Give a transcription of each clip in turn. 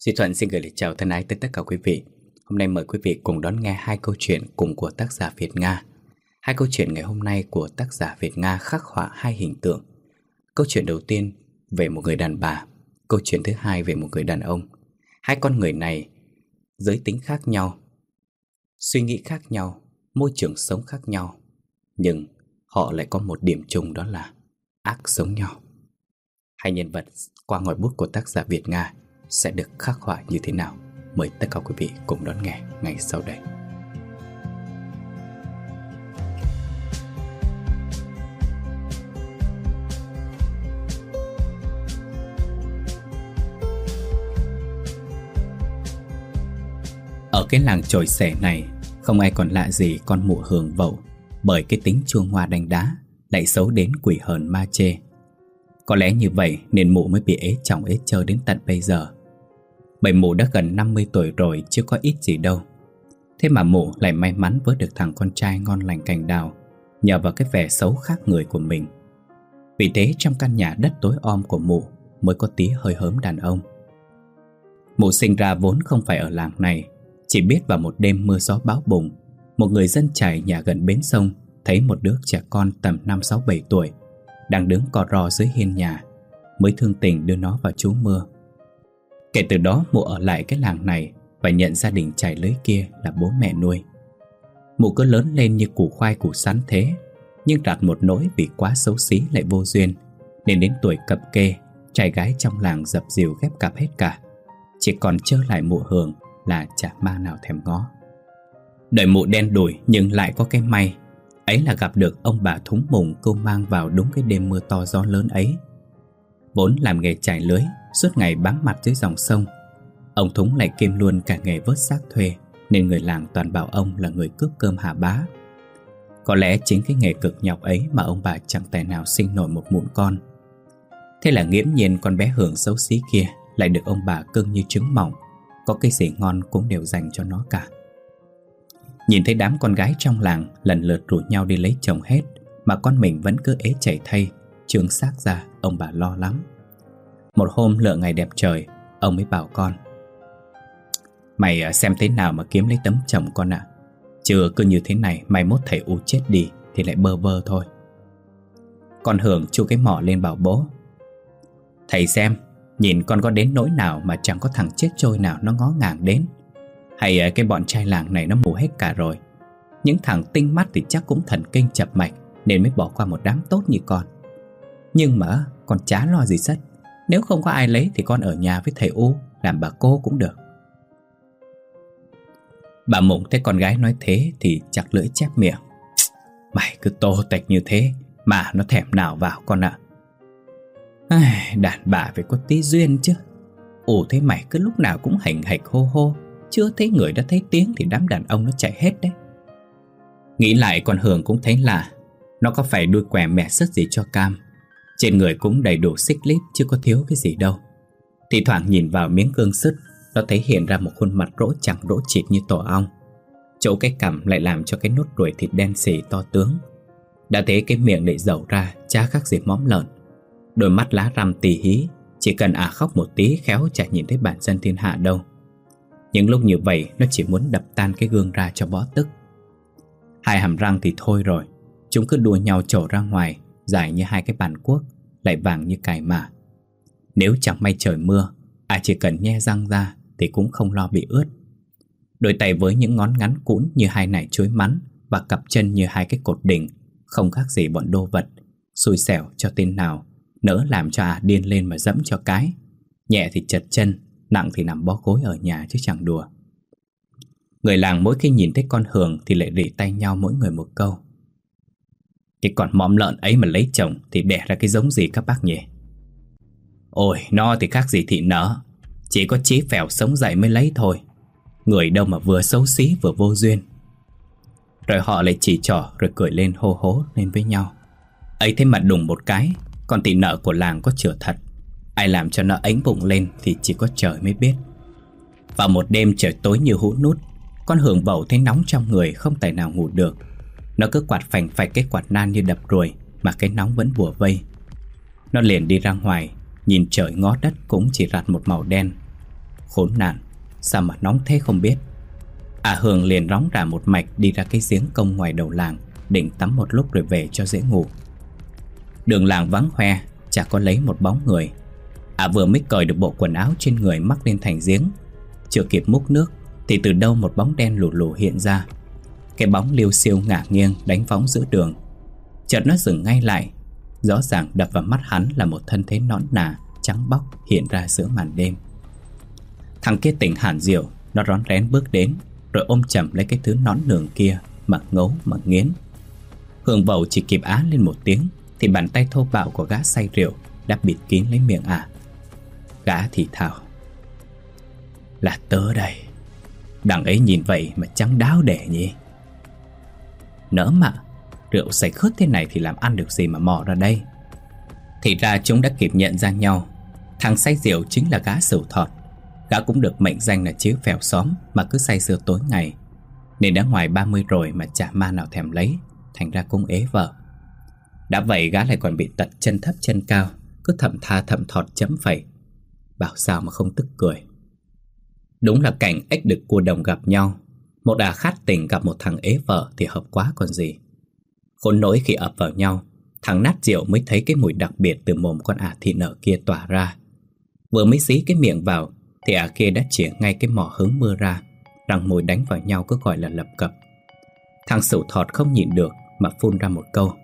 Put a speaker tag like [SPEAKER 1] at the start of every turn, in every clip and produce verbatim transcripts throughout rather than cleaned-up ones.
[SPEAKER 1] Duy Thuận xin gửi lời chào thân ái tới tất cả quý vị. Hôm nay mời quý vị cùng đón nghe hai câu chuyện cùng của tác giả Việt Nga. Hai câu chuyện ngày hôm nay của tác giả Việt Nga khắc họa hai hình tượng. Câu chuyện đầu tiên về một người đàn bà, câu chuyện thứ hai về một người đàn ông. Hai con người này giới tính khác nhau, suy nghĩ khác nhau, môi trường sống khác nhau, nhưng họ lại có một điểm chung, đó là ác giống nhau. Hai nhân vật qua ngòi bút của tác giả Việt Nga sẽ được khắc họa như thế nào? Mời tất cả quý vị cùng đón nghe ngay sau đây. Ở cái làng chòi xẻ này, không ai còn lạ gì con mụ Hường Vậu, bởi cái tính chuông hoa đánh đá lại xấu đến quỷ hờn ma chê. Có lẽ như vậy nên mụ mới bị ế chồng ế chơ đến tận bây giờ. Bởi mụ đã gần năm mươi tuổi rồi chứ có ít gì đâu. Thế mà mụ lại may mắn với được thằng con trai ngon lành cành đào, nhờ vào cái vẻ xấu khác người của mình. Vì thế trong căn nhà đất tối om của mụ mới có tí hơi hớm đàn ông. Mụ sinh ra vốn không phải ở làng này, chỉ biết vào một đêm mưa gió bão bùng, một người dân chài nhà gần bến sông thấy một đứa trẻ con tầm năm sáu bảy tuổi đang đứng co ro dưới hiên nhà, mới thương tình đưa nó vào trú mưa. Kể từ đó mụ ở lại cái làng này và nhận gia đình chài lưới kia là bố mẹ nuôi. Mụ cứ lớn lên như củ khoai củ sắn thế, nhưng đặt một nỗi vì quá xấu xí lại vô duyên, nên đến tuổi cập kê, trai gái trong làng dập dìu ghép cặp hết cả. Chỉ còn trơ lại mụ Hường là chả ma nào thèm ngó. Đời mụ đen đủi nhưng lại có cái may, ấy là gặp được ông bà thúng mùng câu mang vào đúng cái đêm mưa to gió lớn ấy. Vốn làm nghề chài lưới, suốt ngày bám mặt dưới dòng sông, ông thúng lại kiêm luôn cả nghề vớt xác thuê, nên người làng toàn bảo ông là người cướp cơm hạ bá. Có lẽ chính cái nghề cực nhọc ấy mà ông bà chẳng tài nào sinh nổi một mụn con. Thế là nghiễm nhiên con bé Hường xấu xí kia lại được ông bà cưng như trứng mỏng, có cái gì ngon cũng đều dành cho nó cả. Nhìn thấy đám con gái trong làng lần lượt rủ nhau đi lấy chồng hết, mà con mình vẫn cứ ế chảy thây, trương xác ra, ông bà lo lắm. Một hôm lựa ngày đẹp trời, ông mới bảo con: "Mày xem thế nào mà kiếm lấy tấm chồng con ạ. Chứ cứ như thế này mai mốt thầy U chết đi thì lại bơ vơ thôi." Con Hường chu cái mỏ lên bảo bố: "Thầy xem, nhìn con có đến nỗi nào mà chẳng có thằng chết trôi nào nó ngó ngàng đến. Hay cái bọn trai làng này nó mù hết cả rồi. Những thằng tinh mắt thì chắc cũng thần kinh chập mạch, nên mới bỏ qua một đám tốt như con. Nhưng mà con chả lo gì sất. Nếu không có ai lấy thì con ở nhà với thầy U làm bà cô cũng được." Bà Mụng thấy con gái nói thế thì chặt lưỡi chép miệng: "Mày cứ tô tệch như thế mà nó thèm nào vào con ạ. À, đàn bà phải có tí duyên chứ. Ồ, thế mày cứ lúc nào cũng hành hạch hô hô, chưa thấy người đã thấy tiếng thì đám đàn ông nó chạy hết đấy." Nghĩ lại con Hường cũng thấy là nó có phải đuôi què mẹ sứt gì cho cam. Trên người cũng đầy đủ xích lít chứ có thiếu cái gì đâu. Thì thoảng nhìn vào miếng gương sứt, nó thấy hiện ra một khuôn mặt rỗ chẳng rỗ chịt như tổ ong. Chỗ cái cằm lại làm cho cái nốt ruồi thịt đen xì to tướng. Đã thế cái miệng lại dầu ra chả khác gì móm lợn. Đôi mắt lá răm tì hí, chỉ cần ả khóc một tí khéo chả nhìn thấy bản dân thiên hạ đâu. Những lúc như vậy nó chỉ muốn đập tan cái gương ra cho bó tức. Hai hàm răng thì thôi rồi, chúng cứ đua nhau trổ ra ngoài, dài như hai cái bàn cuốc, lại vàng như cài mả. Nếu chẳng may trời mưa, à chỉ cần nhe răng ra thì cũng không lo bị ướt. Đôi tay với những ngón ngắn cũn như hai nải chuối mắn, và cặp chân như hai cái cột đỉnh, không khác gì bọn đô vật. Xui xẻo cho tên nào nỡ làm cho à điên lên mà dẫm cho cái. Nhẹ thì chật chân, nặng thì nằm bó gối ở nhà chứ chẳng đùa. Người làng mỗi khi nhìn thấy con Hường thì lại rỉ tay nhau mỗi người một câu: "Cái con mõm lợn ấy mà lấy chồng thì đẻ ra cái giống gì các bác nhỉ? Ôi, nó thì khác gì thị nở, chỉ có chí phèo sống dậy mới lấy thôi. Người đâu mà vừa xấu xí vừa vô duyên." Rồi họ lại chỉ trỏ rồi cười lên hô hố lên với nhau. Ấy thế mà đùng một cái, con thị nợ của làng có chửa thật. Ai làm cho nó ánh bụng lên thì chỉ có trời mới biết. Vào một đêm trời tối như hũ nút, con Hường Vậu thấy nóng trong người không tài nào ngủ được. Nó cứ quạt phành phạch cái quạt nan như đập ruồi, mà cái nóng vẫn bủa vây. Nó liền đi ra ngoài, nhìn trời ngó đất cũng chỉ rạt một màu đen. Khốn nạn, sao mà nóng thế không biết. À Hường liền róng ra một mạch đi ra cái giếng công ngoài đầu làng, định tắm một lúc rồi về cho dễ ngủ. Đường làng vắng hoe, chả có lấy một bóng người. À vừa mới cởi được bộ quần áo trên người mắc lên thành giếng, chưa kịp múc nước thì từ đâu một bóng đen lù lù hiện ra. Cái bóng liêu xiêu ngả nghiêng đánh võng giữa đường. Chợt nó dừng ngay lại. Rõ ràng đập vào mắt hắn là một thân thế nõn nà, trắng bóc hiện ra giữa màn đêm. Thằng kia tỉnh hẳn rượu, nó rón rén bước đến, rồi ôm chầm lấy cái thứ nón nường kia mà ngấu mà nghiến. Hương Vầu chỉ kịp á lên một tiếng thì bàn tay thô bạo của gã say rượu đã bịt kín lấy miệng ả. Gã thì thào: "Là tớ đây. Đằng ấy nhìn vậy mà chẳng đáo để nhỉ." Nỡ mà, rượu say khướt thế này thì làm ăn được gì mà mò ra đây. Thì ra chúng đã kịp nhận ra nhau. Thằng say rượu chính là gã Sửu Thọt. Gã cũng được mệnh danh là chiếu phèo xóm mà cứ say sưa tối ngày, nên đã ngoài ba mươi rồi mà chả ma nào thèm lấy, thành ra cũng ế vợ. Đã vậy gã lại còn bị tật chân thấp chân cao, cứ thậm tha thậm thọt chấm phẩy. Bảo sao mà không tức cười. Đúng là cảnh ếch đực cua đồng gặp nhau. Một ả khát tình gặp một thằng ế vợ thì hợp quá còn gì. Khốn nỗi khi ập vào nhau, thằng nát rượu mới thấy cái mùi đặc biệt từ mồm con ả thị nợ kia tỏa ra. Vừa mới xí cái miệng vào thì ả kia đã chĩa ngay cái mỏ hứng mưa ra, răng môi đánh vào nhau cứ gọi là lập cập. Thằng Sửu Thọt không nhịn được mà phun ra một câu: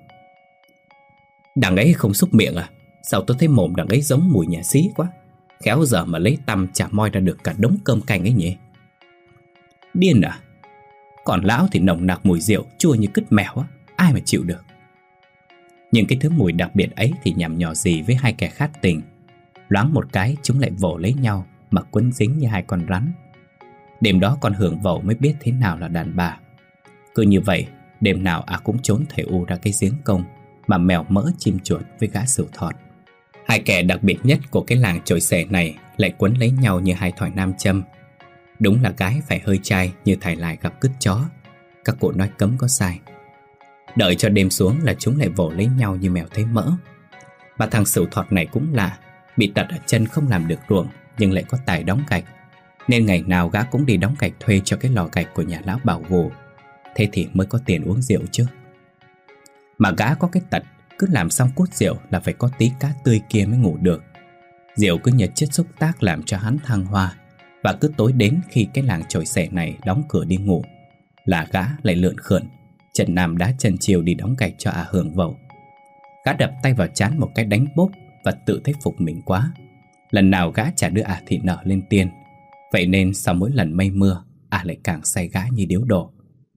[SPEAKER 1] "Đằng ấy không xúc miệng à? Sao tôi thấy mồm đằng ấy giống mùi nhà xí quá. Khéo giờ mà lấy tăm chả moi ra được cả đống cơm canh ấy nhỉ." Điên à? Còn lão thì nồng nặc mùi rượu chua như cứt mèo á, ai mà chịu được. Nhưng cái thứ mùi đặc biệt ấy thì nhằm nhò gì với hai kẻ khát tình. Loáng một cái chúng lại vồ lấy nhau mà quấn dính như hai con rắn. Đêm đó con Hưởng Vầu mới biết thế nào là đàn bà. Cứ như vậy, đêm nào ả cũng trốn thầy u ra cái giếng công mà mèo mỡ chim chuột với gã Sửu Thọt. Hai kẻ đặc biệt nhất của cái làng chổi xẻ này lại quấn lấy nhau như hai thỏi nam châm. Đúng là gái phải hơi trai như thải lại gặp cứt chó. Các cụ nói cấm có sai. Đợi cho đêm xuống là chúng lại vồ lấy nhau như mèo thấy mỡ. Mà thằng Sửu Thọt này cũng lạ, bị tật ở chân không làm được ruộng nhưng lại có tài đóng gạch, nên ngày nào gã cũng đi đóng gạch thuê cho cái lò gạch của nhà lão Bảo Gù. Thế thì mới có tiền uống rượu chứ. Mà gã có cái tật cứ làm xong cút rượu là phải có tí cá tươi kia mới ngủ được. Rượu cứ nhật chất xúc tác làm cho hắn thăng hoa. Và cứ tối đến khi cái làng chổi xẻ này đóng cửa đi ngủ là gã lại lượn khượn, chân nam đá chân chiều đi đóng gạch cho ả Hưởng Vầu. Gã đập tay vào trán một cái đánh bốp và tự thấy phục mình quá. Lần nào gã chả đưa ả thị nợ lên tiên. Vậy nên sau mỗi lần mây mưa, ả lại càng say gã như điếu đổ.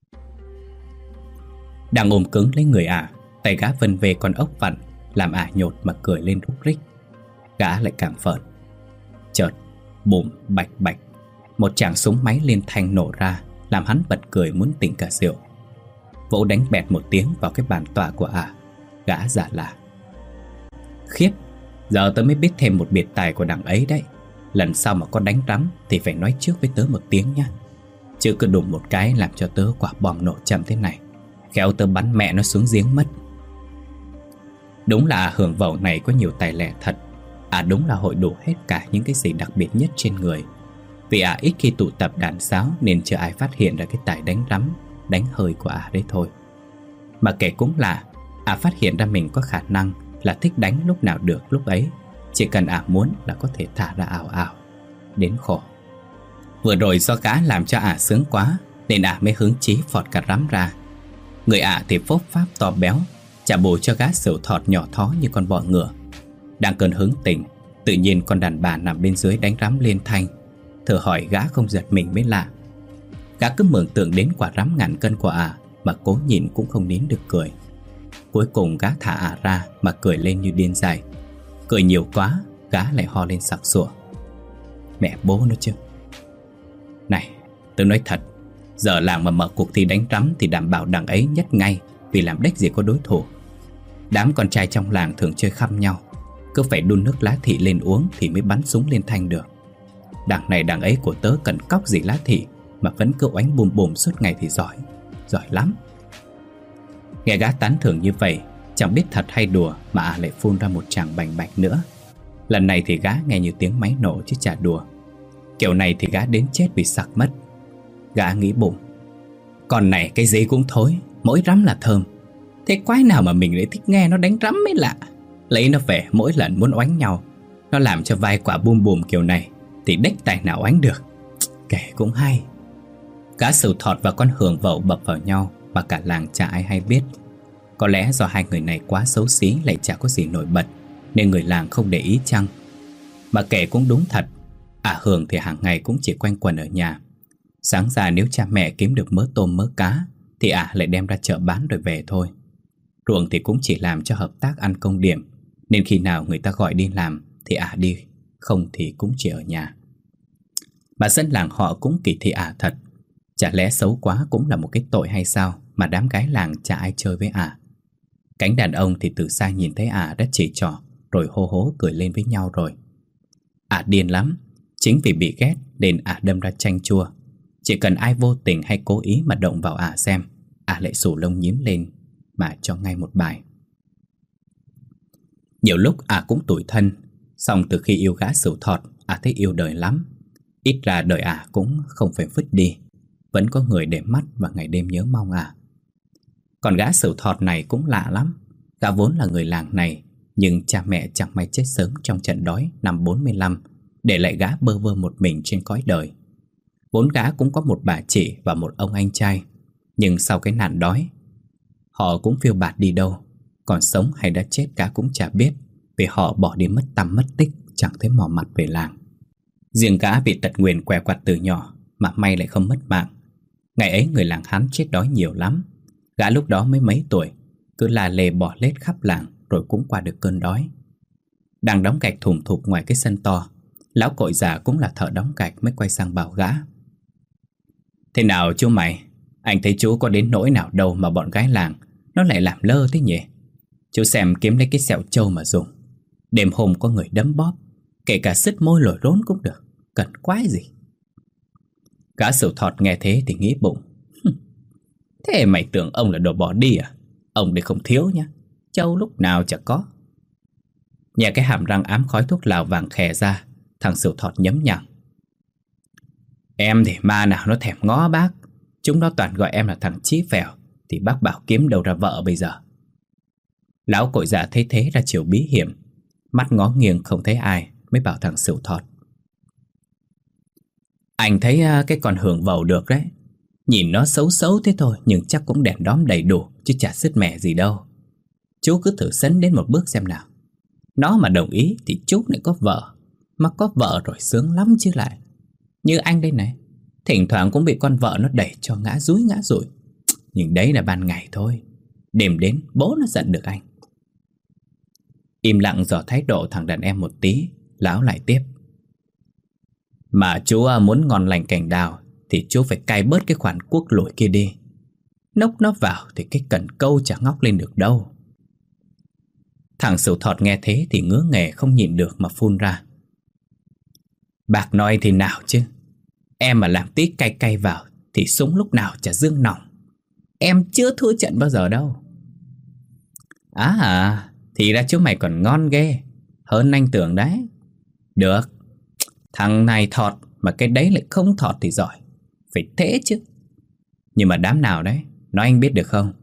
[SPEAKER 1] Đang ôm cứng lấy người ả, tay gã vân về con ốc vặn, làm ả nhột mà cười lên rúc rích. Gã lại càng phởn. Chợt bùm bạch bạch, một tràng súng máy liên thanh nổ ra, làm hắn bật cười muốn tỉnh cả rượu. Vỗ đánh bẹt một tiếng vào cái bàn tọa của ả. Gã giả lạ: "Khiếp, giờ tớ mới biết thêm một biệt tài của đằng ấy đấy. Lần sau mà có đánh rắm thì phải nói trước với tớ một tiếng nhá. Chứ cứ đùng một cái làm cho tớ quả bom nổ chậm thế này, khéo tớ bắn mẹ nó xuống giếng mất." Đúng là Hưởng Vầu này có nhiều tài lẻ thật. À đúng là hội đủ hết cả những cái gì đặc biệt nhất trên người. Vì ả ít khi tụ tập đàn sáo nên chưa ai phát hiện ra cái tài đánh rắm, đánh hơi của ả đấy thôi. Mà kể cũng lạ, ả phát hiện ra mình có khả năng là thích đánh lúc nào được lúc ấy. Chỉ cần ả muốn là có thể thả ra ảo ảo. Đến khổ. Vừa rồi do gã làm cho ả sướng quá nên ả mới hứng chí phọt cả rắm ra. Người ả thì phốp pháp to béo, chả bù cho gã Sửu Thọt nhỏ thó như con bọ ngựa. Đang cơn hứng tỉnh, tự nhiên con đàn bà nằm bên dưới đánh rắm lên thanh. Thử hỏi gã không giật mình mới lạ. Gã cứ mường tượng đến quả rắm ngàn cân của ả mà cố nhìn cũng không nín được cười. Cuối cùng gã thả ả ra mà cười lên như điên dại. Cười nhiều quá, gã lại ho lên sặc sụa: "Mẹ bố nó chứ. Này, tôi nói thật, giờ làng mà mở cuộc thi đánh rắm thì đảm bảo đằng ấy nhất ngay, vì làm đếch gì có đối thủ. Đám con trai trong làng thường chơi khăm nhau, cứ phải đun nước lá thị lên uống thì mới bắn súng lên thanh được. Đằng này đằng ấy của tớ cần cóc gì lá thị mà vẫn cứ oánh bùm bùm suốt ngày thì giỏi, giỏi lắm." Nghe gã tán thưởng như vậy, chẳng biết thật hay đùa mà ả lại phun ra một tràng bành bạch nữa. Lần này thì gã nghe như tiếng máy nổ chứ chả đùa. Kiểu này thì gã đến chết vì sặc mất. Gã nghĩ bụng, con này cái gì cũng thối, mỗi rắm là thơm. Thế quái nào mà mình lại thích nghe nó đánh rắm mới lạ. Lấy nó về mỗi lần muốn oánh nhau, nó làm cho vài quả bùm bùm kiểu này thì đếch tài nào oánh được. Kể cũng hay. Gã Sửu Thọt và con Hường Vậu bập vào nhau mà cả làng chả ai hay biết. Có lẽ do hai người này quá xấu xí lại chả có gì nổi bật nên người làng không để ý chăng. Mà kể cũng đúng thật, ả Hường thì hàng ngày cũng chỉ quanh quẩn ở nhà. Sáng ra nếu cha mẹ kiếm được mớ tôm mớ cá thì ả lại đem ra chợ bán rồi về thôi. Ruộng thì cũng chỉ làm cho hợp tác ăn công điểm, nên khi nào người ta gọi đi làm thì ả đi, không thì cũng chỉ ở nhà. Mà dân làng họ cũng kỳ thị ả thật. Chả lẽ xấu quá cũng là một cái tội hay sao mà đám gái làng chả ai chơi với ả. Cánh đàn ông thì từ xa nhìn thấy ả đã chỉ trỏ rồi hô hố cười lên với nhau rồi. Ả điên lắm. Chính vì bị ghét nên ả đâm ra chanh chua. Chỉ cần ai vô tình hay cố ý mà động vào ả xem, ả lại xù lông nhím lên mà cho ngay một bài. Nhiều lúc ả cũng tủi thân. Xong từ khi yêu gã Sửu Thọt, ả thấy yêu đời lắm. Ít ra đời ả cũng không phải vứt đi, vẫn có người để mắt và ngày đêm nhớ mong ả. Còn gã Sửu Thọt này cũng lạ lắm. Gã vốn là người làng này, nhưng cha mẹ chẳng may chết sớm trong trận đói năm bốn mươi lăm, để lại gã bơ vơ một mình trên cõi đời. Vốn gã cũng có một bà chị và một ông anh trai, nhưng sau cái nạn đói, họ cũng phiêu bạt đi đâu. Còn sống hay đã chết gã cũng chả biết, vì họ bỏ đi mất tăm mất tích, chẳng thấy mò mặt về làng. Riêng gã bị tật nguyền què quặt từ nhỏ, mà may lại không mất mạng. Ngày ấy người làng hắn chết đói nhiều lắm. Gã lúc đó mới mấy tuổi, cứ la lề bỏ lết khắp làng rồi cũng qua được cơn đói. Đang đóng gạch thùm thụp ngoài cái sân to, lão cội già cũng là thợ đóng gạch mới quay sang bảo gã: Thế nào chú mày? Anh thấy chú có đến nỗi nào đâu mà bọn gái làng nó lại làm lơ thế nhỉ? Chú xem kiếm lấy cái sẹo trâu mà dùng. Đêm hôm có người đấm bóp, kể cả sứt môi lồi rốn cũng được, cần quái gì. Gã Sửu Thọt nghe thế thì nghĩ bụng: Thế mày tưởng ông là đồ bỏ đi à? Ông đây không thiếu nhá, trâu lúc nào chả có. Nhẹ cái hàm răng ám khói thuốc lào vàng khè ra, thằng Sửu Thọt nhấm nhằng: Em thì ma nào nó thèm ngó bác. Chúng nó toàn gọi em là thằng chí phèo, thì bác bảo kiếm đâu ra vợ bây giờ. Lão cội già thấy thế ra chiều bí hiểm, mắt ngó nghiêng không thấy ai, mới bảo thằng Sửu Thọt: Anh thấy cái con Hường Vậu được đấy. Nhìn nó xấu xấu thế thôi, nhưng chắc cũng đèn đóm đầy đủ, chứ chả sứt mẻ gì đâu. Chú cứ thử sấn đến một bước xem nào. Nó mà đồng ý thì chú lại có vợ. Mà có vợ rồi sướng lắm chứ lại. Như anh đây này, thỉnh thoảng cũng bị con vợ nó đẩy cho ngã dúi ngã rụi. Nhưng đấy là ban ngày thôi, đêm đến bố nó giận được anh. Im lặng dò thái độ thằng đàn em một tí, lão lại tiếp: Mà chú muốn ngon lành cành đào thì chú phải cai bớt cái khoản cuốc lủi kia đi. Nốc nó vào thì cái cần câu chả ngóc lên được đâu. Thằng Sửu Thọt nghe thế thì ngứa nghề không nhịn được mà phun ra: Bác nói thì nào chứ. Em mà làm tí cay cay vào thì súng lúc nào chả dương nòng. Em chưa thua trận bao giờ đâu. À à, thì ra chú mày còn ngon ghê, hơn anh tưởng đấy. Được, thằng này thọt mà cái đấy lại không thọt thì giỏi. Phải thế chứ. Nhưng mà đám nào đấy, nói anh biết được không?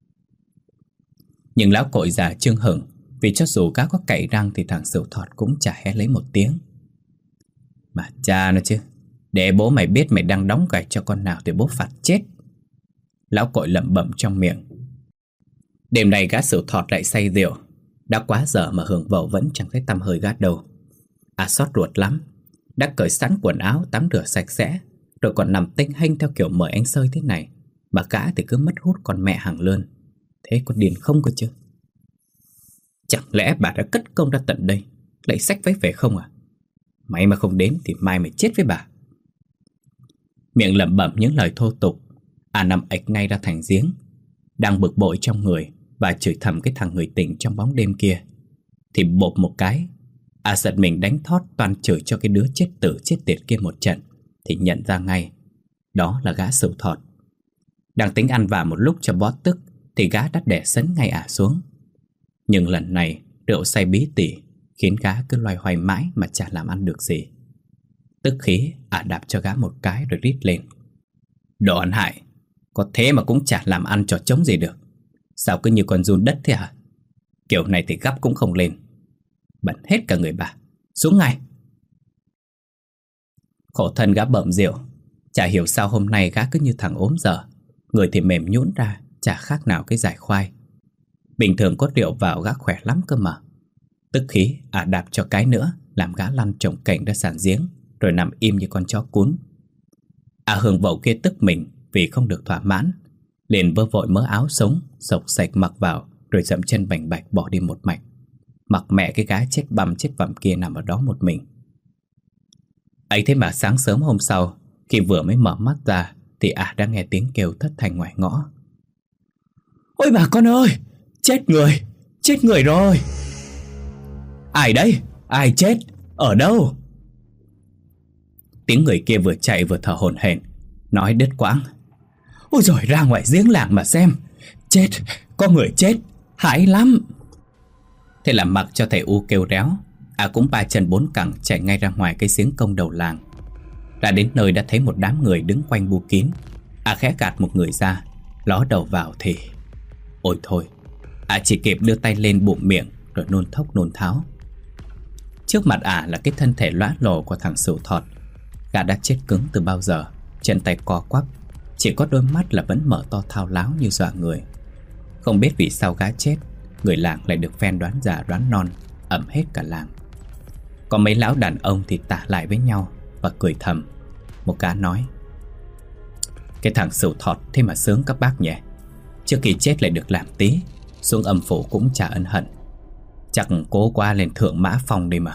[SPEAKER 1] Nhưng lão cội già chưng hửng, vì cho dù cá có cậy răng thì thằng Sửu Thọt cũng chả hé lấy một tiếng. Mà cha nó chứ, để bố mày biết mày đang đóng gạch cho con nào thì bố phạt chết. Lão cội lẩm bẩm trong miệng. Đêm nay gã Sửu Thọt lại say rượu. Đã quá giờ mà Hường Vậu vẫn chẳng thấy tăm hơi gã đâu. À xót ruột lắm. Đã cởi sẵn quần áo tắm rửa sạch sẽ, rồi còn nằm tênh hênh theo kiểu mời anh sơi thế này, mà gã thì cứ mất hút con mẹ hàng lươn. Thế có điên không cơ chứ? Chẳng lẽ bà đã cất công ra tận đây, lại xách váy về không à? Mày mà không đến thì mai mày chết với bà. Miệng lẩm bẩm những lời thô tục, à nằm ệch ngay ra thành giếng. Đang bực bội trong người và chửi thầm cái thằng người tình trong bóng đêm kia, thì bộp một cái, à giật mình đánh thót toàn chửi cho cái đứa chết tử chết tiệt kia một trận, thì nhận ra ngay đó là gã Sửu Thọt. Đang tính ăn vạ một lúc cho bó tức thì gã đã đè sấn ngay ả xuống. Nhưng lần này rượu say bí tỉ khiến gã cứ loay hoay mãi mà chả làm ăn được gì. Tức khí ả đạp cho gã một cái rồi rít lên: Đồ ăn hại, có thế mà cũng chả làm ăn trò trống gì được. Sao cứ như con giun đất thế hả? Kiểu này thì gắp cũng không lên. Bẩn hết cả người bà. Xuống ngay. Khổ thân gã bợm rượu. Chả hiểu sao hôm nay gã cứ như thằng ốm dở. Người thì mềm nhũn ra, chả khác nào cái giải khoai. Bình thường có rượu vào gã khỏe lắm cơ mà. Tức khí ả đạp cho cái nữa, làm gã lăn chồng cảnh ra sàn giếng, rồi nằm im như con chó cún. Ả Hường Vậu kia tức mình vì không được thỏa mãn, liền vơ vội mớ áo sống sộc sạch mặc vào, rồi dậm chân bành bạch bỏ đi một mạch. Mặc mẹ cái gái chết băm chết bặm kia nằm ở đó một mình. Ấy thế mà sáng sớm hôm sau, khi vừa mới mở mắt ra, thì ả đã nghe tiếng kêu thất thanh ngoài ngõ: Ôi bà con ơi! Chết người! Chết người rồi! Ai đấy? Ai chết? Ở đâu? Tiếng người kia vừa chạy vừa thở hổn hển, nói đứt quãng: Ôi giời, ra ngoài giếng làng mà xem! Chết! Có người chết! Hãi lắm! Thế là mặc cho thầy U kêu réo, à cũng ba chân bốn cẳng chạy ngay ra ngoài cái giếng công đầu làng. Ra đến nơi đã thấy một đám người đứng quanh bu kín. À khẽ gạt một người ra, ló đầu vào thì... Ôi thôi! À chỉ kịp đưa tay lên bụng miệng rồi nôn thốc nôn tháo. Trước mặt ả là cái thân thể lõa lồ của thằng Sửu Thọt. Gã đã chết cứng từ bao giờ, chân tay co quắp, chỉ có đôi mắt là vẫn mở to thao láo như dọa người. Không biết vì sao gã chết, người làng lại được phen đoán già đoán non, ẩm hết cả làng. Có mấy lão đàn ông thì tả lại với nhau và cười thầm. Một gã nói: Cái thằng Sửu Thọt thế mà sướng các bác nhỉ. Trước khi chết lại được làm tí, xuống âm phủ cũng chả ân hận. Chắc cố qua lên thượng mã phong đi mà.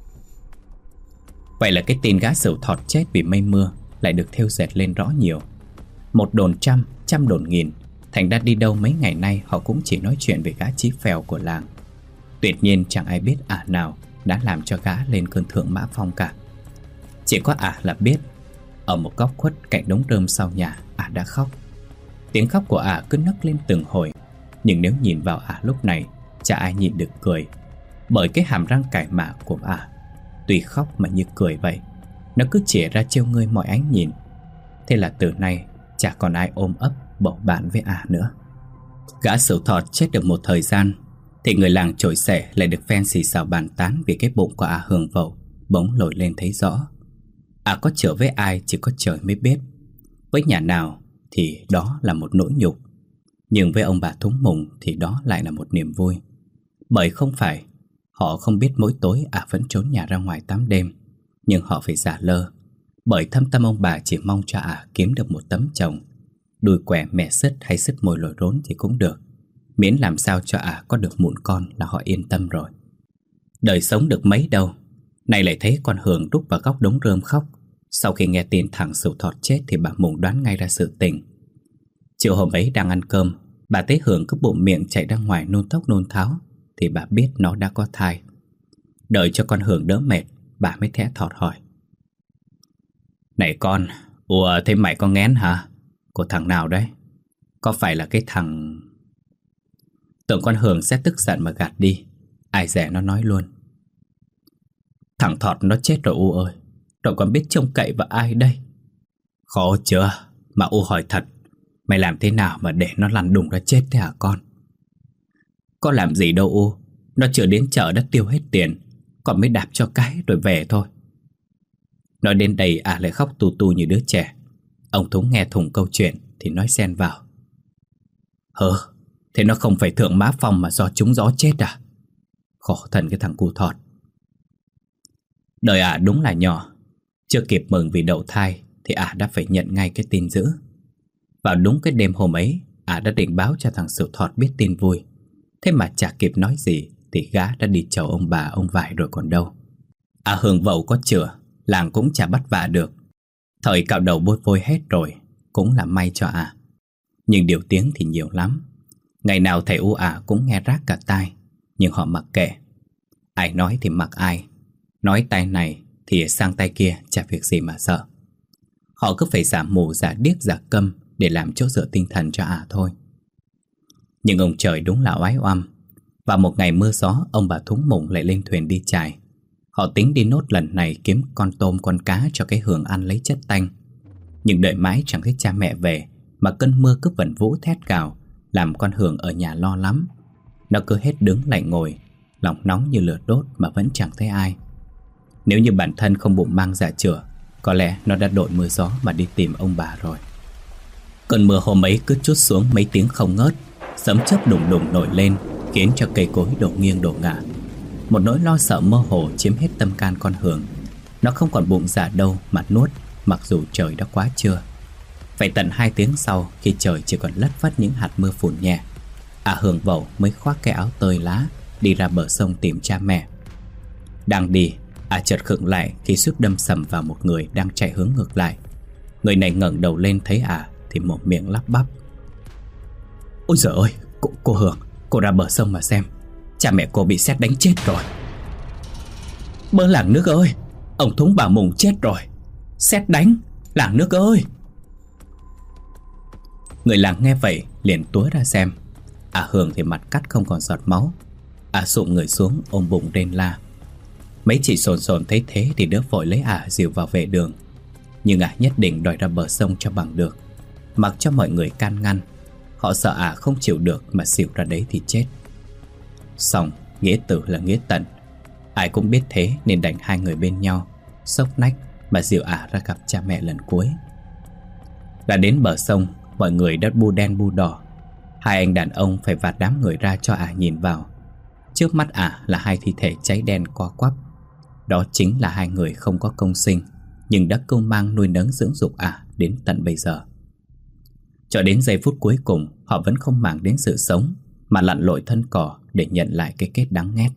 [SPEAKER 1] Vậy là cái tin gã Sửu Thọt chết vì mây mưa lại được thêu dệt lên rõ nhiều. Một đồn trăm, trăm đồn nghìn. Thành ra đi đâu mấy ngày nay họ cũng chỉ nói chuyện về gã chí phèo của làng. Tuyệt nhiên chẳng ai biết ả nào đã làm cho gã lên cơn thượng mã phong cả. Chỉ có ả là biết. Ở một góc khuất cạnh đống rơm sau nhà, ả đã khóc. Tiếng khóc của ả cứ nấc lên từng hồi. Nhưng nếu nhìn vào ả lúc này, chả ai nhịn được cười. Bởi cái hàm răng cải mạ của ả, tuy khóc mà như cười vậy, nó cứ chĩa ra trêu ngươi mọi ánh nhìn. Thế là từ nay chả còn ai ôm ấp bầu bạn với ả nữa. Gã Sửu Thọt chết được một thời gian, thì người làng Chổi Xẻ lại được phen xì xào bàn tán vì cái bụng của ả Hường Vậu bỗng nổi lên thấy rõ. Ả có chở với ai chỉ có trời mới biết. Với nhà nào thì đó là một nỗi nhục, nhưng với ông bà Thúng Mùng thì đó lại là một niềm vui. Bởi không phải họ không biết mỗi tối ả vẫn trốn nhà ra ngoài tắm đêm, nhưng họ phải giả lơ. Bởi thâm tâm ông bà chỉ mong cho ả kiếm được một tấm chồng, đùi quẻ mẹ sứt hay sứt môi lồi rốn thì cũng được, miễn làm sao cho ả có được mụn con là họ yên tâm rồi. Đời sống được mấy đâu, nay lại thấy con Hường rúc vào góc đống rơm khóc. Sau khi nghe tin thằng Sửu Thọt chết thì bà Mùng đoán ngay ra sự tình. Chiều hôm ấy đang ăn cơm, bà thấy Hường cứ bụng miệng chạy ra ngoài nôn thốc nôn tháo, thì bà biết nó đã có thai. Đợi cho con Hường đỡ mệt, bà mới thẽ thọt hỏi: Này con, ủa thế mày có nghén hả? Của thằng nào đấy? Có phải là cái thằng... Tưởng con Hường sẽ tức giận mà gạt đi. Ai dè nó nói luôn: Thằng Thọt nó chết rồi U ơi. Rồi còn biết trông cậy vào ai đây? Khó chưa? Mà U hỏi thật, mày làm thế nào mà để nó lăn đùng ra chết thế hả con? Có làm gì đâu U. Nó chưa đến chợ đã tiêu hết tiền, còn mới đạp cho cái rồi về thôi. Nói đến đây à lại khóc tu tu như đứa trẻ. Ông Thúng nghe thùng câu chuyện thì nói xen vào: Hơ, thế nó không phải thượng mã phong mà do trúng gió chết à? Khổ thân cái thằng cu Thọt. Đời ả đúng là nhỏ. Chưa kịp mừng vì đậu thai thì ả đã phải nhận ngay cái tin dữ. Vào đúng cái đêm hôm ấy, ả đã định báo cho thằng Sửu Thọt biết tin vui. Thế mà chả kịp nói gì thì gã đã đi chầu ông bà ông vải rồi còn đâu. Ả Hường Vậu có chữa, làng cũng chả bắt vạ được. Thời cạo đầu bôi vôi hết rồi, cũng là may cho ả. Nhưng điều tiếng thì nhiều lắm. Ngày nào thầy U ả cũng nghe rác cả tai, nhưng họ mặc kệ. Ai nói thì mặc ai. Nói tay này thì sang tay kia, chả việc gì mà sợ. Họ cứ phải giả mù giả điếc giả câm để làm chỗ dựa tinh thần cho ả thôi. Nhưng ông trời đúng là oái oăm. Vào một ngày mưa gió, ông bà Thúng Mùng lại lên thuyền đi chài. Họ tính đi nốt lần này kiếm con tôm con cá cho cái Hường ăn lấy chất tanh. Nhưng đợi mãi chẳng thấy cha mẹ về, mà cơn mưa cứ vẩn vũ thét gào, làm con Hường ở nhà lo lắm. Nó cứ hết đứng lại ngồi, lòng nóng như lửa đốt mà vẫn chẳng thấy ai. Nếu như bản thân không bụng mang dạ chửa, có lẽ nó đã đội mưa gió mà đi tìm ông bà rồi. Cơn mưa hôm ấy cứ trút xuống mấy tiếng không ngớt, sấm chớp đùng đùng nổi lên, khiến cho cây cối đổ nghiêng đổ ngả. Một nỗi lo sợ mơ hồ chiếm hết tâm can con Hường. Nó không còn bụng dạ đâu mà nuốt, mặc dù trời đã quá trưa. Phải tận hai tiếng sau, khi trời chỉ còn lất phất những hạt mưa phùn nhẹ, à Hường vẩu mới khoác cái áo tơi lá, đi ra bờ sông tìm cha mẹ. Đang đi, à chợt khựng lại khi suýt đâm sầm vào một người đang chạy hướng ngược lại. Người này ngẩng đầu lên thấy à thì một miệng lắp bắp: "Ôi giời ơi, cô, cô Hường, cô ra bờ sông mà xem, cha mẹ cô bị sét đánh chết rồi." "Bơ làng nước ơi, ông Thúng bà Mùng chết rồi, sét đánh, làng nước ơi." Người làng nghe vậy liền túa ra xem. À Hường thì mặt cắt không còn giọt máu. À sụm người xuống ôm bụng rên la. Mấy chị sồn sồn thấy thế thì đỡ vội lấy à dìu vào vệ đường. Nhưng à nhất định đòi ra bờ sông cho bằng được, mặc cho mọi người can ngăn. Họ sợ à không chịu được mà xỉu ra đấy thì chết. Xong, nghĩa tử là nghĩa tận. Ai cũng biết thế nên đành hai người bên nhau, xốc nách mà dìu ả ra gặp cha mẹ lần cuối. Đã đến bờ sông, mọi người đã bu đen bu đỏ. Hai anh đàn ông phải vạt đám người ra cho ả nhìn vào. Trước mắt ả là hai thi thể cháy đen co quắp. Đó chính là hai người không có công sinh, nhưng đã cưu mang nuôi nấng dưỡng dục ả đến tận bây giờ. Cho đến giây phút cuối cùng, họ vẫn không màng đến sự sống, mà lặn lội thân cỏ để nhận lại cái kết đắng nghét.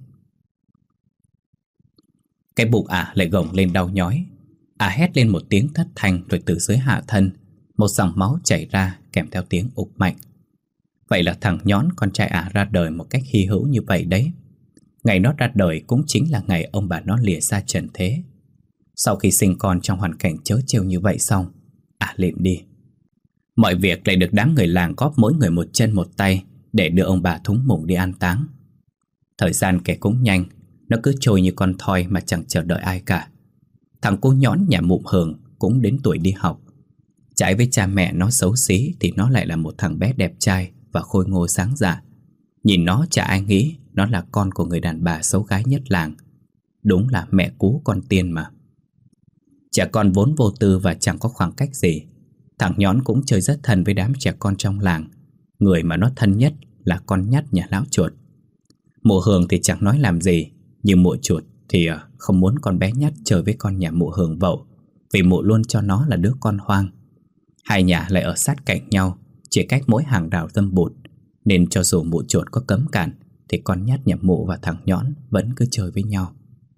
[SPEAKER 1] Cái bụng ả lại gồng lên đau nhói. Ả hét lên một tiếng thất thanh, rồi từ dưới hạ thân một dòng máu chảy ra kèm theo tiếng ục mạnh. Vậy là thằng Nhón con trai ả ra đời một cách hy hữu như vậy đấy. Ngày nó ra đời cũng chính là ngày ông bà nó lìa xa trần thế. Sau khi sinh con trong hoàn cảnh trớ trêu như vậy xong, ả lịm đi. Mọi việc lại được đám người làng góp mỗi người một chân một tay để đưa ông bà Thúng Mùng đi an táng. Thời gian kể cũng nhanh, nó cứ trôi như con thoi mà chẳng chờ đợi ai cả. Thằng cô Nhón nhà mụm Hường cũng đến tuổi đi học. Trái với cha mẹ nó xấu xí thì nó lại là một thằng bé đẹp trai và khôi ngô sáng dạ. Nhìn nó chả ai nghĩ nó là con của người đàn bà xấu gái nhất làng. Đúng là mẹ cú con tiên mà. Trẻ con vốn vô tư và chẳng có khoảng cách gì. Thằng Nhón cũng chơi rất thân với đám trẻ con trong làng. Người mà nó thân nhất là con nhắt nhà lão chuột. Mụ Hường thì chẳng nói làm gì, nhưng mụ chuột thì không muốn con bé nhắt chơi với con nhà mụ Hường vậu, vì mụ luôn cho nó là đứa con hoang. Hai nhà lại ở sát cạnh nhau, chỉ cách mỗi hàng rào dâm bụt, nên cho dù mụ chuột có cấm cản thì con nhắt nhà mụ và thằng Nhón vẫn cứ chơi với nhau.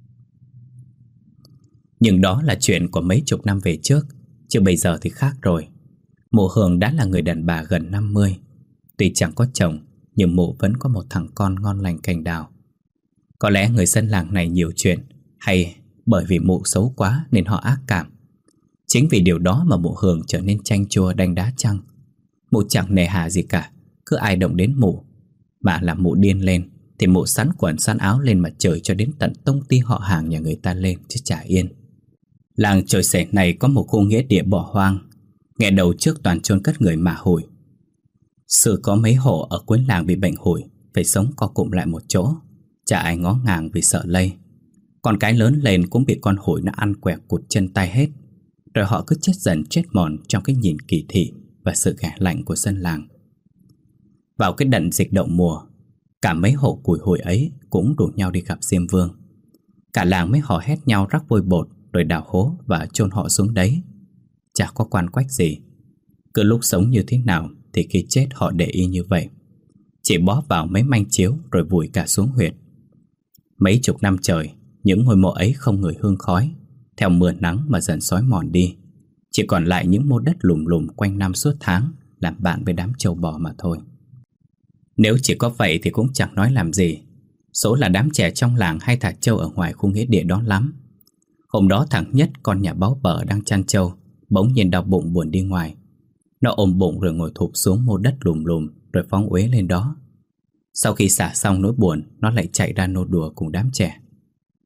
[SPEAKER 1] Nhưng đó là chuyện của mấy chục năm về trước, chứ bây giờ thì khác rồi. Mụ Hường đã là người đàn bà gần năm mươi. Tuy chẳng có chồng, nhưng mụ vẫn có một thằng con ngon lành cành đào. Có lẽ người dân làng này nhiều chuyện, hay bởi vì mụ xấu quá nên họ ác cảm. Chính vì điều đó mà mụ Hường trở nên chanh chua đanh đá chăng. Mụ chẳng nề hà gì cả, cứ ai động đến mụ mà làm mụ điên lên thì mụ sắn quần sắn áo lên mà chửi cho đến tận tông ty họ hàng nhà người ta lên chứ chả yên. Làng Chồi Sẻ này có một khu nghĩa địa bỏ hoang, nghe đầu trước toàn chôn cất người mả hủi. Sự có mấy hộ ở cuối làng bị bệnh hủi, phải sống co cụm lại một chỗ, chả ai ngó ngàng vì sợ lây. Con cái lớn lên cũng bị con hủi nó ăn quẹt cụt chân tay hết. Rồi họ cứ chết dần chết mòn trong cái nhìn kỳ thị và sự ghẻ lạnh của dân làng. Vào cái đợt dịch đậu mùa, cả mấy hộ cùi hủi ấy cũng rủ nhau đi gặp Diêm Vương. Cả làng mới hò hét nhau rắc vôi bột, rồi đào hố và chôn họ xuống đấy. Chả có quan quách gì. Cứ lúc sống như thế nào thì khi chết họ để y như vậy. Chỉ bó vào mấy manh chiếu rồi vùi cả xuống huyệt. Mấy chục năm trời, những ngôi mộ ấy không ngửi hương khói, theo mưa nắng mà dần xói mòn đi. Chỉ còn lại những mô đất lùm lùm quanh năm suốt tháng, làm bạn với đám trâu bò mà thôi. Nếu chỉ có vậy thì cũng chẳng nói làm gì. Số là đám trẻ trong làng hay thả trâu ở ngoài khu nghĩa địa đó lắm. Hôm đó thằng Nhất, con nhà báo bờ đang chăn trâu, bỗng nhiên đau bụng buồn đi ngoài. Nó ôm bụng rồi ngồi thụp xuống mô đất lùm lùm, rồi phóng uế lên đó. Sau khi xả xong nỗi buồn, nó lại chạy ra nô đùa cùng đám trẻ.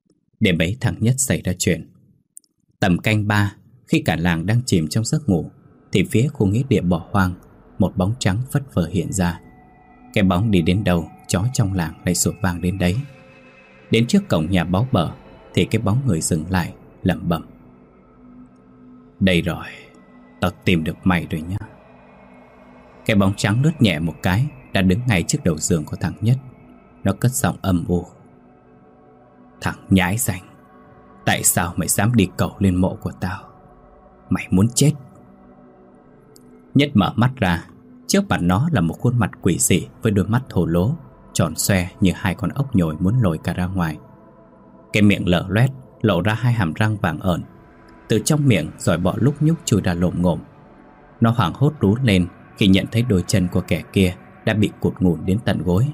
[SPEAKER 1] để bấy thằng Nhất xảy ra chuyện. Tầm canh ba, khi cả làng đang chìm trong giấc ngủ, thì phía khu nghĩa địa bỏ hoang, một bóng trắng phất phơ hiện ra. Cái bóng đi đến đâu, chó trong làng lại sủa vang đến đấy. Đến trước cổng nhà Báo Bờ thì cái bóng người dừng lại, lẩm bẩm: "Đây rồi, tao tìm được mày rồi nhá." Cái bóng trắng lướt nhẹ một cái đã đứng ngay trước đầu giường của thằng Nhất. Nó cất giọng âm u: "Thằng nhãi rảnh, tại sao mày dám đi cầu lên mộ của tao? Mày muốn chết?" Nhất mở mắt ra. Trước mặt nó là một khuôn mặt quỷ dị với đôi mắt thô lố, tròn xoe như hai con ốc nhồi muốn lồi cả ra ngoài. Cái miệng lở loét, lộ ra hai hàm răng vàng ởn. Từ trong miệng giỏi bọ lúc nhúc chui ra lồm ngồm. Nó hoảng hốt rú lên khi nhận thấy đôi chân của kẻ kia đã bị cụt ngủn đến tận gối.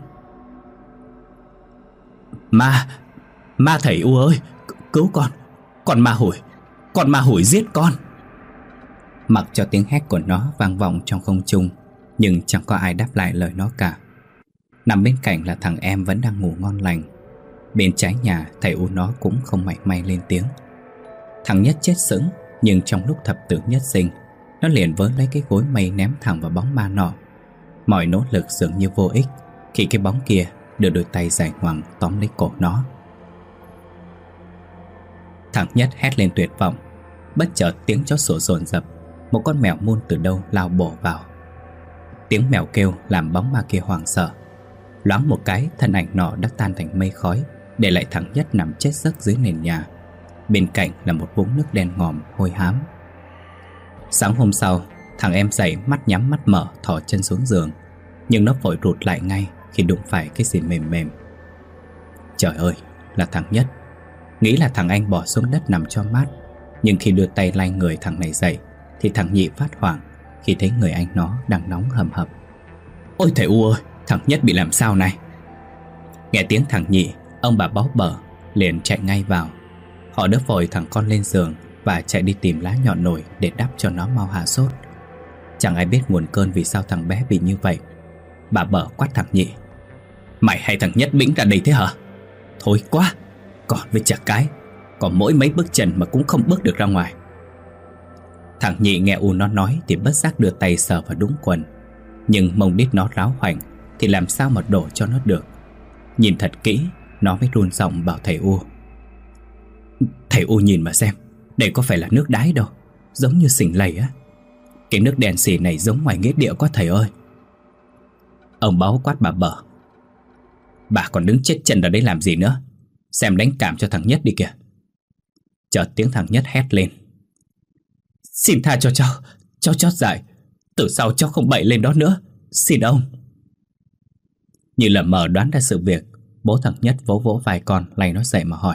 [SPEAKER 1] Ma, ma thầy U ơi, cứu con, con ma hủi, con ma hủi giết con. Mặc cho tiếng hét của nó vang vọng trong không trung, nhưng chẳng có ai đáp lại lời nó cả. Nằm bên cạnh là thằng em vẫn đang ngủ ngon lành. Bên trái nhà thầy U nó cũng không mảy may lên tiếng. Thằng Nhất chết sững, nhưng trong lúc thập tử nhất sinh, nó liền vớ lấy cái gối mây ném thẳng vào bóng ma nọ. Mọi nỗ lực dường như vô ích khi cái bóng kia đưa đôi tay dài ngoằng tóm lấy cổ nó. Thằng Nhất hét lên tuyệt vọng. Bất chợt tiếng chó sủa dồn dập. Một con mèo muôn từ đâu lao bổ vào. Tiếng mèo kêu làm bóng ma kia hoảng sợ. Loáng một cái, thân ảnh nọ đã tan thành mây khói, để lại thằng Nhất nằm chết giấc dưới nền nhà. Bên cạnh là một vũng nước đen ngòm hôi hám. Sáng hôm sau, thằng em dậy mắt nhắm mắt mở, thò chân xuống giường. Nhưng nó vội rụt lại ngay khi đụng phải cái gì mềm mềm. Trời ơi, là thằng Nhất. Nghĩ là thằng anh bỏ xuống đất nằm cho mát. Nhưng khi đưa tay lay người thằng này dậy thì thằng Nhị phát hoảng khi thấy người anh nó đang nóng hầm hập. Ôi thầy U ơi, thằng Nhất bị làm sao này? Nghe tiếng thằng Nhị, ông bà Báo Bờ liền chạy ngay vào. Họ đỡ vội thằng con lên giường và chạy đi tìm lá nhọn nổi để đắp cho nó mau hạ sốt. Chẳng ai biết nguồn cơn vì sao thằng bé bị như vậy. Bà Bờ quát thằng Nhị: Mày hay thằng Nhất bĩnh ra đây thế hả? Thôi quá, còn với chả cái, còn mỗi mấy bước chân mà cũng không bước được ra ngoài. Thằng Nhị nghe U nó nói thì bất giác đưa tay sờ vào đúng quần. Nhưng mông đít nó ráo hoành thì làm sao mà đổ cho nó được. Nhìn thật kỹ, nó mới run giọng bảo thầy U: Thầy U nhìn mà xem, đây có phải là nước đái đâu, giống như xình lầy á. Cái nước đen xì này giống ngoài nghĩa địa quá thầy ơi. Ông Báo quát bà Bờ: Bà còn đứng chết chân ở đấy làm gì nữa? Xem đánh cảm cho thằng Nhất đi kìa. Chợt tiếng thằng Nhất hét lên: Xin tha cho cháu, cháu chót dại. Từ sau cháu không bậy lên đó nữa, xin ông. Như là mờ đoán ra sự việc, bố thằng Nhất vỗ vỗ vai con, lay nó dậy mà hỏi: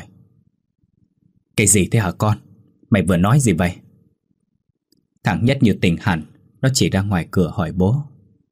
[SPEAKER 1] Cái gì thế hả con? Mày vừa nói gì vậy? Thằng Nhất như tỉnh hẳn, nó chỉ ra ngoài cửa hỏi bố: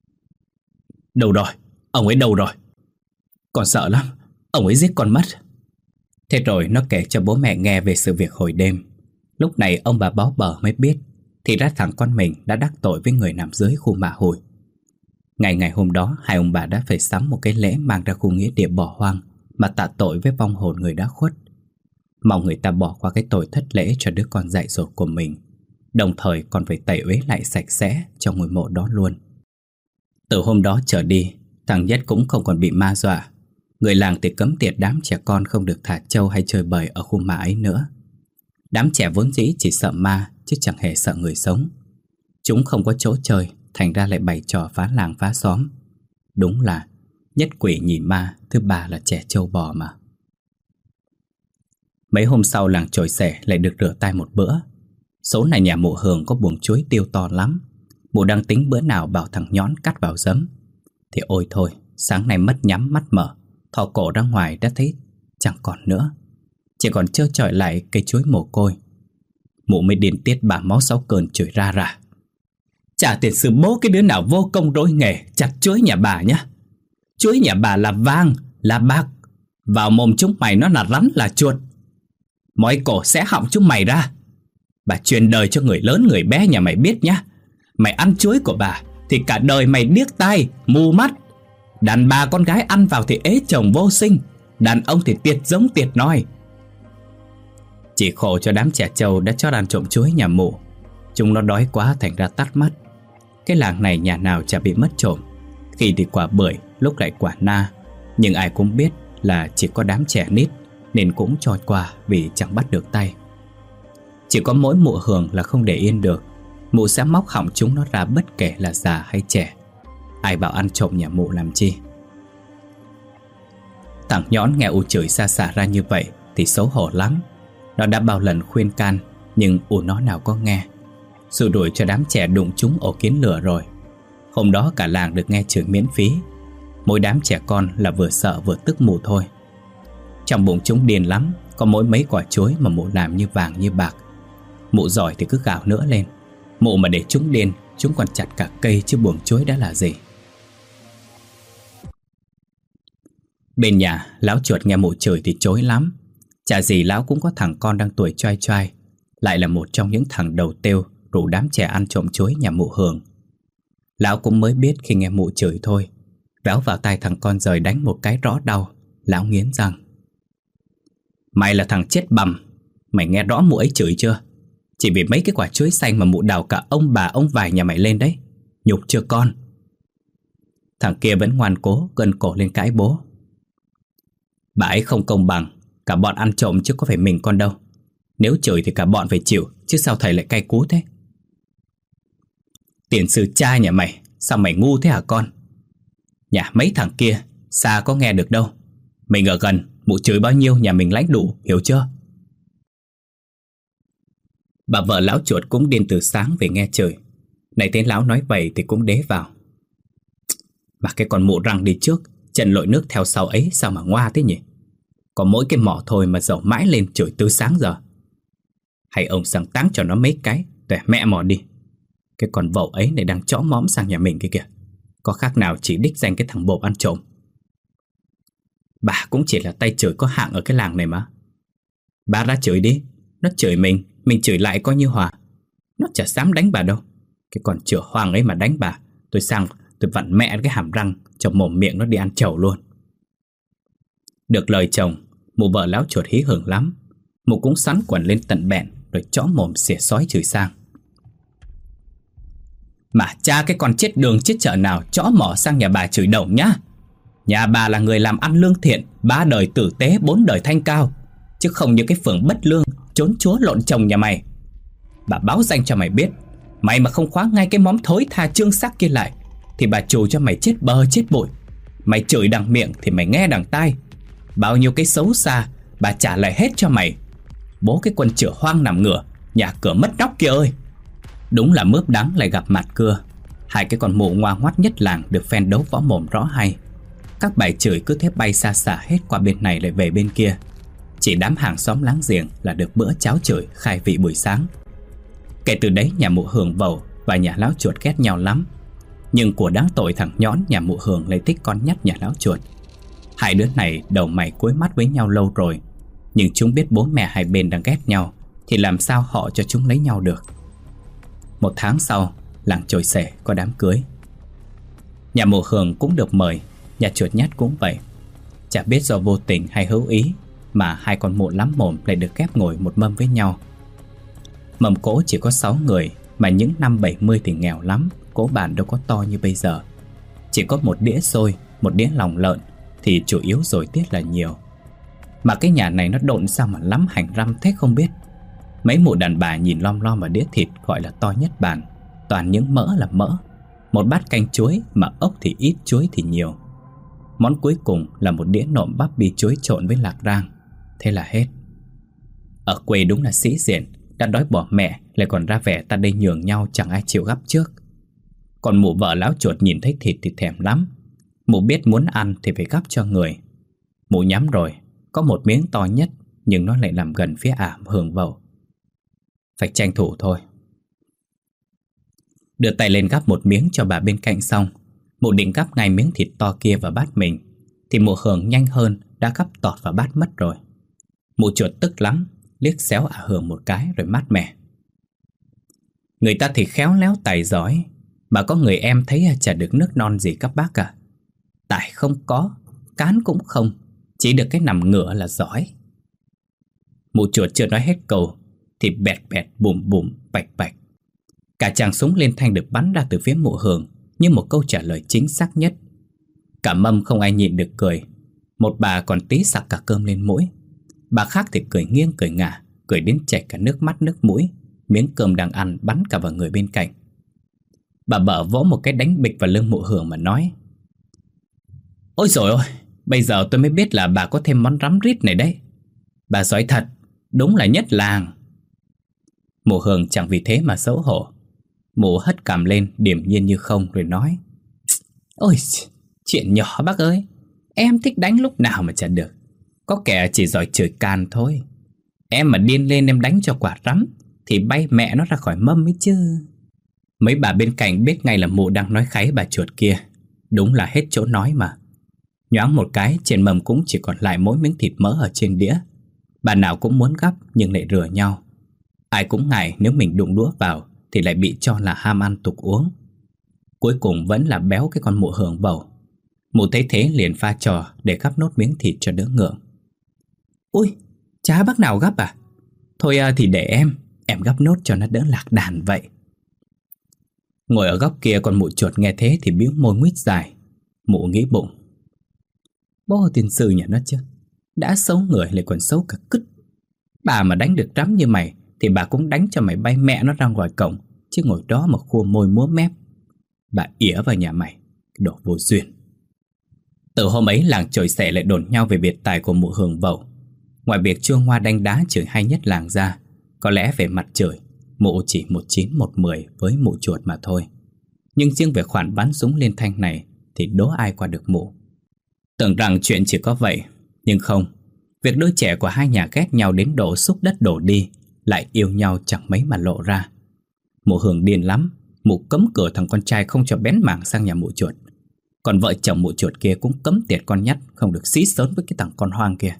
[SPEAKER 1] Đâu rồi? Ông ấy đâu rồi? Con sợ lắm, ông ấy giết con mất. Thế rồi nó kể cho bố mẹ nghe về sự việc hồi đêm. Lúc này ông bà Báo Bờ mới biết, thì ra thằng con mình đã đắc tội với người nằm dưới khu mạ hủi. Ngày ngày hôm đó, hai ông bà đã phải sắm một cái lễ mang ra khu nghĩa địa bỏ hoang mà tạ tội với vong hồn người đã khuất. Mong người ta bỏ qua cái tội thất lễ cho đứa con dại dột của mình, đồng thời còn phải tẩy uế lại sạch sẽ cho ngôi mộ đó luôn. Từ hôm đó trở đi, thằng Nhất cũng không còn bị ma dọa. Người làng thì cấm tiệt đám trẻ con không được thả trâu hay chơi bời ở khu mạ ấy nữa. Đám trẻ vốn dĩ chỉ sợ ma chứ chẳng hề sợ người sống. Chúng không có chỗ chơi, thành ra lại bày trò phá làng phá xóm. Đúng là nhất quỷ nhì ma, thứ ba là trẻ trâu bò mà. Mấy hôm sau làng Chổi Xẻ lại được rửa tay một bữa. Số này nhà mụ Hường có buồng chuối tiêu to lắm. Mụ đang tính bữa nào bảo thằng Nhón cắt vào giấm. Thì ôi thôi, sáng nay mất nhắm mắt mở, thò cổ ra ngoài đã thấy chẳng còn nữa, chỉ còn trơ trọi lại cây chuối mồ côi. Mụ mới điên tiết bà máu sáu cơn chửi ra ra: Trả tiền sư bố cái đứa nào vô công đỗi nghề chặt chuối nhà bà nhá. Chuối nhà bà là vàng, là bạc, vào mồm chúng mày nó là rắn là chuột. Mọi cổ xé họng chúng mày ra. Bà truyền đời cho người lớn người bé nhà mày biết nhá. Mày ăn chuối của bà thì cả đời mày điếc tai, mù mắt. Đàn bà con gái ăn vào thì ế chồng vô sinh, đàn ông thì tiệt giống tiệt noi. Chỉ khổ cho đám trẻ trâu đã cho ăn trộm chuối nhà mụ. Chúng nó đói quá thành ra tắt mắt. Cái làng này nhà nào chả bị mất trộm. Khi thì quả bưởi, lúc lại quả na. Nhưng ai cũng biết là chỉ có đám trẻ nít, nên cũng cho qua vì chẳng bắt được tay. Chỉ có mỗi mụ Hường là không để yên được. Mụ sẽ móc họng chúng nó ra bất kể là già hay trẻ. Ai bảo ăn trộm nhà mụ làm chi. Thằng nhõn nghe ụ chửi xa xả ra như vậy thì xấu hổ lắm. Nó đã bao lần khuyên can, nhưng ụ nó nào có nghe. Xua đuổi cho đám trẻ đụng chúng ổ kiến lửa rồi. Hôm đó cả làng được nghe chửi miễn phí. Mỗi đám trẻ con là vừa sợ vừa tức mụ thôi. Trong bụng chúng điên lắm. Có mỗi mấy quả chuối mà mụ làm như vàng như bạc. Mụ giỏi thì cứ gào nữa lên. Mụ mà để chúng điên, chúng còn chặt cả cây chứ buồng chuối đã là gì. Bên nhà, lão chuột nghe mụ chửi thì chối lắm. Chả gì lão cũng có thằng con đang tuổi choai choai, lại là một trong những thằng đầu têu rủ đám trẻ ăn trộm chuối nhà mụ Hường. Lão cũng mới biết khi nghe mụ chửi thôi. Véo vào tay thằng con rời đánh một cái rõ đau. Lão nghiến răng. Mày là thằng chết bầm. Mày nghe rõ mụ ấy chửi chưa? Chỉ vì mấy cái quả chuối xanh mà mụ đào cả ông bà ông vài nhà mày lên đấy. Nhục chưa con? Thằng kia vẫn ngoan cố gân cổ lên cãi bố. Bà ấy không công bằng. Cả bọn ăn trộm chứ có phải mình con đâu. Nếu chửi thì cả bọn phải chịu, chứ sao thầy lại cay cú thế? Tiền sư cha nhà mày, sao mày ngu thế hả con? Nhà mấy thằng kia xa có nghe được đâu. Mình ở gần, mụ chửi bao nhiêu nhà mình lãnh đủ, hiểu chưa? Bà vợ lão chuột cũng điên từ sáng về nghe chửi. Này thấy lão nói vậy thì cũng đế vào. Mà cái con mụ răng đi trước, chân lội nước theo sau ấy sao mà ngoa thế nhỉ? Có mỗi cái mỏ thôi mà dầu mãi lên chửi từ sáng giờ. Hay ông sang táng cho nó mấy cái, tuệ mẹ mò đi. Cái con vậu ấy này đang chõ móm sang nhà mình kia kìa. Có khác nào chỉ đích danh cái thằng bộp ăn trộm. Bà cũng chỉ là tay chửi có hạng ở cái làng này mà. Bà ra chửi đi. Nó chửi mình, mình chửi lại coi như hòa. Nó chả dám đánh bà đâu. Cái con chửa hoang ấy mà đánh bà, tôi sang tôi vặn mẹ cái hàm răng cho mồm miệng nó đi ăn trầu luôn. Được lời chồng, mụ vợ lão chuột hí hưởng lắm. Mụ cũng sắn quần lên tận bẹn rồi chõ mồm xỉa xói chửi sang. Mà cha cái con chết đường chết chợ nào chõ mỏ sang nhà bà chửi đồng nhá. Nhà bà là người làm ăn lương thiện, ba đời tử tế, bốn đời thanh cao, chứ không như cái phường bất lương trốn chúa lộn chồng nhà mày. Bà báo danh cho mày biết, mày mà không khóa ngay cái móm thối tha trương sắc kia lại thì bà trù cho mày chết bơ chết bụi. Mày chửi đằng miệng thì mày nghe đằng tai. Bao nhiêu cái xấu xa bà trả lại hết cho mày. Bố cái quân chửa hoang nằm ngửa, nhà cửa mất nóc kia ơi. Đúng là mướp đắng lại gặp mặt cưa. Hai cái con mụ ngoa ngoắt nhất làng được phen đấu võ mồm rõ hay. Các bài chửi cứ thế bay xa xả hết qua bên này lại về bên kia. Chỉ đám hàng xóm láng giềng là được bữa cháo chửi khai vị buổi sáng. Kể từ đấy nhà mụ Hường vầu và nhà lão chuột ghét nhau lắm. Nhưng của đáng tội thằng nhõn nhà mụ Hường lại thích con nhắt nhà lão chuột. Hai đứa này đầu mày cuối mắt với nhau lâu rồi, nhưng chúng biết bố mẹ hai bên đang ghét nhau thì làm sao họ cho chúng lấy nhau được. Một tháng sau, làng Chồi Sẻ có đám cưới. Nhà mụ Hường cũng được mời, nhà chuột nhắt cũng vậy. Chả biết do vô tình hay hữu ý mà hai con mụ lắm mồm lại được ghép ngồi một mâm với nhau. Mâm cỗ chỉ có sáu người, mà những năm bảy mươi thì nghèo lắm, cỗ bàn đâu có to như bây giờ. Chỉ có một đĩa xôi, một đĩa lòng lợn thì chủ yếu rồi tiết là nhiều. Mà cái nhà này nó độn sao mà lắm hành răm thế không biết. Mấy mụ đàn bà nhìn lom lom vào đĩa thịt gọi là to nhất bàn, toàn những mỡ là mỡ. Một bát canh chuối mà ốc thì ít chuối thì nhiều. Món cuối cùng là một đĩa nộm bắp bì chuối trộn với lạc rang. Thế là hết. Ở quê đúng là sĩ diện, đã đói bỏ mẹ lại còn ra vẻ ta đây nhường nhau chẳng ai chịu gắp trước. Còn mụ vợ lão chuột nhìn thấy thịt thì thèm lắm. Mụ biết muốn ăn thì phải gắp cho người. Mụ nhắm rồi, có một miếng to nhất, nhưng nó lại nằm gần phía ả Hường vầu. Phải tranh thủ thôi. Đưa tay lên gắp một miếng cho bà bên cạnh xong, mụ định gắp ngay miếng thịt to kia vào bát mình, thì mụ Hường nhanh hơn đã gắp tọt vào bát mất rồi. Mụ chuột tức lắm, liếc xéo ả Hường một cái rồi mát mẻ. Người ta thì khéo léo tài giỏi, mà có người em thấy chả được nước non gì các bác cả. Tài không có, cán cũng không, chỉ được cái nằm ngửa là giỏi. Mụ chuột chưa nói hết câu thì bẹt bẹt bùm bùm bạch bạch, cả tràng súng liên thanh được bắn ra từ phía mụ Hường như một câu trả lời chính xác nhất. Cả mâm không ai nhịn được cười. Một bà còn tí sặc cả cơm lên mũi. Bà khác thì cười nghiêng cười ngả, cười đến chảy cả nước mắt nước mũi. Miếng cơm đang ăn bắn cả vào người bên cạnh. Bà bở vỗ một cái đánh bịch vào lưng mụ Hường mà nói: Ôi dồi ôi, bây giờ tôi mới biết là bà có thêm món rắm rít này đấy. Bà giỏi thật, đúng là nhất làng. Mụ Hường chẳng vì thế mà xấu hổ. Mụ hất cằm lên điềm nhiên như không rồi nói: Ôi, chuyện nhỏ bác ơi. Em thích đánh lúc nào mà chả được. Có kẻ chỉ giỏi chửi can thôi. Em mà điên lên em đánh cho quả rắm thì bay mẹ nó ra khỏi mâm ấy chứ. Mấy bà bên cạnh biết ngay là mụ đang nói kháy bà chuột kia. Đúng là hết chỗ nói mà. Nhoáng một cái trên mâm cũng chỉ còn lại mỗi miếng thịt mỡ ở trên đĩa. Bà nào cũng muốn gắp nhưng lại rửa nhau. Ai cũng ngại nếu mình đụng đũa vào thì lại bị cho là ham ăn tục uống. Cuối cùng vẫn là béo cái con mụ Hường bầu. Mụ thấy thế liền pha trò để gắp nốt miếng thịt cho đỡ ngượng. Ui, chả bác nào gắp à? Thôi à, thì để em, em gắp nốt cho nó đỡ lạc đàn vậy. Ngồi ở góc kia con mụ chuột nghe thế thì bĩu môi nguýt dài. Mụ nghĩ bụng: Bố tiền sư nhà nó chứ, đã xấu người lại còn xấu cả cứt. Bà mà đánh được rắm như mày thì bà cũng đánh cho mày bay mẹ nó ra ngoài cổng, chứ ngồi đó mà khua môi múa mép. Bà ỉa vào nhà mày, đồ vô duyên. Từ hôm ấy làng Chổi Xẻ lại đồn nhau về biệt tài của mụ Hường vậu. Ngoài việc chuông hoa đánh đá chửi hay nhất làng ra, có lẽ về mặt chửi mụ chỉ một chín một mười với mụ chuột mà thôi. Nhưng riêng về khoản bắn súng liên thanh này thì đố ai qua được mụ. Tưởng rằng chuyện chỉ có vậy, nhưng không. Việc đôi trẻ của hai nhà ghét nhau đến độ xúc đất đổ đi lại yêu nhau chẳng mấy mà lộ ra. Mụ Hường điên lắm. Mụ cấm cửa thằng con trai không cho bén mảng sang nhà mụ chuột. Còn vợ chồng mụ chuột kia cũng cấm tiệt con nhắt không được xí xớn với cái thằng con hoang kia.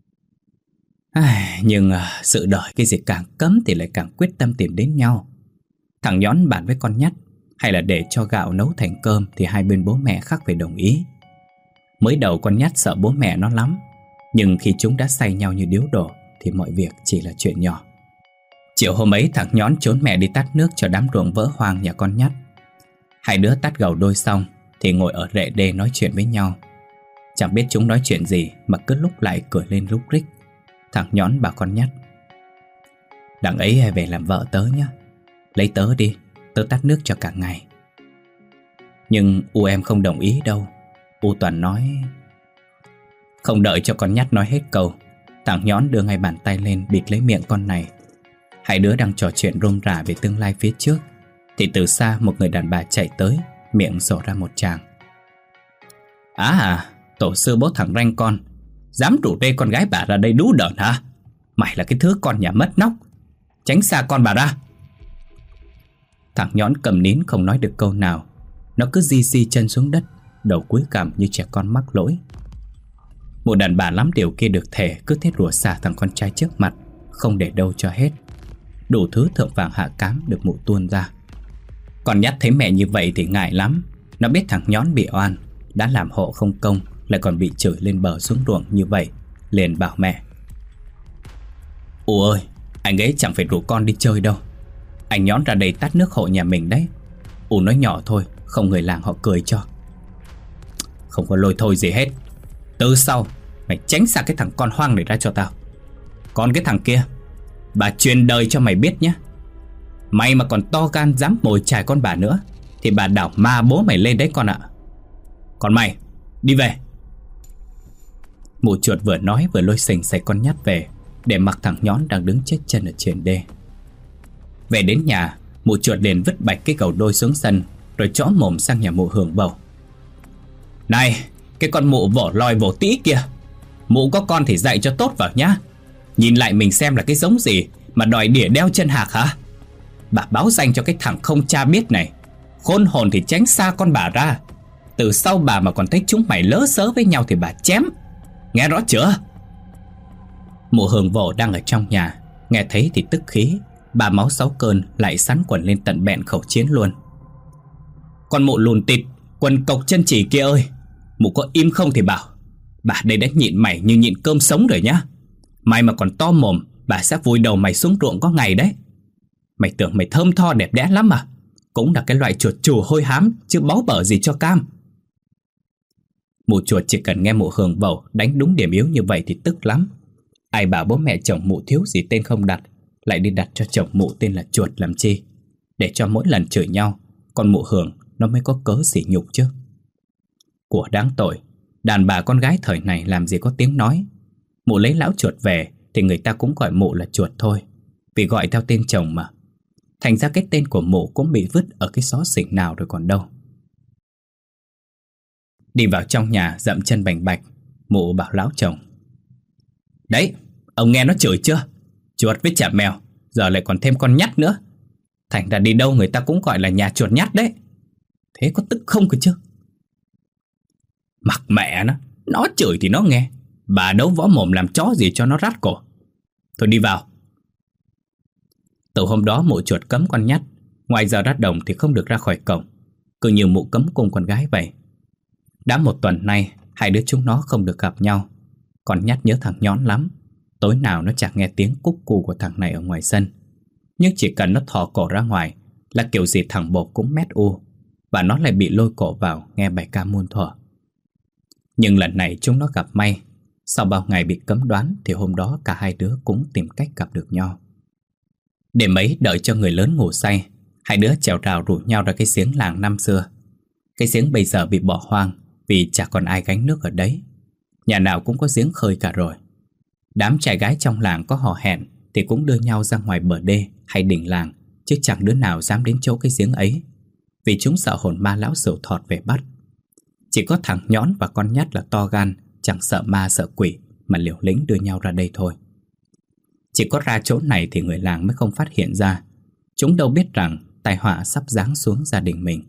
[SPEAKER 1] À, nhưng à, sự đời cái gì càng cấm thì lại càng quyết tâm tìm đến nhau. Thằng nhón bàn với con nhắt hay là để cho gạo nấu thành cơm thì hai bên bố mẹ khác phải đồng ý. Mới đầu con nhắt sợ bố mẹ nó lắm, nhưng khi chúng đã say nhau như điếu đổ thì mọi việc chỉ là chuyện nhỏ. Chiều hôm ấy thằng nhón trốn mẹ đi tát nước cho đám ruộng vỡ hoang nhà con nhắt. Hai đứa tát gầu đôi xong thì ngồi ở rễ đê nói chuyện với nhau. Chẳng biết chúng nói chuyện gì mà cứ lúc lại cười lên rúc rích. Thằng nhón bảo con nhắt: Đằng ấy về làm vợ tớ nhá. Lấy tớ đi, tớ tát nước cho cả ngày. Nhưng U em không đồng ý đâu. U toàn nói. Không đợi cho con nhắt nói hết câu, thằng nhón đưa ngay bàn tay lên bịt lấy miệng con này. Hai đứa đang trò chuyện rôm rả về tương lai phía trước thì từ xa một người đàn bà chạy tới, miệng sổ ra một tràng: À, tổ sư bố thằng ranh con, dám rủ rê con gái bà ra đây đú đợn hả? Mày là cái thứ con nhà mất nóc, tránh xa con bà ra. Thằng nhón cầm nín không nói được câu nào. Nó cứ di di chân xuống đất, đầu cúi cằm như trẻ con mắc lỗi. Một đàn bà lắm điều kia được thể cứ thế rủa xả thằng con trai trước mặt, không để đâu cho hết. Đủ thứ thượng vàng hạ cám được mụ tuôn ra. Con nhắt thấy mẹ như vậy thì ngại lắm. Nó biết thằng nhón bị oan, đã làm hộ không công, lại còn bị chửi lên bờ xuống ruộng như vậy, liền bảo mẹ: Ù ơi, anh ấy chẳng phải rủ con đi chơi đâu. Anh nhón ra đây tát nước hộ nhà mình đấy. Ù nói nhỏ thôi, không người làng họ cười cho. Không có lôi thôi gì hết. Từ sau mày tránh xa cái thằng con hoang này ra cho tao. Còn cái thằng kia, bà truyền đời cho mày biết nhé. Mày mà còn to gan dám mồi chài con bà nữa thì bà đảo ma bố mày lên đấy con ạ. Còn mày, đi về. Mụ chuột vừa nói vừa lôi sình sạch con nhắt về, để mặc thằng nhón đang đứng chết chân ở trên đê. Về đến nhà, mụ chuột liền vứt bạch cái gầu đôi xuống sân, rồi chõ mồm sang nhà mụ Hường bầu: Này, cái con mụ vỏ lòi vỏ tĩ kia, mụ có con thì dạy cho tốt vào nhá. Nhìn lại mình xem là cái giống gì mà đòi đỉa đeo chân hạc hả? Bà báo danh cho cái thằng không cha biết này. Khôn hồn thì tránh xa con bà ra. Từ sau bà mà còn thấy chúng mày lỡ xớ với nhau thì bà chém. Nghe rõ chưa? Mụ Hường vổ đang ở trong nhà, nghe thấy thì tức khí. Bà máu sáu cơn lại sắn quần lên tận bẹn khẩu chiến luôn: Con mụ lùn tịt, quần cộc chân chỉ kia ơi, mụ có im không thì bảo. Bà đây đã nhịn mày như nhịn cơm sống rồi nhá. Mày mà còn to mồm bà sẽ vùi đầu mày xuống ruộng có ngày đấy. Mày tưởng mày thơm tho đẹp đẽ lắm à? Cũng là cái loại chuột chù hôi hám, chứ báu bở gì cho cam. Mụ chuột chỉ cần nghe mụ Hường Vẩu đánh đúng điểm yếu như vậy thì tức lắm. Ai bảo bố mẹ chồng mụ thiếu gì tên không đặt, lại đi đặt cho chồng mụ tên là chuột làm chi? Để cho mỗi lần chửi nhau, con mụ Hường nó mới có cớ sỉ nhục chứ. Của đáng tội, đàn bà con gái thời này làm gì có tiếng nói. Mụ lấy lão chuột về thì người ta cũng gọi mụ là chuột thôi, vì gọi theo tên chồng mà. Thành ra cái tên của mụ cũng bị vứt ở cái xó xỉnh nào rồi còn đâu. Đi vào trong nhà dậm chân bành bạch, mụ bảo lão chồng: Đấy, ông nghe nó chửi chưa? Chuột với chả mèo, giờ lại còn thêm con nhắt nữa. Thành ra đi đâu người ta cũng gọi là nhà chuột nhắt đấy. Thế có tức không cơ chứ? Mặc mẹ nó, nó chửi thì nó nghe. Bà đấu võ mồm làm chó gì cho nó rát cổ. Thôi đi vào. Từ hôm đó mụ chuột cấm con nhắt, ngoài giờ ra đồng thì không được ra khỏi cổng, cứ như mụ cấm cùng con gái vậy. Đã một tuần nay hai đứa chúng nó không được gặp nhau. Con nhắt nhớ thằng Nhón lắm. Tối nào nó chẳng nghe tiếng cúc cu của thằng này ở ngoài sân. Nhưng chỉ cần nó thò cổ ra ngoài là kiểu gì thằng bột cũng mét u, và nó lại bị lôi cổ vào nghe bài ca muôn thuở. Nhưng lần này chúng nó gặp may. Sau bao ngày bị cấm đoán thì hôm đó cả hai đứa cũng tìm cách gặp được nhau. Đêm ấy đợi cho người lớn ngủ say, hai đứa trèo rào rủ nhau ra cái giếng làng năm xưa. Cái giếng bây giờ bị bỏ hoang vì chả còn ai gánh nước ở đấy. Nhà nào cũng có giếng khơi cả rồi. Đám trai gái trong làng có hò hẹn thì cũng đưa nhau ra ngoài bờ đê hay đỉnh làng, chứ chẳng đứa nào dám đến chỗ cái giếng ấy, vì chúng sợ hồn ma lão Sửu Thọt về bắt. Chỉ có thằng Nhón và con nhắt là to gan, chẳng sợ ma sợ quỷ mà liều lĩnh đưa nhau ra đây thôi. Chỉ có ra chỗ này thì người làng mới không phát hiện ra. Chúng đâu biết rằng tai họa sắp giáng xuống gia đình mình.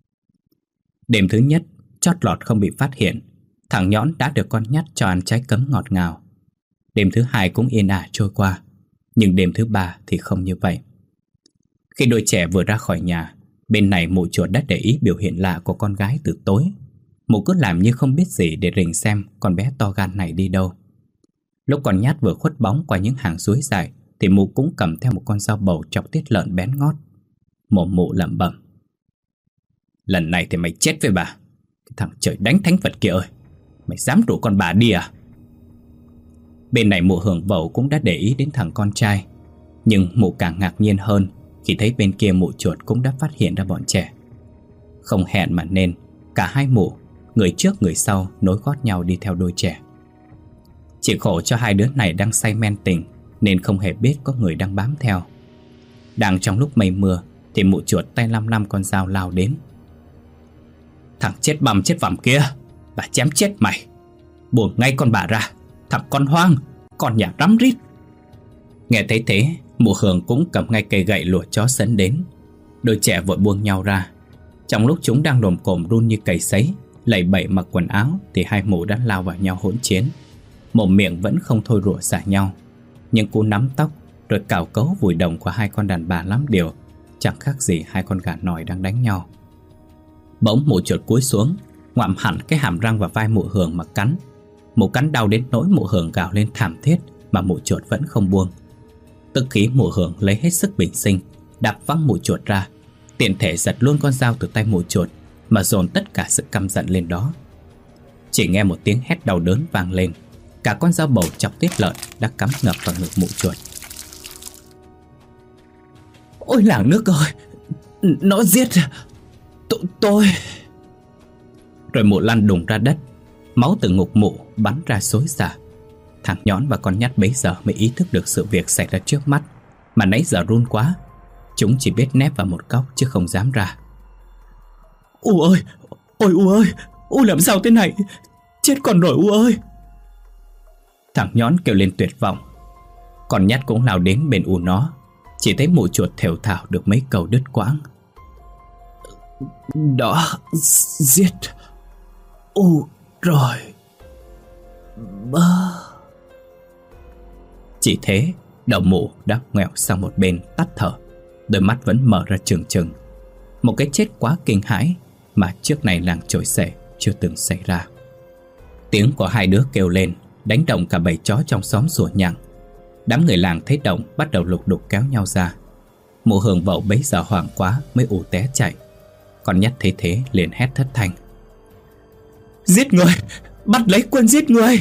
[SPEAKER 1] Đêm thứ nhất, chót lọt không bị phát hiện, thằng Nhón đã được con nhắt cho ăn trái cấm ngọt ngào. Đêm thứ hai cũng yên ả trôi qua, nhưng đêm thứ ba thì không như vậy. Khi đôi trẻ vừa ra khỏi nhà, bên này mụ chuột đã để ý biểu hiện lạ của con gái từ tối. Mụ cứ làm như không biết gì để rình xem con bé to gan này đi đâu. Lúc con nhát vừa khuất bóng qua những hàng suối dài thì mụ cũng cầm theo một con dao bầu chọc tiết lợn bén ngót. Mồm mụ lẩm bẩm: Lần này thì mày chết với bà. Cái thằng trời đánh thánh vật kia ơi, mày dám rủ con bà đi à? Bên này mụ Hường Vẩu cũng đã để ý đến thằng con trai, nhưng mụ càng ngạc nhiên hơn khi thấy bên kia mụ chuột cũng đã phát hiện ra bọn trẻ. Không hẹn mà nên cả hai mụ, người trước người sau, nối gót nhau đi theo đôi trẻ. Chỉ khổ cho hai đứa này đang say men tình nên không hề biết có người đang bám theo. Đang trong lúc mây mưa thì mụ chuột tay lăm lăm con dao lao đến. Thằng chết bầm chết vằm kia, bà chém chết mày. Buông ngay con bà ra, thằng con hoang, con nhà rắm rít. Nghe thấy thế, mụ Hường cũng cầm ngay cây gậy lùa chó sấn đến. Đôi trẻ vội buông nhau ra. Trong lúc chúng đang đồm cồm run như cầy sấy, lầy bậy mặc quần áo, thì hai mụ đã lao vào nhau hỗn chiến. Mồm miệng vẫn không thôi rủa xả nhau, nhưng cú nắm tóc rồi cào cấu vùi đồng của hai con đàn bà lắm điều, chẳng khác gì hai con gà nòi đang đánh nhau. Bỗng mụ chuột cúi xuống, ngoạm hẳn cái hàm răng vào vai mụ Hường mà cắn. Mụ cắn đau đến nỗi mụ Hường gào lên thảm thiết mà mụ chuột vẫn không buông. Tức khí mụ Hường lấy hết sức bình sinh, đạp văng mụ chuột ra, tiện thể giật luôn con dao từ tay mụ chuột mà dồn tất cả sự căm giận lên đó. Chỉ nghe một tiếng hét đau đớn vang lên, cả con dao bầu chọc tiết lợn đã cắm ngập vào ngực mụ chuột. Ôi làng nước ơi, nó giết tôi, tôi. Rồi mụ lăn đùng ra đất, máu từ ngục mụ bắn ra xối xả. Thằng Nhón và con nhắt bấy giờ mới ý thức được sự việc xảy ra trước mắt, mà nãy giờ run quá, chúng chỉ biết nép vào một góc chứ không dám ra. U ơi, ôi U ơi, U làm sao thế này, chết con rồi U ơi. Thằng Nhón kêu lên tuyệt vọng. Con nhắt cũng lao đến bên U nó, chỉ thấy mụ chuột thều thào được mấy câu đứt quãng. Đó, giết U rồi. Bơ. Chỉ thế, đầu mụ đã ngoẹo sang một bên tắt thở, đôi mắt vẫn mở ra trừng trừng. Một cái chết quá kinh hãi mà trước này làng Chổi Sể chưa từng xảy ra. Tiếng của hai đứa kêu lên đánh động cả bầy chó trong xóm sủa nhặng. Đám người làng thấy động bắt đầu lục đục kéo nhau ra. Mụ Hường Vậu bấy giờ hoảng quá mới ù té chạy. Con Nhất thấy thế liền hét thất thanh: Giết người! Bắt lấy quân giết người!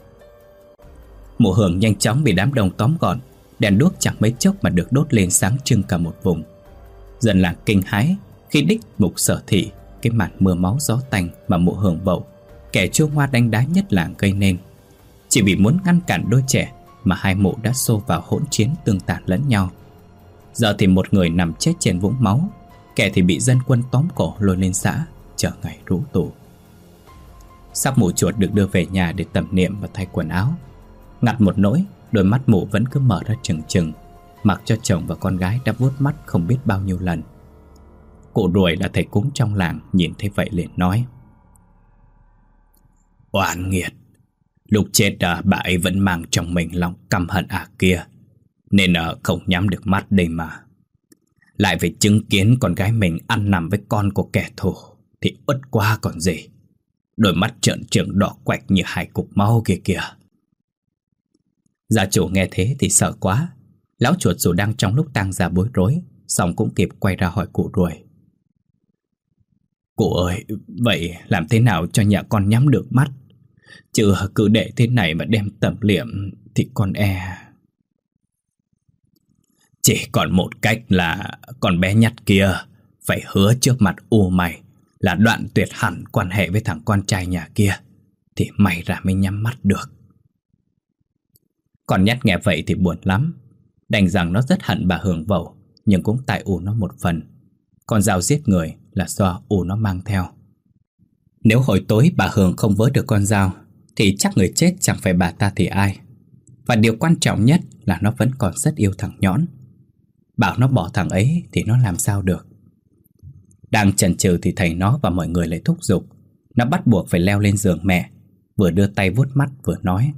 [SPEAKER 1] Mụ Hường nhanh chóng bị đám đông tóm gọn. Đèn đuốc chẳng mấy chốc mà được đốt lên sáng trưng cả một vùng. Dân làng kinh hãi khi đích mục Sở Thị cái màn mưa máu gió tanh mà mụ Hường Vậu, kẻ chua hoa đánh đá nhất làng gây nên. Chỉ vì muốn ngăn cản đôi trẻ mà hai mụ đã xô vào hỗn chiến tương tàn lẫn nhau. Giờ thì một người nằm chết trên vũng máu, kẻ thì bị dân quân tóm cổ lôi lên xã chờ ngày rũ tù. Xác mụ chuột được đưa về nhà để tẩm niệm và thay quần áo. Ngặt một nỗi, đôi mắt mụ vẫn cứ mở ra trừng trừng, mặc cho chồng và con gái đã vuốt mắt không biết bao nhiêu lần. Cụ Ruồi là thầy cúng trong làng nhìn thấy vậy liền nói: Oan nghiệt! Lúc chết à, bà ấy vẫn mang trong mình lòng căm hận à kia, nên à, không nhắm được mắt đây mà. Lại phải chứng kiến con gái mình ăn nằm với con của kẻ thù thì uất quá còn gì. Đôi mắt trợn trừng đỏ quạch như hai cục máu kia kìa. Gia chủ nghe thế thì sợ quá. Lão chuột dù đang trong lúc tang gia bối rối, song cũng kịp quay ra hỏi cụ Ruồi: Cụ ơi, vậy làm thế nào cho nhà con nhắm được mắt? Chứ cứ để thế này mà đem tẩm liệm thì con e... Chỉ còn một cách là con bé Nhắt kia phải hứa trước mặt U mày là đoạn tuyệt hẳn quan hệ với thằng con trai nhà kia, thì mày ra mới nhắm mắt được. Con Nhắt nghe vậy thì buồn lắm. Đành rằng nó rất hận bà Hường Vậu, nhưng cũng tại U nó một phần. Con dao giết người là do U nó mang theo. Nếu hồi tối bà Hường không vớ được con dao thì chắc người chết chẳng phải bà ta thì ai. Và điều quan trọng nhất là nó vẫn còn rất yêu thằng Nhõn. Bảo nó bỏ thằng ấy thì nó làm sao được. Đang chần chừ thì thầy nó và mọi người lại thúc giục. Nó bắt buộc phải leo lên giường mẹ, vừa đưa tay vuốt mắt vừa nói: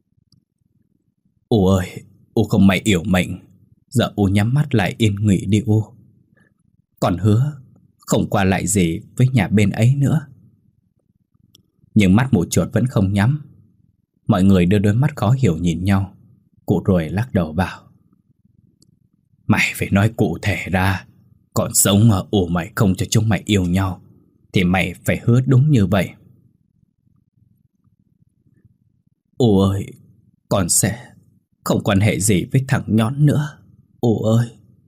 [SPEAKER 1] U ơi, U không may yểu mệnh. Giờ U nhắm mắt lại yên nghỉ đi U. Còn hứa không qua lại gì với nhà bên ấy nữa. Nhưng mắt mụ chuột vẫn không nhắm. Mọi người đưa đôi mắt khó hiểu nhìn nhau. Cụ Ruồi lắc đầu bảo: Mày phải nói cụ thể ra. Còn sống ở U mày không cho chúng mày yêu nhau thì mày phải hứa đúng như vậy. U ơi, con sẽ không quan hệ gì với thằng Nhõn nữa, U ơi.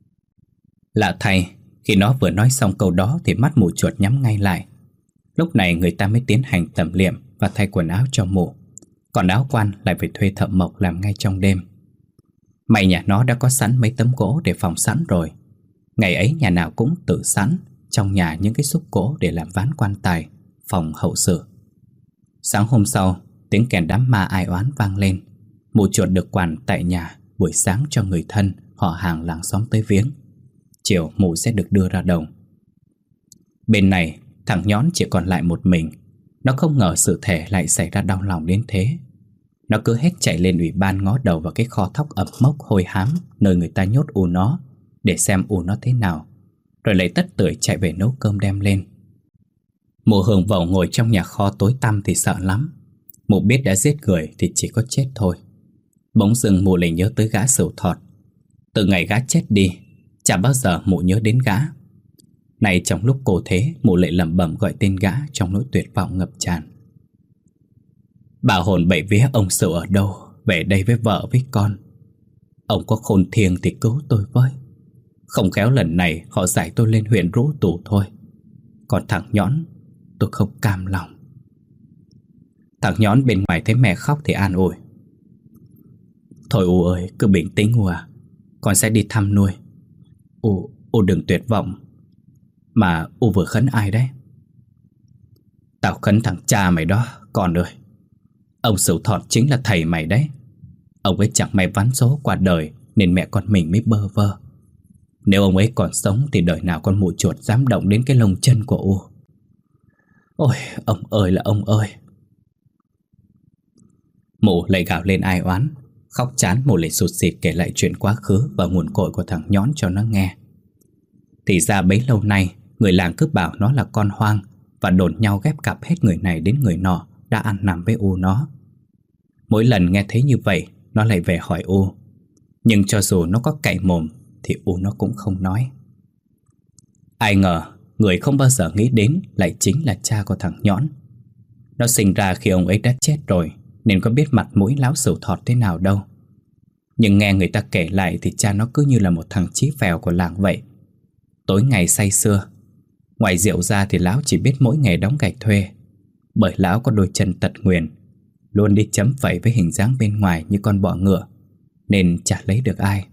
[SPEAKER 1] Lạ thay, khi nó vừa nói xong câu đó thì mắt mụ chuột nhắm ngay lại. Lúc này người ta mới tiến hành tẩm liệm và thay quần áo cho mụ. Còn áo quan lại phải thuê thợ mộc làm ngay trong đêm. May nhà nó đã có sẵn mấy tấm gỗ để phòng sẵn rồi. Ngày ấy nhà nào cũng tự sẵn trong nhà những cái xúc gỗ để làm ván quan tài, phòng hậu sự. Sáng hôm sau, tiếng kèn đám ma ai oán vang lên. Mụ chuột được quản tại nhà, buổi sáng cho người thân, họ hàng làng xóm tới viếng. Chiều mụ sẽ được đưa ra đồng. Bên này, thằng Nhõn chỉ còn lại một mình. Nó không ngờ sự thể lại xảy ra đau lòng đến thế. Nó cứ hết chạy lên ủy ban ngó đầu vào cái kho thóc ẩm mốc hôi hám nơi người ta nhốt U nó, để xem U nó thế nào, rồi lấy tất tưởi chạy về nấu cơm đem lên. Mụ Hường Vậu ngồi trong nhà kho tối tăm thì sợ lắm. Mụ biết đã giết người thì chỉ có chết thôi. Bỗng dưng mụ lại nhớ tới gã Sửu Thọt. Từ ngày gã chết đi, chả bao giờ mụ nhớ đến gã. Này trong lúc cô thế, mụ lại lẩm bẩm gọi tên gã trong nỗi tuyệt vọng ngập tràn. Bà hồn bảy vía ông Sửu ở đâu, về đây với vợ với con. Ông có khôn thiêng thì cứu tôi với. Không khéo lần này họ giải tôi lên huyện rũ tù thôi. Còn thằng Nhõn, tôi không cam lòng. Thằng Nhõn bên ngoài thấy mẹ khóc thì an ủi: Thôi U ơi, cứ bình tĩnh U à. Con sẽ đi thăm nuôi. U, U đừng tuyệt vọng. Mà U vừa khấn ai đấy? Tao khấn thằng cha mày đó, con ơi. Ông Sửu Thọt chính là thầy mày đấy. Ông ấy chẳng may ván số qua đời nên mẹ con mình mới bơ vơ. Nếu ông ấy còn sống thì đời nào con mụ chuột dám động đến cái lông chân của U. Ôi, ông ơi là ông ơi. Mụ lại gào lên ai oán. Khóc chán mụ lại sụt sịt kể lại chuyện quá khứ và nguồn cội của thằng Nhõn cho nó nghe. Thì ra bấy lâu nay người làng cứ bảo nó là con hoang và đồn nhau ghép cặp hết người này đến người nọ đã ăn nằm với U nó. Mỗi lần nghe thấy như vậy, nó lại về hỏi U. Nhưng cho dù nó có cạy mồm thì U nó cũng không nói. Ai ngờ người không bao giờ nghĩ đến lại chính là cha của thằng Nhõn. Nó sinh ra khi ông ấy đã chết rồi, nên có biết mặt mũi láo xửu thọt thế nào đâu. Nhưng nghe người ta kể lại thì cha nó cứ như là một thằng chí phèo của làng vậy. Tối ngày say sưa. Ngoài rượu ra thì lão chỉ biết mỗi ngày đóng gạch thuê. Bởi lão có đôi chân tật nguyền, luôn đi chấm phẩy với hình dáng bên ngoài như con bọ ngựa, nên chả lấy được ai.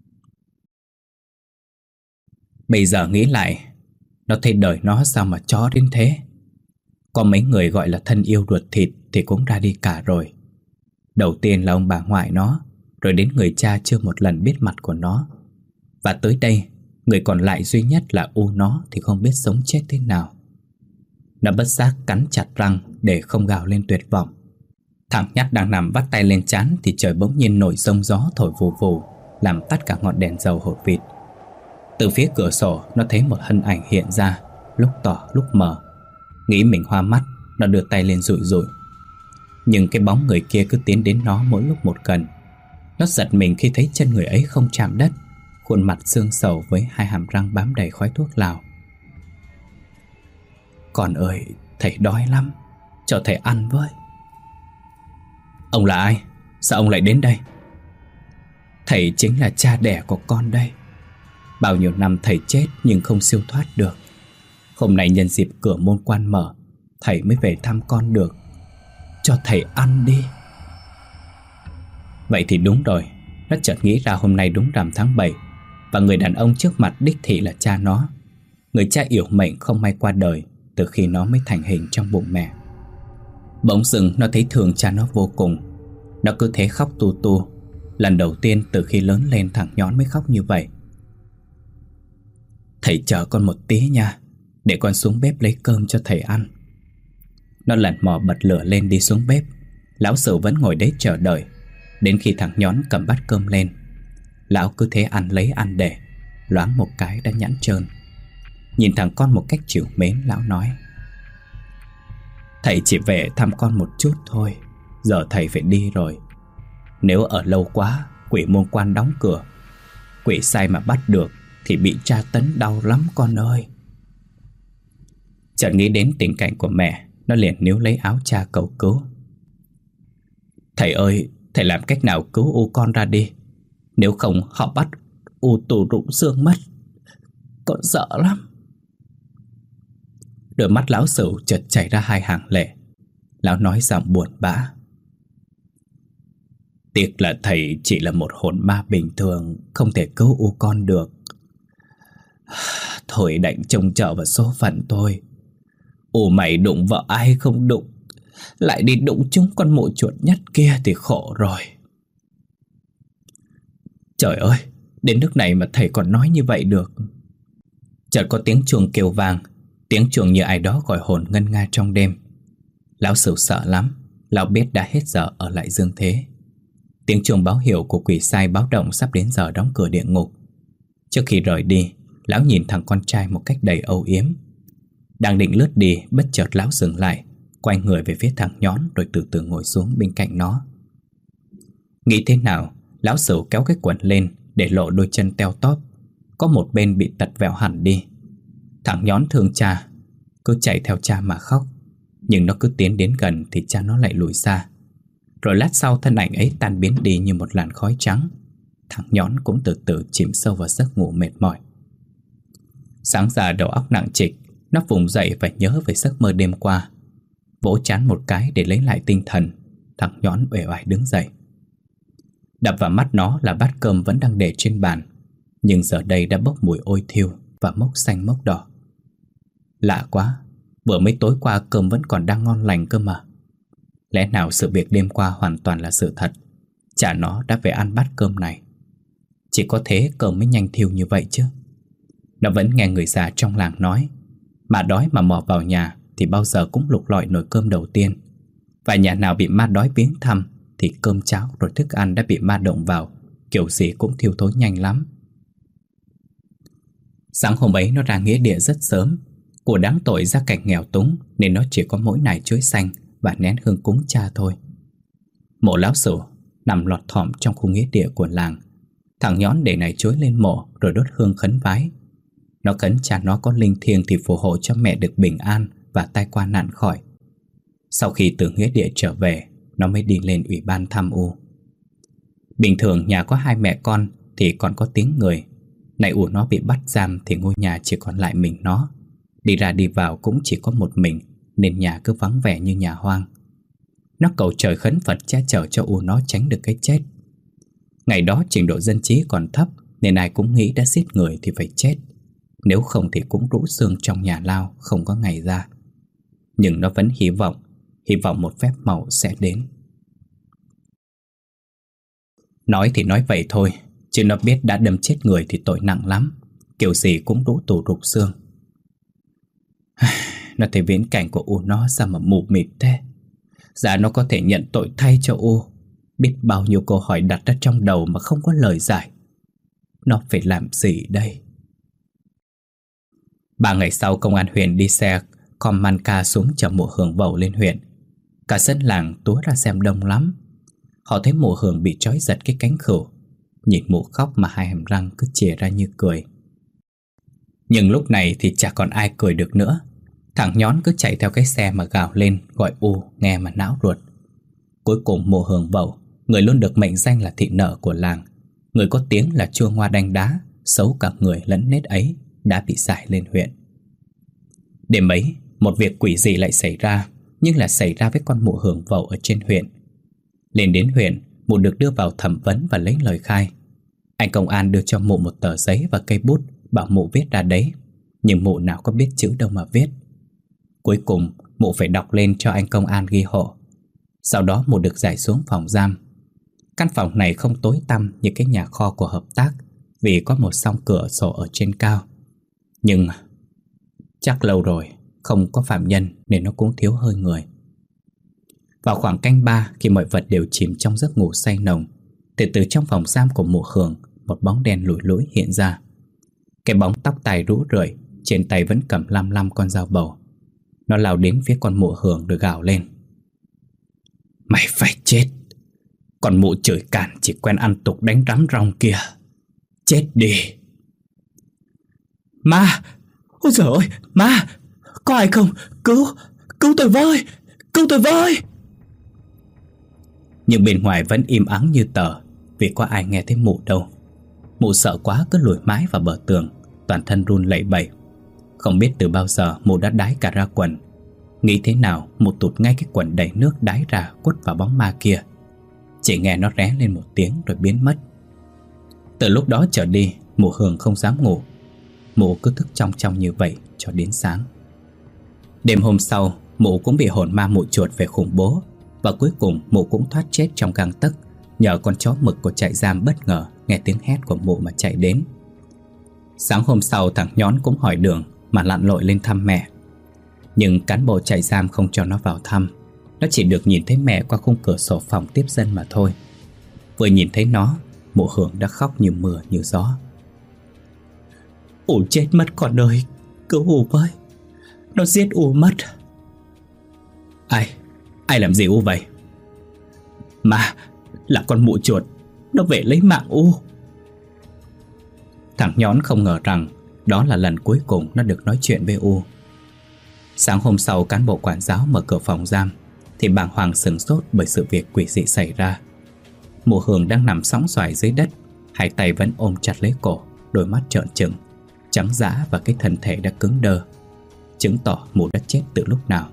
[SPEAKER 1] Bây giờ nghĩ lại, nó thấy đời nó sao mà chó đến thế. Có mấy người gọi là thân yêu ruột thịt thì cũng ra đi cả rồi. Đầu tiên là ông bà ngoại nó, rồi đến người cha chưa một lần biết mặt của nó. Và tới đây, người còn lại duy nhất là U nó thì không biết sống chết thế nào. Nó bất giác cắn chặt răng để không gào lên tuyệt vọng. Thằng nhắt đang nằm vắt tay lên trán thì trời bỗng nhiên nổi giông gió thổi vù vù, làm tắt cả ngọn đèn dầu hột vịt. Từ phía cửa sổ nó thấy một thân ảnh hiện ra, lúc tỏ lúc mờ. Nghĩ mình hoa mắt, nó đưa tay lên dụi dụi. Nhưng cái bóng người kia cứ tiến đến nó mỗi lúc một gần. Nó giật mình khi thấy chân người ấy không chạm đất, khuôn mặt xương sầu với hai hàm răng bám đầy khói thuốc lào. Con ơi, thầy đói lắm, cho thầy ăn với. Ông là ai? Sao ông lại đến đây? Thầy chính là cha đẻ của con đây. Bao nhiêu năm thầy chết nhưng không siêu thoát được. Hôm nay nhân dịp cửa môn quan mở, thầy mới về thăm con được. Cho thầy ăn đi. Vậy thì đúng rồi. Nó chợt nghĩ ra hôm nay đúng rằm tháng bảy, và người đàn ông trước mặt đích thị là cha nó. Người cha yểu mệnh không may qua đời từ khi nó mới thành hình trong bụng mẹ. Bỗng dưng nó thấy thương cha nó vô cùng. Nó cứ thế khóc tu tu. Lần đầu tiên từ khi lớn lên thằng Nhón mới khóc như vậy. Thầy chờ con một tí nha, để con xuống bếp lấy cơm cho thầy ăn. Nó lẩn mò bật lửa lên đi xuống bếp. Lão Sửu vẫn ngồi đấy chờ đợi. Đến khi thằng Nhón cầm bát cơm lên, lão cứ thế ăn lấy ăn để, loáng một cái đã nhẵn trơn. Nhìn thằng con một cách trìu mến, lão nói: Thầy chỉ về thăm con một chút thôi, giờ thầy phải đi rồi. Nếu ở lâu quá, quỷ môn quan đóng cửa. Quỷ sai mà bắt được thì bị tra tấn đau lắm con ơi. Chợt nghĩ đến tình cảnh của mẹ, nó liền níu lấy áo cha cầu cứu: Thầy ơi, thầy làm cách nào cứu U con ra đi. Nếu không họ bắt U tù rụng xương mất. Con sợ lắm. Đôi mắt lão Sửu chợt chảy ra hai hàng lệ. Lão nói giọng buồn bã: Tiếc là thầy chỉ là một hồn ma bình thường, không thể cứu U con được. Thôi đành trông chờ vào số phận thôi. U mày đụng vợ ai không đụng, lại đi đụng chúng con mụ chuột nhắt kia thì khổ rồi. Trời ơi, đến nước này mà thầy còn nói như vậy được. Chợt có tiếng chuông kêu vang, tiếng chuông như ai đó gọi hồn ngân nga trong đêm. Lão Sửu sợ lắm. Lão biết đã hết giờ ở lại dương thế. Tiếng chuông báo hiệu của quỷ sai báo động sắp đến giờ đóng cửa địa ngục. Trước khi rời đi, lão nhìn thằng con trai một cách đầy âu yếm. Đang định lướt đi, bất chợt lão dừng lại, quay người về phía thằng Nhón, rồi từ từ ngồi xuống bên cạnh nó. Nghĩ thế nào, lão Sửu kéo cái quần lên để lộ đôi chân teo tóp, có một bên bị tật vẹo hẳn đi. Thằng Nhón thương cha, cứ chạy theo cha mà khóc. Nhưng nó cứ tiến đến gần thì cha nó lại lùi xa. Rồi lát sau thân ảnh ấy tan biến đi như một làn khói trắng. Thằng Nhón cũng từ từ chìm sâu vào giấc ngủ mệt mỏi. Sáng ra đầu óc nặng trịch, nó vùng dậy và nhớ về giấc mơ đêm qua. Vỗ trán một cái để lấy lại tinh thần. Thằng Nhón uể oải đứng dậy. Đập vào mắt nó là bát cơm vẫn đang để trên bàn, nhưng giờ đây đã bốc mùi ôi thiêu và mốc xanh mốc đỏ. Lạ quá, vừa mới tối qua cơm vẫn còn đang ngon lành cơ mà. Lẽ nào sự việc đêm qua hoàn toàn là sự thật? Chả nó đã về ăn bát cơm này. Chỉ có thế cơm mới nhanh thiêu như vậy chứ. Nó vẫn nghe người già trong làng nói, mà đói mà mò vào nhà thì bao giờ cũng lục lọi nồi cơm đầu tiên. Và nhà nào bị ma đói viếng thăm thì cơm cháo rồi thức ăn đã bị ma động vào, kiểu gì cũng thiêu thối nhanh lắm. Sáng hôm ấy nó ra nghĩa địa rất sớm. Của đáng tội ra cảnh nghèo túng nên nó chỉ có mỗi nải chuối xanh và nén hương cúng cha thôi. Mộ lão Sửu nằm lọt thỏm trong khu nghĩa địa của làng. Thằng nhón để nải chuối lên mộ rồi đốt hương khấn vái. Nó khấn cha nó có linh thiêng thì phù hộ cho mẹ được bình an và tai qua nạn khỏi. Sau khi từ nghĩa địa trở về, nó mới đi lên ủy ban thăm U. Bình thường nhà có hai mẹ con thì còn có tiếng người. Này U nó bị bắt giam thì ngôi nhà chỉ còn lại mình nó. Đi ra đi vào cũng chỉ có một mình, nên nhà cứ vắng vẻ như nhà hoang. Nó cầu trời khấn Phật che chở cho U nó tránh được cái chết. Ngày đó trình độ dân trí còn thấp, nên ai cũng nghĩ đã giết người thì phải chết. Nếu không thì cũng rũ xương trong nhà lao, không có ngày ra. Nhưng nó vẫn hy vọng, hy vọng một phép màu sẽ đến. Nói thì nói vậy thôi, chứ nó biết đã đâm chết người thì tội nặng lắm, kiểu gì cũng rũ tù rục xương. Nó thấy viễn cảnh của U nó sao mà mù mịt thế. Dạ nó có thể nhận tội thay cho U. Biết bao nhiêu câu hỏi đặt ra trong đầu mà không có lời giải. Nó phải làm gì đây? Ba ngày sau, công an huyện đi xe Comanca xuống chở Mụ Hường Vẩu lên huyện. Cả dân làng túa ra xem đông lắm. Họ thấy Mụ Hường bị trói giật cái cánh khửu. Nhìn Mụ khóc mà hai hàm răng cứ chìa ra như cười. Nhưng lúc này thì chả còn ai cười được nữa. Thằng nhón cứ chạy theo cái xe mà gào lên gọi U, nghe mà não ruột. Cuối cùng Mụ Hường Vẩu, người luôn được mệnh danh là thị nợ của làng, người có tiếng là chua ngoa đanh đá, xấu cả người lẫn nết ấy, đã bị giải lên huyện. Đêm ấy, một việc quỷ dị lại xảy ra, nhưng là xảy ra với con Mụ Hường Vẩu ở trên huyện. Lên đến huyện, Mụ được đưa vào thẩm vấn và lấy lời khai. Anh công an đưa cho Mụ một tờ giấy và cây bút, bảo Mụ viết ra đấy, nhưng Mụ nào có biết chữ đâu mà viết. Cuối cùng, Mụ phải đọc lên cho anh công an ghi hộ. Sau đó Mụ được giải xuống phòng giam. Căn phòng này không tối tăm như cái nhà kho của hợp tác, vì có một song cửa sổ ở trên cao. Nhưng chắc lâu rồi không có phạm nhân nên nó cũng thiếu hơi người. Vào khoảng canh ba, khi mọi vật đều chìm trong giấc ngủ say nồng, thì từ trong phòng giam của Mụ Hường, một bóng đen lủi lủi hiện ra. Cái bóng tóc tai rũ rượi, trên tay vẫn cầm lăm lăm con dao bầu. Nó lao đến phía con Mụ Hường rồi gào lên: "Mày phải chết! Còn Mụ chửi cản chỉ quen ăn tục đánh rắm rong kia. Chết đi!" "Ma! Ôi giời ơi! Ma! Có ai không? Cứu! Cứu tôi với! Cứu tôi với!" Nhưng bên ngoài vẫn im ắng như tờ, vì có ai nghe thấy Mụ đâu. Mụ sợ quá cứ lùi mãi vào bờ tường, toàn thân run lẩy bẩy. Không biết từ bao giờ Mụ đã đái cả ra quần. Nghĩ thế nào Mụ tụt ngay cái quần đầy nước đái ra quất vào bóng ma kia. Chỉ nghe nó ré lên một tiếng rồi biến mất. Từ lúc đó trở đi, Mụ Hường không dám ngủ. Mụ cứ thức trong trong như vậy cho đến sáng. Đêm hôm sau, Mụ cũng bị hồn ma mụ chuột về khủng bố. Và cuối cùng Mụ cũng thoát chết trong gang tấc, nhờ con chó mực của trại giam bất ngờ nghe tiếng hét của Mụ mà chạy đến. Sáng hôm sau, thằng nhón cũng hỏi đường mà lặn lội lên thăm mẹ. Nhưng cán bộ trại giam không cho nó vào thăm. Nó chỉ được nhìn thấy mẹ qua khung cửa sổ phòng tiếp dân mà thôi. Vừa nhìn thấy nó, Mụ Hường đã khóc như mưa như gió. "U chết mất con ơi! Cứu U với! Nó giết U mất!" Ai? Ai làm gì U vậy? "Mà, là con mụ chuột. Nó về lấy mạng U." Thằng nhón không ngờ rằng đó là lần cuối cùng nó được nói chuyện với U. Sáng hôm sau, cán bộ quản giáo mở cửa phòng giam thì bàng hoàng sửng sốt bởi sự việc quỷ dị xảy ra. Mụ Hường đang nằm sõng xoài dưới đất, hai tay vẫn ôm chặt lấy cổ, đôi mắt trợn trừng, trắng dã và cái thân thể đã cứng đơ, chứng tỏ Mụ đã chết từ lúc nào.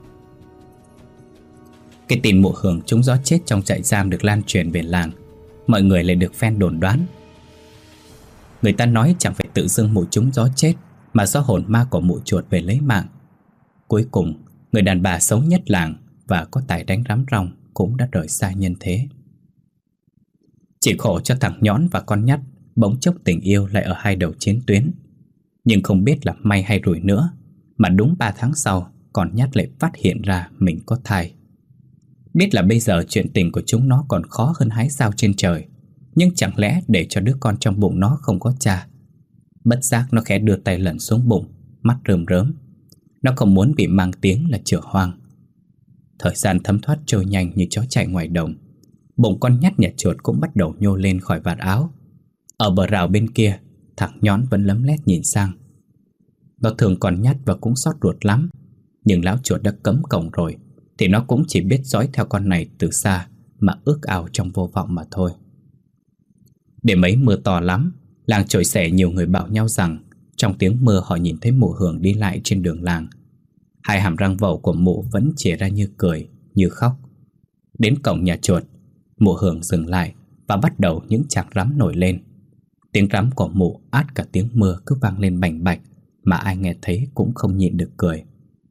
[SPEAKER 1] Cái tin Mụ Hường trúng gió chết trong trại giam được lan truyền về làng. Mọi người lại được phen đồn đoán. Người ta nói chẳng phải tự dưng Mụ trúng gió chết, mà do hồn ma của mụ chuột về lấy mạng. Cuối cùng, người đàn bà xấu nhất làng và có tài đánh rắm rong cũng đã rời xa nhân thế. Chỉ khổ cho thằng nhón và con nhắt, bỗng chốc tình yêu lại ở hai đầu chiến tuyến. Nhưng không biết là may hay rủi nữa, mà đúng ba tháng sau, con nhắt lại phát hiện ra mình có thai. Biết là bây giờ chuyện tình của chúng nó còn khó hơn hái sao trên trời, nhưng chẳng lẽ để cho đứa con trong bụng nó không có cha. Bất giác nó khẽ đưa tay lần xuống bụng, mắt rơm rớm. Nó không muốn bị mang tiếng là chửa hoang. Thời gian thấm thoát trôi nhanh như chó chạy ngoài đồng. Bụng con nhắt nhà chuột cũng bắt đầu nhô lên khỏi vạt áo. Ở bờ rào bên kia, thằng Nhón vẫn lấm lét nhìn sang. Nó thường còn nhát và cũng xót ruột lắm, nhưng lão chuột đã cấm cổng rồi thì nó cũng chỉ biết dõi theo con này từ xa mà ước ao trong vô vọng mà thôi. Đêm ấy mưa to lắm. Làng Chổi Xẻ nhiều người bảo nhau rằng trong tiếng mưa họ nhìn thấy mụ Hường đi lại trên đường làng. Hai hàm răng vẩu của mụ vẫn chìa ra như cười, như khóc. Đến cổng nhà chuột, mụ Hường dừng lại và bắt đầu những chạc rắm nổi lên. Tiếng rắm của mụ át cả tiếng mưa cứ vang lên bành bạch, mà ai nghe thấy cũng không nhịn được cười.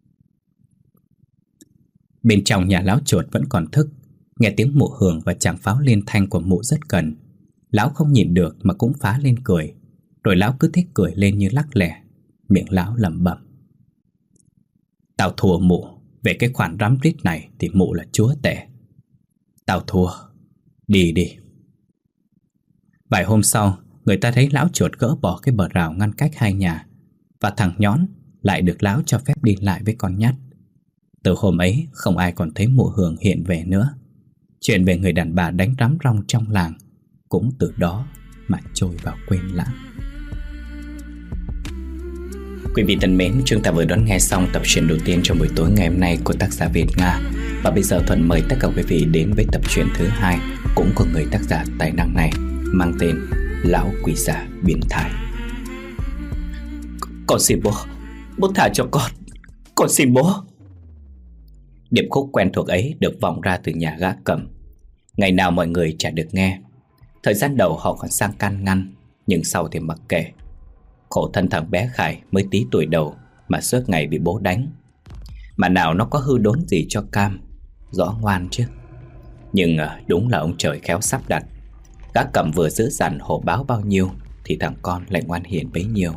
[SPEAKER 1] Bên trong nhà lão chuột vẫn còn thức. Nghe tiếng mụ Hường và tràng pháo liên thanh của mụ rất gần. Lão không nhịn được mà cũng phá lên cười. Rồi lão cứ thích cười lên như lắc lẻ. Miệng lão lẩm bẩm: "Tao thua mụ. Về cái khoản rắm rít này thì mụ là chúa tể. Tao thua. Đi đi." Vài hôm sau, người ta thấy lão chuột gỡ bỏ cái bờ rào ngăn cách hai nhà, và thằng Nhón lại được lão cho phép đi lại với con nhắt. Từ hôm ấy không ai còn thấy mụ Hường hiện về nữa. Chuyện về người đàn bà đánh rắm rong trong làng cũng từ đó mà trôi vào quên lãng. Quý vị thân mến, chúng ta vừa đón nghe xong tập truyện đầu tiên trong buổi tối ngày hôm nay của tác giả Việt Nga. Và bây giờ Thuận mời tất cả quý vị đến với tập truyện thứ hai cũng của người tác giả tài năng này, mang tên Lão Quỷ Già Biến Thái. Con xin bố, bố thả cho con. Con xin bố. Điệp khúc quen thuộc ấy được vọng ra từ nhà gã Cầm. Ngày nào mọi người chả được nghe. Thời gian đầu họ còn sang can ngăn, nhưng sau thì mặc kệ. Khổ thân thằng bé Khải mới tí tuổi đầu mà suốt ngày bị bố đánh. Mà nào nó có hư đốn gì cho cam, rõ ngoan chứ. Nhưng đúng là ông trời khéo sắp đặt. Gã Cầm vừa dữ dằn hổ báo bao nhiêu thì thằng con lại ngoan hiền bấy nhiêu.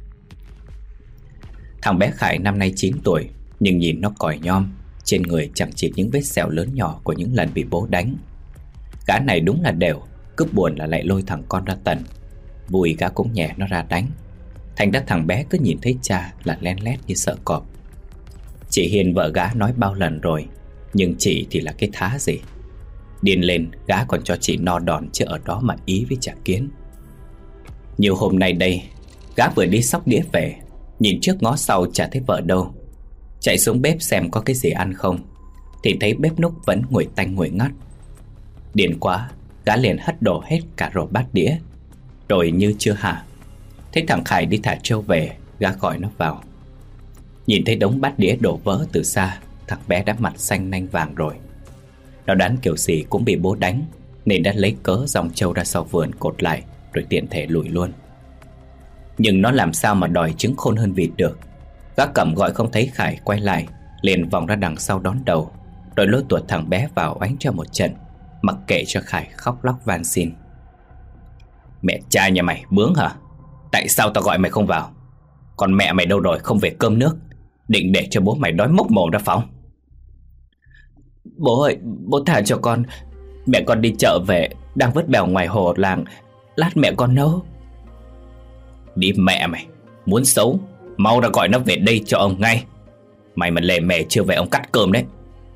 [SPEAKER 1] Thằng bé Khải năm nay chín tuổi, nhưng nhìn nó còi nhom. Trên người chẳng chịt những vết sẹo lớn nhỏ của những lần bị bố đánh. Gã này đúng là đều, cứ buồn là lại lôi thằng con ra tần. Vui gã cũng nhẹ nó ra đánh. Thành ra thằng bé cứ nhìn thấy cha là len lét như sợ cọp. Chị Hiền vợ gã nói bao lần rồi, nhưng chị thì là cái thá gì. Điên lên gã còn cho chị no đòn chứ ở đó mà ý với chả kiến. Nhiều hôm nay đây, gã vừa đi xóc đĩa về, nhìn trước ngó sau chả thấy vợ đâu. Chạy xuống bếp xem có cái gì ăn không, thì thấy bếp núc vẫn nguội tanh nguội ngắt. Điên quá, gã liền hất đổ hết cả rổ bát đĩa. Rồi như chưa hả, thấy thằng Khải đi thả trâu về, gã gọi nó vào. Nhìn thấy đống bát đĩa đổ vỡ từ xa, thằng bé đã mặt xanh nanh vàng rồi. Nó đoán kiểu gì cũng bị bố đánh, nên đã lấy cớ dòng trâu ra sau vườn cột lại, rồi tiện thể lùi luôn. Nhưng nó làm sao mà đòi trứng khôn hơn vịt được. Gã Cầm gọi không thấy Khải quay lại, liền vòng ra đằng sau đón đầu, rồi lôi tuột thằng bé vào oánh cho một trận, mặc kệ cho Khải khóc lóc van xin. Mẹ cha nhà mày bướng hả? Tại sao tao gọi mày không vào? Còn mẹ mày đâu rồi, không về cơm nước? Định để cho bố mày đói mốc mồm ra phòng? Bố ơi, bố thả cho con. Mẹ con đi chợ về, đang vớt bèo ngoài hồ làng. Lát mẹ con nấu. Đi mẹ mày, muốn xấu mau ra gọi nó về đây cho ông ngay. Mày mà lề mề chưa về ông cắt cơm đấy.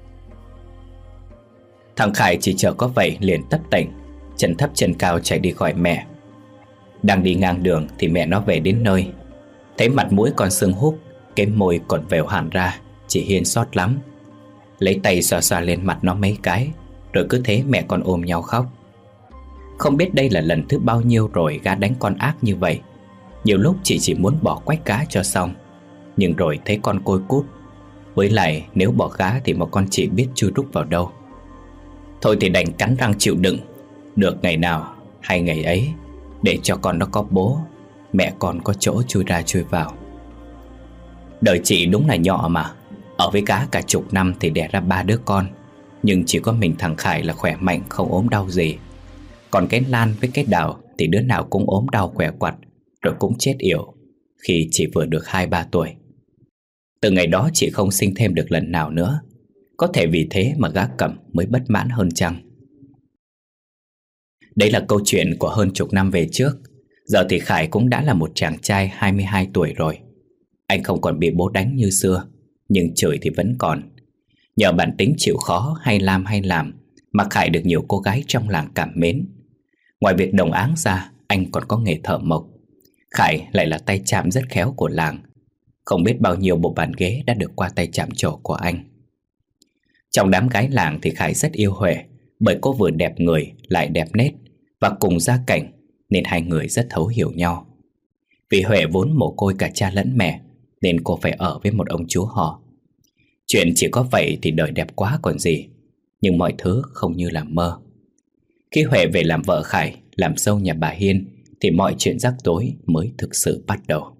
[SPEAKER 1] Thằng Khải chỉ chờ có vậy liền tấp tỉnh, chân thấp chân cao chạy đi gọi mẹ. Đang đi ngang đường thì mẹ nó về đến nơi. Thấy mặt mũi còn sưng húp, cái môi còn vèo hẳn ra, chị Hiên xót lắm. Lấy tay xoa xoa lên mặt nó mấy cái, rồi cứ thế mẹ con ôm nhau khóc. Không biết đây là lần thứ bao nhiêu rồi gã đánh con ác như vậy. Nhiều lúc chị chỉ muốn bỏ quách cá cho xong, nhưng rồi thấy con côi cút. Với lại nếu bỏ gã thì một con chị biết chui rúc vào đâu. Thôi thì đành cắn răng chịu đựng. Được ngày nào hay ngày ấy, để cho con nó có bố, mẹ con có chỗ chui ra chui vào. Đời chị đúng là nhỏ mà. Ở với gã cả chục năm thì đẻ ra ba đứa con, nhưng chỉ có mình thằng Khải là khỏe mạnh, không ốm đau gì. Còn cái Lan với cái Đào thì đứa nào cũng ốm đau khỏe quặt, rồi cũng chết yểu khi chỉ vừa được hai ba tuổi. Từ ngày đó chị không sinh thêm được lần nào nữa. Có thể vì thế mà gã Cẩm mới bất mãn hơn chăng. Đấy là câu chuyện của hơn chục năm về trước. Giờ thì Khải cũng đã là một chàng trai hai mươi hai tuổi rồi. Anh không còn bị bố đánh như xưa, nhưng chửi thì vẫn còn. Nhờ bản tính chịu khó hay làm hay làm mà Khải được nhiều cô gái trong làng cảm mến. Ngoài việc đồng áng ra, anh còn có nghề thợ mộc. Khải lại là tay chạm rất khéo của làng. Không biết bao nhiêu bộ bàn ghế đã được qua tay chạm trổ của anh. Trong đám gái làng thì Khải rất yêu Huệ, bởi cô vừa đẹp người lại đẹp nết và cùng gia cảnh, nên hai người rất thấu hiểu nhau. Vì Huệ vốn mồ côi cả cha lẫn mẹ, nên cô phải ở với một ông chú họ. Chuyện chỉ có vậy thì đời đẹp quá còn gì. Nhưng mọi thứ không như là mơ. Khi Huệ về làm vợ Khải, làm dâu nhà bà Hiên, thì mọi chuyện rắc rối mới thực sự bắt đầu.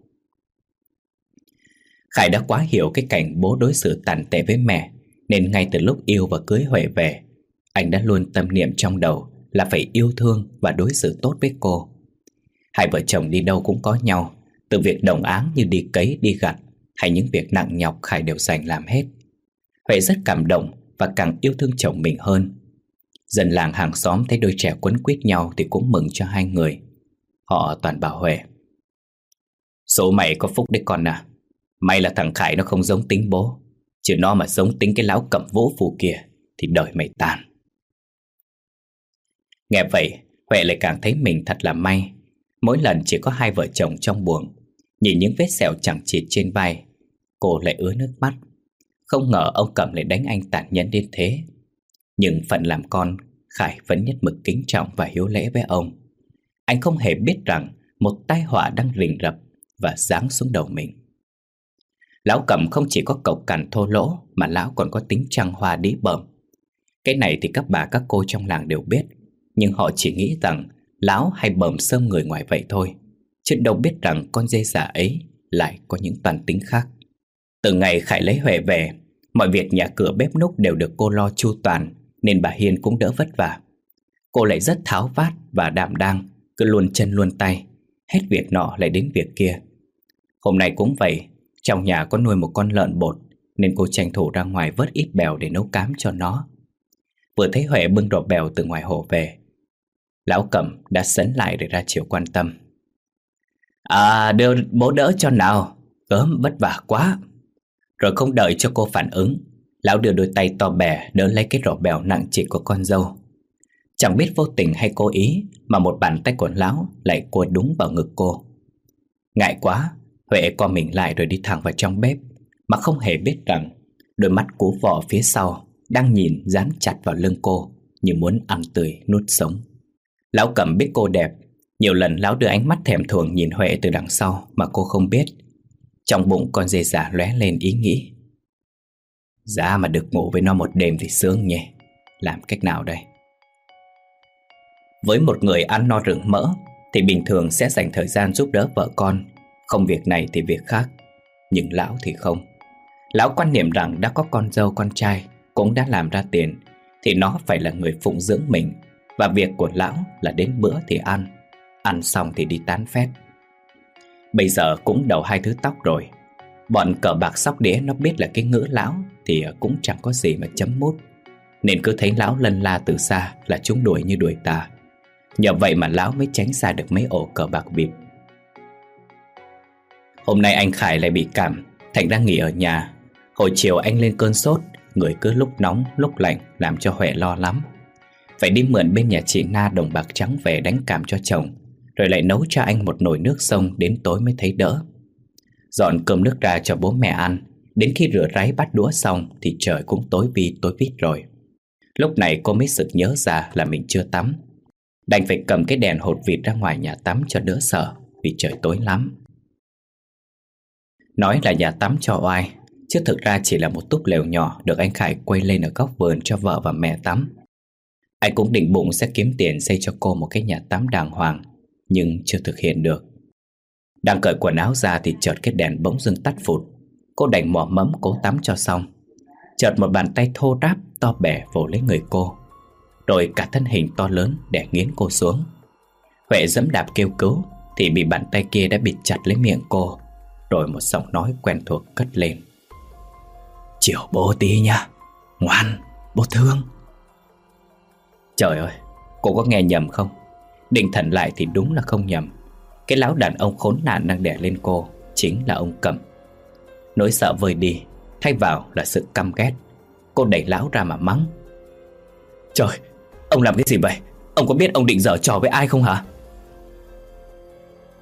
[SPEAKER 1] Khải đã quá hiểu cái cảnh bố đối xử tàn tệ với mẹ, nên ngay từ lúc yêu và cưới Huệ về, anh đã luôn tâm niệm trong đầu là phải yêu thương và đối xử tốt với cô. Hai vợ chồng đi đâu cũng có nhau, từ việc đồng áng như đi cấy, đi gặt, hay những việc nặng nhọc Khải đều dành làm hết. Huệ rất cảm động và càng yêu thương chồng mình hơn. Dân làng hàng xóm thấy đôi trẻ quấn quýt nhau thì cũng mừng cho hai người. Họ toàn bảo Huệ: số mày có phúc đấy con à. May là thằng Khải nó không giống tính bố, chứ nó mà giống tính cái lão Cẩm Vũ phù kia thì đời mày tàn. Nghe vậy, Huệ lại càng thấy mình thật là may. Mỗi lần chỉ có hai vợ chồng trong buồng, nhìn những vết sẹo chẳng chịt trên vai, cô lại ứa nước mắt. Không ngờ ông Cẩm lại đánh anh tàn nhẫn đến thế. Nhưng phận làm con, Khải vẫn nhất mực kính trọng và hiếu lễ với ông. Anh không hề biết rằng một tai họa đang rình rập và giáng xuống đầu mình. Lão Cẩm không chỉ có cộc cằn thô lỗ, mà lão còn có tính trăng hoa đĩ bợm. Cái này thì các bà các cô trong làng đều biết, nhưng họ chỉ nghĩ rằng lão hay bợm sơm người ngoài vậy thôi, chứ đâu biết rằng con dê già ấy lại có những toàn tính khác. Từ ngày Khải lấy Huệ về, mọi việc nhà cửa bếp núc đều được cô lo chu toàn, nên bà Hiên cũng đỡ vất vả. Cô lại rất tháo vát và đảm đang, cứ luôn chân luôn tay, hết việc nọ lại đến việc kia. Hôm nay cũng vậy, trong nhà có nuôi một con lợn bột, nên cô tranh thủ ra ngoài vớt ít bèo để nấu cám cho nó. Vừa thấy Huệ bưng rổ bèo từ ngoài hồ về, lão Cẩm đã sấn lại để ra chiều quan tâm: À, đưa bố đỡ cho nào, gớm vất vả quá. Rồi không đợi cho cô phản ứng, lão đưa đôi tay to bè đỡ lấy cái rổ bèo nặng trịch của con dâu. Chẳng biết vô tình hay cố ý mà một bàn tay của lão lại cua đúng vào ngực cô. Ngại quá, Huệ co mình lại rồi đi thẳng vào trong bếp, mà không hề biết rằng đôi mắt cú vọ phía sau đang nhìn dán chặt vào lưng cô, như muốn ăn tươi nuốt sống. Lão Cẩm biết cô đẹp, nhiều lần lão đưa ánh mắt thèm thuồng nhìn Huệ từ đằng sau mà cô không biết. Trong bụng con dê già lóe lên ý nghĩ: giá mà được ngủ với nó một đêm thì sướng nhỉ. Làm cách nào đây? Với một người ăn no rừng mỡ thì bình thường sẽ dành thời gian giúp đỡ vợ con, không việc này thì việc khác. Nhưng lão thì không. Lão quan niệm rằng đã có con dâu con trai cũng đã làm ra tiền thì nó phải là người phụng dưỡng mình, và việc của lão là đến bữa thì ăn, ăn xong thì đi tán phét. Bây giờ cũng đầu hai thứ tóc rồi, bọn cờ bạc sóc đĩa nó biết là cái ngữ lão thì cũng chẳng có gì mà chấm mút, nên cứ thấy lão lân la từ xa là chúng đuổi như đuổi tà. Nhờ vậy mà lão mới tránh xa được mấy ổ cờ bạc bịp. Hôm nay anh Khải lại bị cảm, thành ra nghỉ ở nhà. Hồi chiều anh lên cơn sốt, người cứ lúc nóng lúc lạnh, làm cho Huệ lo lắm. Phải đi mượn bên nhà chị Na đồng bạc trắng về đánh cảm cho chồng, rồi lại nấu cho anh một nồi nước sông đến tối mới thấy đỡ. Dọn cơm nước ra cho bố mẹ ăn, đến khi rửa ráy bắt đũa xong thì trời cũng tối vi tối vít rồi. Lúc này cô mới sực nhớ ra là mình chưa tắm, đành phải cầm cái đèn hột vịt ra ngoài nhà tắm cho đỡ sợ, vì trời tối lắm. Nói là nhà tắm cho oai, chứ thực ra chỉ là một túp lều nhỏ được anh Khải quay lên ở góc vườn cho vợ và mẹ tắm. Anh cũng định bụng sẽ kiếm tiền xây cho cô một cái nhà tắm đàng hoàng, nhưng chưa thực hiện được. Đang cởi quần áo ra thì chợt cái đèn bỗng dưng tắt phụt. Cô đành mò mẫm cố tắm cho xong. Chợt một bàn tay thô ráp to bè vồ lấy người cô, rồi cả thân hình to lớn đè nghiến cô xuống. Huệ giẫm đạp kêu cứu thì bị bàn tay kia đã bịt chặt lấy miệng cô, rồi một giọng nói quen thuộc cất lên: chiều bố tí nha, ngoan, bố thương. Trời ơi, cô có nghe nhầm không? Định thần lại thì đúng là không nhầm. Cái lão đàn ông khốn nạn đang đè lên cô chính là ông Cẩm. Nỗi sợ vơi đi, thay vào là sự căm ghét. Cô đẩy lão ra mà mắng: trời, ông làm cái gì vậy? Ông có biết ông định giở trò với ai không hả?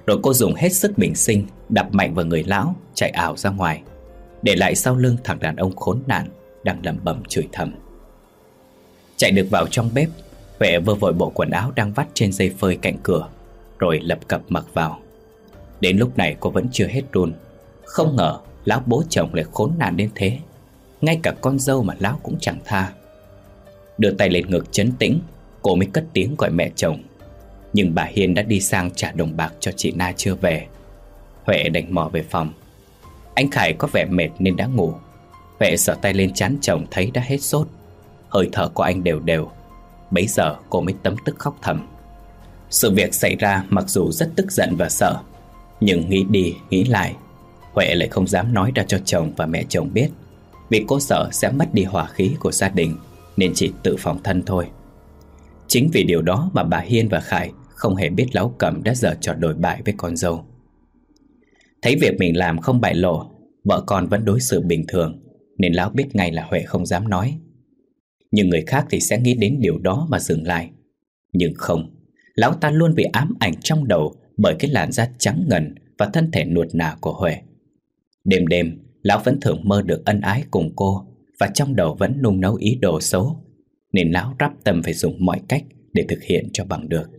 [SPEAKER 1] Rồi cô dùng hết sức bình sinh đập mạnh vào người lão, chạy ảo ra ngoài, để lại sau lưng thằng đàn ông khốn nạn đang lẩm bẩm chửi thầm. Chạy được vào trong bếp, Huệ vơ vội bộ quần áo đang vắt trên dây phơi cạnh cửa, rồi lập cập mặc vào. Đến lúc này cô vẫn chưa hết run. Không ngờ lão bố chồng lại khốn nạn đến thế. Ngay cả con dâu mà lão cũng chẳng tha. Đưa tay lên ngực trấn tĩnh, cô mới cất tiếng gọi mẹ chồng. Nhưng bà Hiên đã đi sang trả đồng bạc cho chị Na chưa về. Huệ đành mò về phòng. Anh Khải có vẻ mệt nên đã ngủ. Huệ sờ tay lên trán chồng thấy đã hết sốt. Hơi thở của anh đều đều. Bấy giờ cô mới tấm tức khóc thầm. Sự việc xảy ra mặc dù rất tức giận và sợ, nhưng nghĩ đi nghĩ lại, Huệ lại không dám nói ra cho chồng và mẹ chồng biết, vì cô sợ sẽ mất đi hòa khí của gia đình, nên chỉ tự phòng thân thôi. Chính vì điều đó mà bà Hiên và Khải không hề biết Lão Cẩm đã giở trò đồi bại với con dâu. Thấy việc mình làm không bại lộ, vợ con vẫn đối xử bình thường, nên Lão biết ngay là Huệ không dám nói. Nhưng người khác thì sẽ nghĩ đến điều đó mà dừng lại. Nhưng không, Lão ta luôn bị ám ảnh trong đầu bởi cái làn da trắng ngần và thân thể nuột nà của Huệ. Đêm đêm, Lão vẫn thường mơ được ân ái cùng cô, và trong đầu vẫn nung nấu ý đồ xấu, nên Lão rắp tâm phải dùng mọi cách để thực hiện cho bằng được.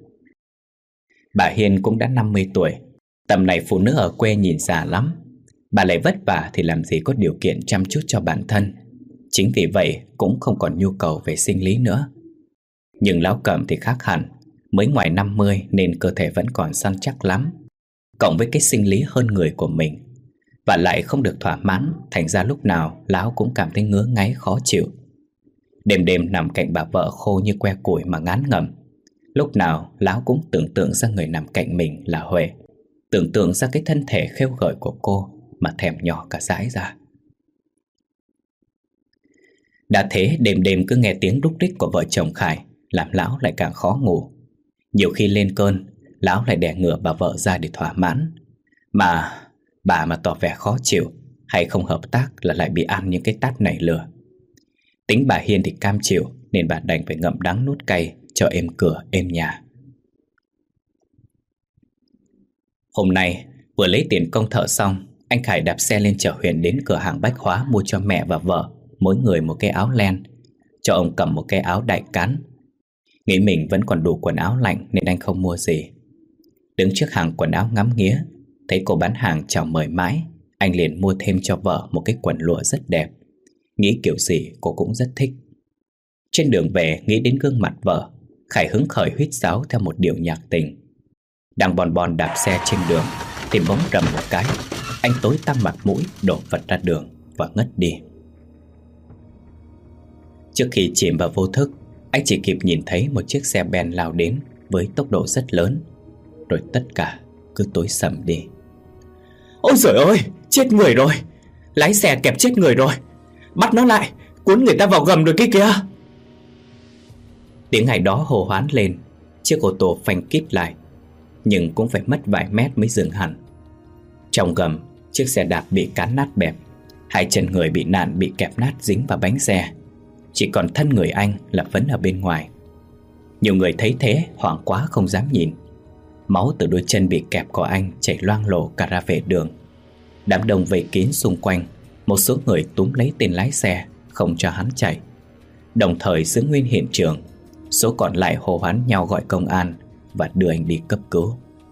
[SPEAKER 1] Bà Hiên cũng đã năm mươi tuổi. Tầm này phụ nữ ở quê nhìn già lắm. Bà lại vất vả thì làm gì có điều kiện chăm chút cho bản thân. Chính vì vậy cũng không còn nhu cầu về sinh lý nữa. Nhưng Lão Cẩm thì khác hẳn. Mới ngoài năm mươi nên cơ thể vẫn còn săn chắc lắm, cộng với cái sinh lý hơn người của mình, và lại không được thỏa mãn, thành ra lúc nào Lão cũng cảm thấy ngứa ngáy khó chịu. Đêm đêm nằm cạnh bà vợ khô như que củi mà ngán ngẩm. Lúc nào Lão cũng tưởng tượng ra người nằm cạnh mình là Huệ, tưởng tượng ra cái thân thể khêu gợi của cô mà thèm nhỏ cả dãi ra. Đã thế đêm đêm cứ nghe tiếng rúc rích của vợ chồng Khải làm Lão lại càng khó ngủ. Nhiều khi lên cơn, Lão lại đè ngửa bà vợ ra để thỏa mãn. Mà bà mà tỏ vẻ khó chịu hay không hợp tác là lại bị ăn những cái tát nảy lửa. Tính bà Hiên thì cam chịu, nên bà đành phải ngậm đắng nuốt cay cho êm cửa êm nhà. Hôm nay vừa lấy tiền công thợ xong, anh Khải đạp xe lên chợ huyện đến cửa hàng bách hóa mua cho mẹ và vợ mỗi người một cái áo len, cho ông cầm một cái áo đại cán. Nghĩ mình vẫn còn đủ quần áo lạnh nên anh không mua gì. Đứng trước hàng quần áo ngắm nghía, thấy cô bán hàng chào mời mãi, anh liền mua thêm cho vợ một cái quần lụa rất đẹp. Nghĩ kiểu gì cô cũng rất thích. Trên đường về nghĩ đến gương mặt vợ, Khải hứng khởi huýt sáo theo một điệu nhạc tình. Đang bon bon đạp xe trên đường thì bỗng rầm một cái, anh tối tăm mặt mũi đổ vật ra đường và ngất đi. Trước khi chìm vào vô thức, anh chỉ kịp nhìn thấy một chiếc xe ben lao đến với tốc độ rất lớn, rồi tất cả cứ tối sầm đi. Ôi giời ơi, chết người rồi! Lái xe kẹp chết người rồi! Bắt nó lại, cuốn người ta vào gầm rồi kia kìa! Tiếng ngày đó hô hoán lên, chiếc ô tô phanh kít lại, nhưng cũng phải mất vài mét mới dừng hẳn. Trong gầm, chiếc xe đạp bị cán nát bẹp, hai chân người bị nạn bị kẹp nát dính vào bánh xe. Chỉ còn thân người anh là vẫn ở bên ngoài. Nhiều người thấy thế hoảng quá không dám nhìn. Máu từ đôi chân bị kẹp của anh chảy loang lổ cả ra vệ đường. Đám đông vây kín xung quanh. Một số người túm lấy tên lái xe, không cho hắn chạy, đồng thời giữ nguyên hiện trường. Số còn lại hô hoán nhau gọi công an và đưa anh đi cấp cứu.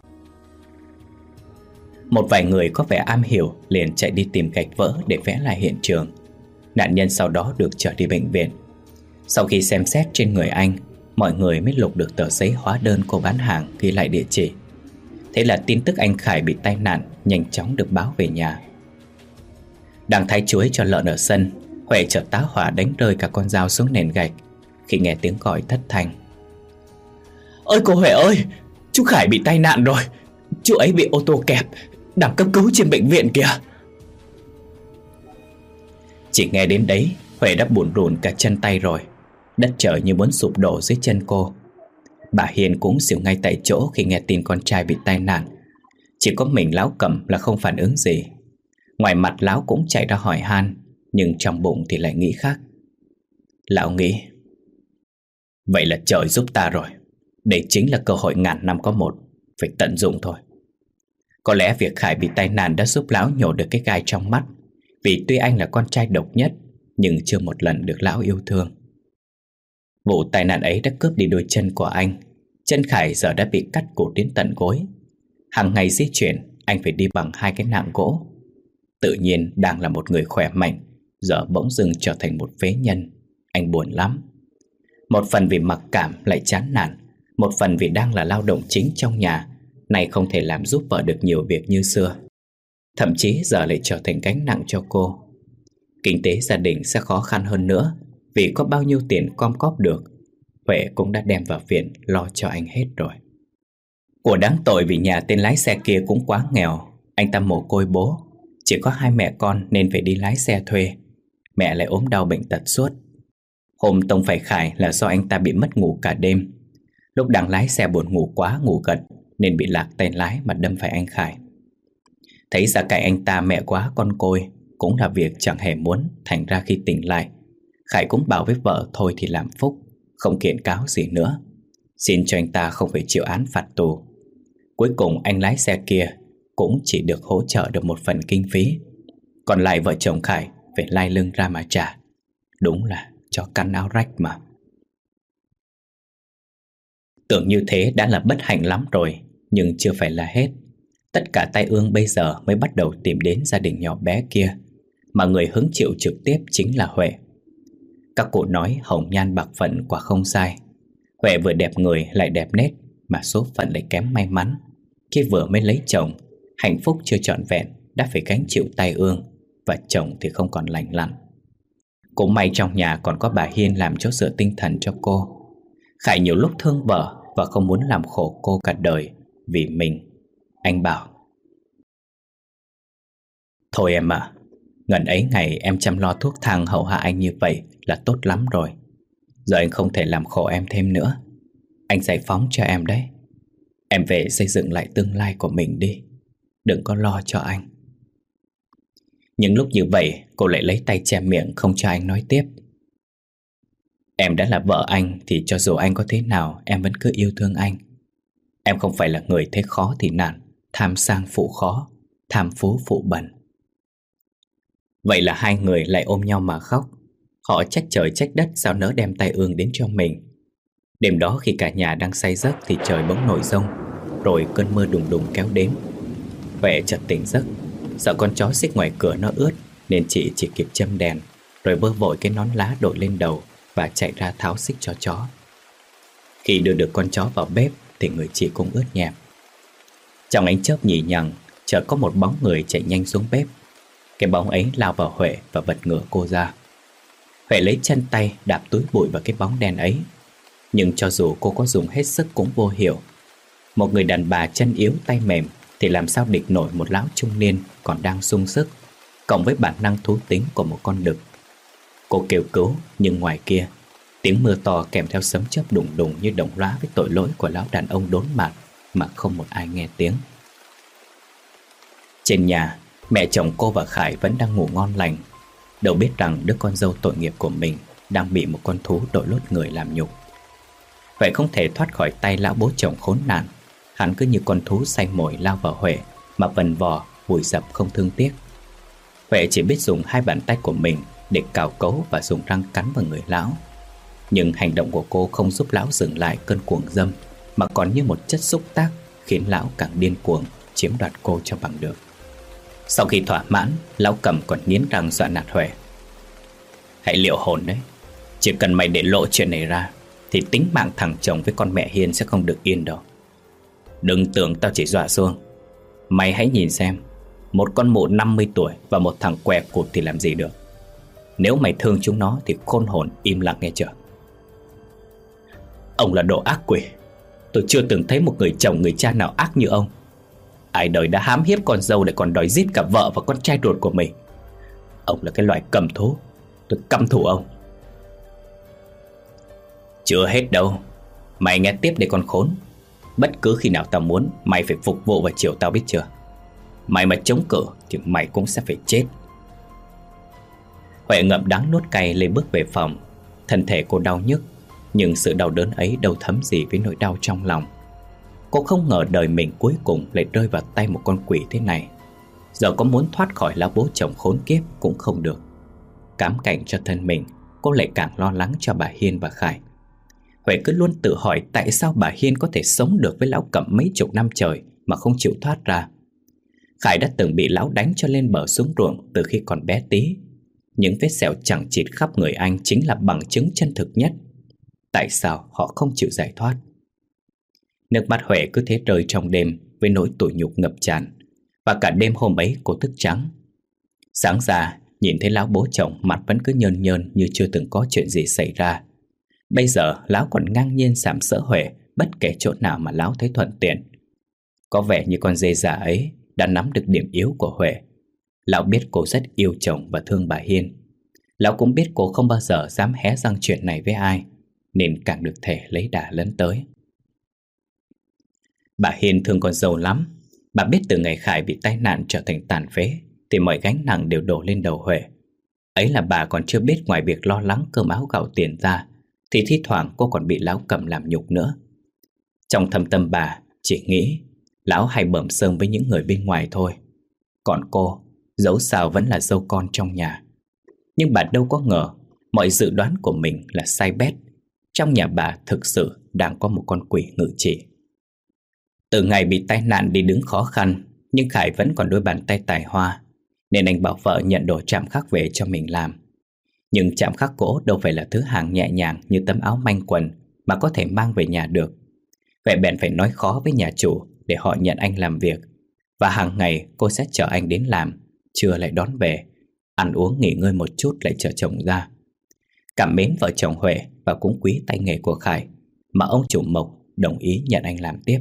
[SPEAKER 1] Một vài người có vẻ am hiểu liền chạy đi tìm gạch vỡ để vẽ lại hiện trường. Nạn nhân sau đó được trở đi bệnh viện. Sau khi xem xét trên người anh, mọi người mới lục được tờ giấy hóa đơn cô bán hàng ghi lại địa chỉ. Thế là tin tức anh Khải bị tai nạn nhanh chóng được báo về nhà. Đang thái chuối cho lợn ở sân, Huệ chợt tá hỏa đánh rơi cả con dao xuống nền gạch khi nghe tiếng gọi thất thanh. Ơi cô Huệ ơi, chú Khải bị tai nạn rồi. Chú ấy bị ô tô kẹp, đang cấp cứu trên bệnh viện kìa. Chỉ nghe đến đấy, Huệ đã bủn rủn cả chân tay rồi. Đất trời như muốn sụp đổ dưới chân cô. Bà Hiền cũng xỉu ngay tại chỗ khi nghe tin con trai bị tai nạn. Chỉ có mình Lão Cẩm là không phản ứng gì. Ngoài mặt Lão cũng chạy ra hỏi han, nhưng trong bụng thì lại nghĩ khác. Lão nghĩ, vậy là trời giúp ta rồi. Đây chính là cơ hội ngàn năm có một, phải tận dụng thôi. Có lẽ việc Khải bị tai nạn đã giúp lão nhổ được cái gai trong mắt, vì tuy anh là con trai độc nhất nhưng chưa một lần được lão yêu thương. Vụ tai nạn ấy đã cướp đi đôi chân của anh. Chân Khải giờ đã bị cắt cụt đến tận gối. Hàng ngày di chuyển, anh phải đi bằng hai cái nạng gỗ. Tự nhiên đang là một người khỏe mạnh, giờ bỗng dưng trở thành một phế nhân. Anh buồn lắm. Một phần vì mặc cảm lại chán nản, một phần vì đang là lao động chính trong nhà, nay không thể làm giúp vợ được nhiều việc như xưa. Thậm chí giờ lại trở thành gánh nặng cho cô. Kinh tế gia đình sẽ khó khăn hơn nữa, vì có bao nhiêu tiền gom góp được, Huệ cũng đã đem vào viện lo cho anh hết rồi. Của đáng tội vì nhà tên lái xe kia cũng quá nghèo. Anh ta mồ côi bố, chỉ có hai mẹ con nên phải đi lái xe thuê. Mẹ lại ốm đau bệnh tật suốt. Hôm tông phải Khải là do anh ta bị mất ngủ cả đêm. Lúc đang lái xe buồn ngủ quá ngủ gật nên bị lạc tay lái mà đâm phải anh Khải. Thấy gia cảnh anh ta mẹ quá con côi cũng là việc chẳng hề muốn. Thành ra khi tỉnh lại, Khải cũng bảo với vợ thôi thì làm phúc, không kiện cáo gì nữa, xin cho anh ta không phải chịu án phạt tù. Cuối cùng anh lái xe kia cũng chỉ được hỗ trợ được một phần kinh phí, còn lại vợ chồng Khải phải lai lưng ra mà trả. Đúng là cho căn áo rách mà. Tưởng như thế đã là bất hạnh lắm rồi, nhưng chưa phải là hết. Tất cả tai ương bây giờ mới bắt đầu tìm đến gia đình nhỏ bé kia, mà người hứng chịu trực tiếp chính là Huệ. Các cụ nói hồng nhan bạc phận quả không sai. Huệ vừa đẹp người lại đẹp nết, mà số phận lại kém may mắn. Khi vừa mới lấy chồng, hạnh phúc chưa trọn vẹn đã phải gánh chịu tai ương, và chồng thì không còn lành lặn. Cũng may trong nhà còn có bà Hiên làm chỗ dựa tinh thần cho cô. Khải nhiều lúc thương vợ và không muốn làm khổ cô cả đời vì mình. Anh bảo: thôi em ạ, à, ngần ấy ngày em chăm lo thuốc thang hầu hạ anh như vậy là tốt lắm rồi. Giờ anh không thể làm khổ em thêm nữa. Anh giải phóng cho em đấy. Em về xây dựng lại tương lai của mình đi, đừng có lo cho anh. Nhưng lúc như vậy cô lại lấy tay che miệng không cho anh nói tiếp. Em đã là vợ anh thì cho dù anh có thế nào em vẫn cứ yêu thương anh. Em không phải là người thấy khó thì nản, tham sang phụ khó, tham phú phụ bẩn. Vậy là hai người lại ôm nhau mà khóc. Họ trách trời trách đất sao nỡ đem tai ương đến cho mình. Đêm đó khi cả nhà đang say giấc thì trời bỗng nổi giông, rồi cơn mưa đùng đùng kéo đến. Huệ chợt tỉnh giấc, sợ con chó xích ngoài cửa nó ướt nên chị chỉ kịp châm đèn, rồi bơ vội cái nón lá đội lên đầu và chạy ra tháo xích cho chó. Khi đưa được con chó vào bếp thì người chị cũng ướt nhẹp. Trong ánh chớp nhì nhằng, chợt có một bóng người chạy nhanh xuống bếp. Cái bóng ấy lao vào Huệ và bật ngửa cô ra. Huệ lấy chân tay đạp túi bụi vào cái bóng đen ấy, nhưng cho dù cô có dùng hết sức cũng vô hiệu. Một người đàn bà chân yếu tay mềm thì làm sao địch nổi một lão trung niên còn đang sung sức, cộng với bản năng thú tính của một con đực. Cô kêu cứu, nhưng ngoài kia tiếng mưa to kèm theo sấm chớp đùng đùng như đồng lõa với tội lỗi của lão đàn ông đốn mặt, mà không một ai nghe tiếng. Trên nhà, mẹ chồng cô và Khải vẫn đang ngủ ngon lành, đâu biết rằng đứa con dâu tội nghiệp của mình đang bị một con thú đội lốt người làm nhục. Vậy không thể thoát khỏi tay lão bố chồng khốn nạn. Hắn cứ như con thú say mồi lao vào Huệ mà vần vò vùi dập không thương tiếc. Huệ chỉ biết dùng hai bàn tay của mình để cào cấu và dùng răng cắn vào người lão. Nhưng hành động của cô không giúp lão dừng lại cơn cuồng dâm, mà còn như một chất xúc tác khiến lão càng điên cuồng chiếm đoạt cô cho bằng được. Sau khi thỏa mãn, lão cầm còn nghiến răng dọa nạt Huệ: hãy liệu hồn đấy, chỉ cần mày để lộ chuyện này ra thì tính mạng thằng chồng với con mẹ Hiên sẽ không được yên đâu. Đừng tưởng tao chỉ dọa xuông. Mày hãy nhìn xem, một con mụ năm mươi tuổi và một thằng què cụt thì làm gì được. Nếu mày thương chúng nó thì khôn hồn im lặng nghe chưa. Ông là đồ ác quỷ. Tôi chưa từng thấy một người chồng người cha nào ác như ông. Ai đời đã hãm hiếp con dâu để còn đòi giết cả vợ và con trai ruột của mình. Ông là cái loại cầm thú. Tôi căm thù ông. Chưa hết đâu. Mày nghe tiếp để con khốn. Bất cứ khi nào tao muốn, mày phải phục vụ và chiều tao biết chưa. Mày mà chống cự thì mày cũng sẽ phải chết. Huệ ngậm đắng nuốt cay lên bước về phòng. Thân thể cô đau nhức, nhưng sự đau đớn ấy đâu thấm gì với nỗi đau trong lòng. Cô không ngờ đời mình cuối cùng lại rơi vào tay một con quỷ thế này. Giờ có muốn thoát khỏi lão bố chồng khốn kiếp cũng không được. Cám cảnh cho thân mình, cô lại càng lo lắng cho bà Hiên và Khải. Huệ cứ luôn tự hỏi tại sao bà Hiên có thể sống được với lão Cẩm mấy chục năm trời mà không chịu thoát ra. Khải đã từng bị lão đánh cho lên bờ xuống ruộng từ khi còn bé tí. Những vết sẹo chằng chịt khắp người anh chính là bằng chứng chân thực nhất. Tại sao họ không chịu giải thoát? Nước mắt Huệ cứ thế rơi trong đêm với nỗi tủi nhục ngập tràn. Và cả đêm hôm ấy cô thức trắng. Sáng ra nhìn thấy lão bố chồng mặt vẫn cứ nhơn nhơn như chưa từng có chuyện gì xảy ra. Bây giờ lão còn ngang nhiên sàm sỡ Huệ bất kể chỗ nào mà lão thấy thuận tiện. Có vẻ như con dê già ấy đã nắm được điểm yếu của Huệ. Lão biết cô rất yêu chồng và thương bà Hiên. Lão cũng biết cô không bao giờ dám hé răng chuyện này với ai, nên càng được thể lấy đà lấn tới. Bà Hiên thương con dâu lắm. Bà biết từ ngày Khải bị tai nạn trở thành tàn phế thì mọi gánh nặng đều đổ lên đầu Huệ. Ấy là bà còn chưa biết ngoài việc lo lắng cơm áo gạo tiền ra thì thi thoảng cô còn bị lão Cẩm làm nhục nữa. Trong thâm tâm bà chỉ nghĩ lão hay bởm sơm với những người bên ngoài thôi. Còn cô, dẫu sao vẫn là dâu con trong nhà. Nhưng bà đâu có ngờ mọi dự đoán của mình là sai bét. Trong nhà bà thực sự đang có một con quỷ ngự trị. Từ ngày bị tai nạn đi đứng khó khăn, nhưng Khải vẫn còn đôi bàn tay tài hoa, nên anh bảo vợ nhận đồ chạm khắc về cho mình làm. Nhưng chạm khắc gỗ đâu phải là thứ hàng nhẹ nhàng như tấm áo manh quần mà có thể mang về nhà được. Vậy bèn phải nói khó với nhà chủ để họ nhận anh làm việc. Và hàng ngày cô sẽ chở anh đến làm, trưa lại đón về, ăn uống nghỉ ngơi một chút lại chở chồng ra. Cảm mến vợ chồng Huệ và cũng quý tay nghề của Khải, mà ông chủ Mộc đồng ý nhận anh làm tiếp.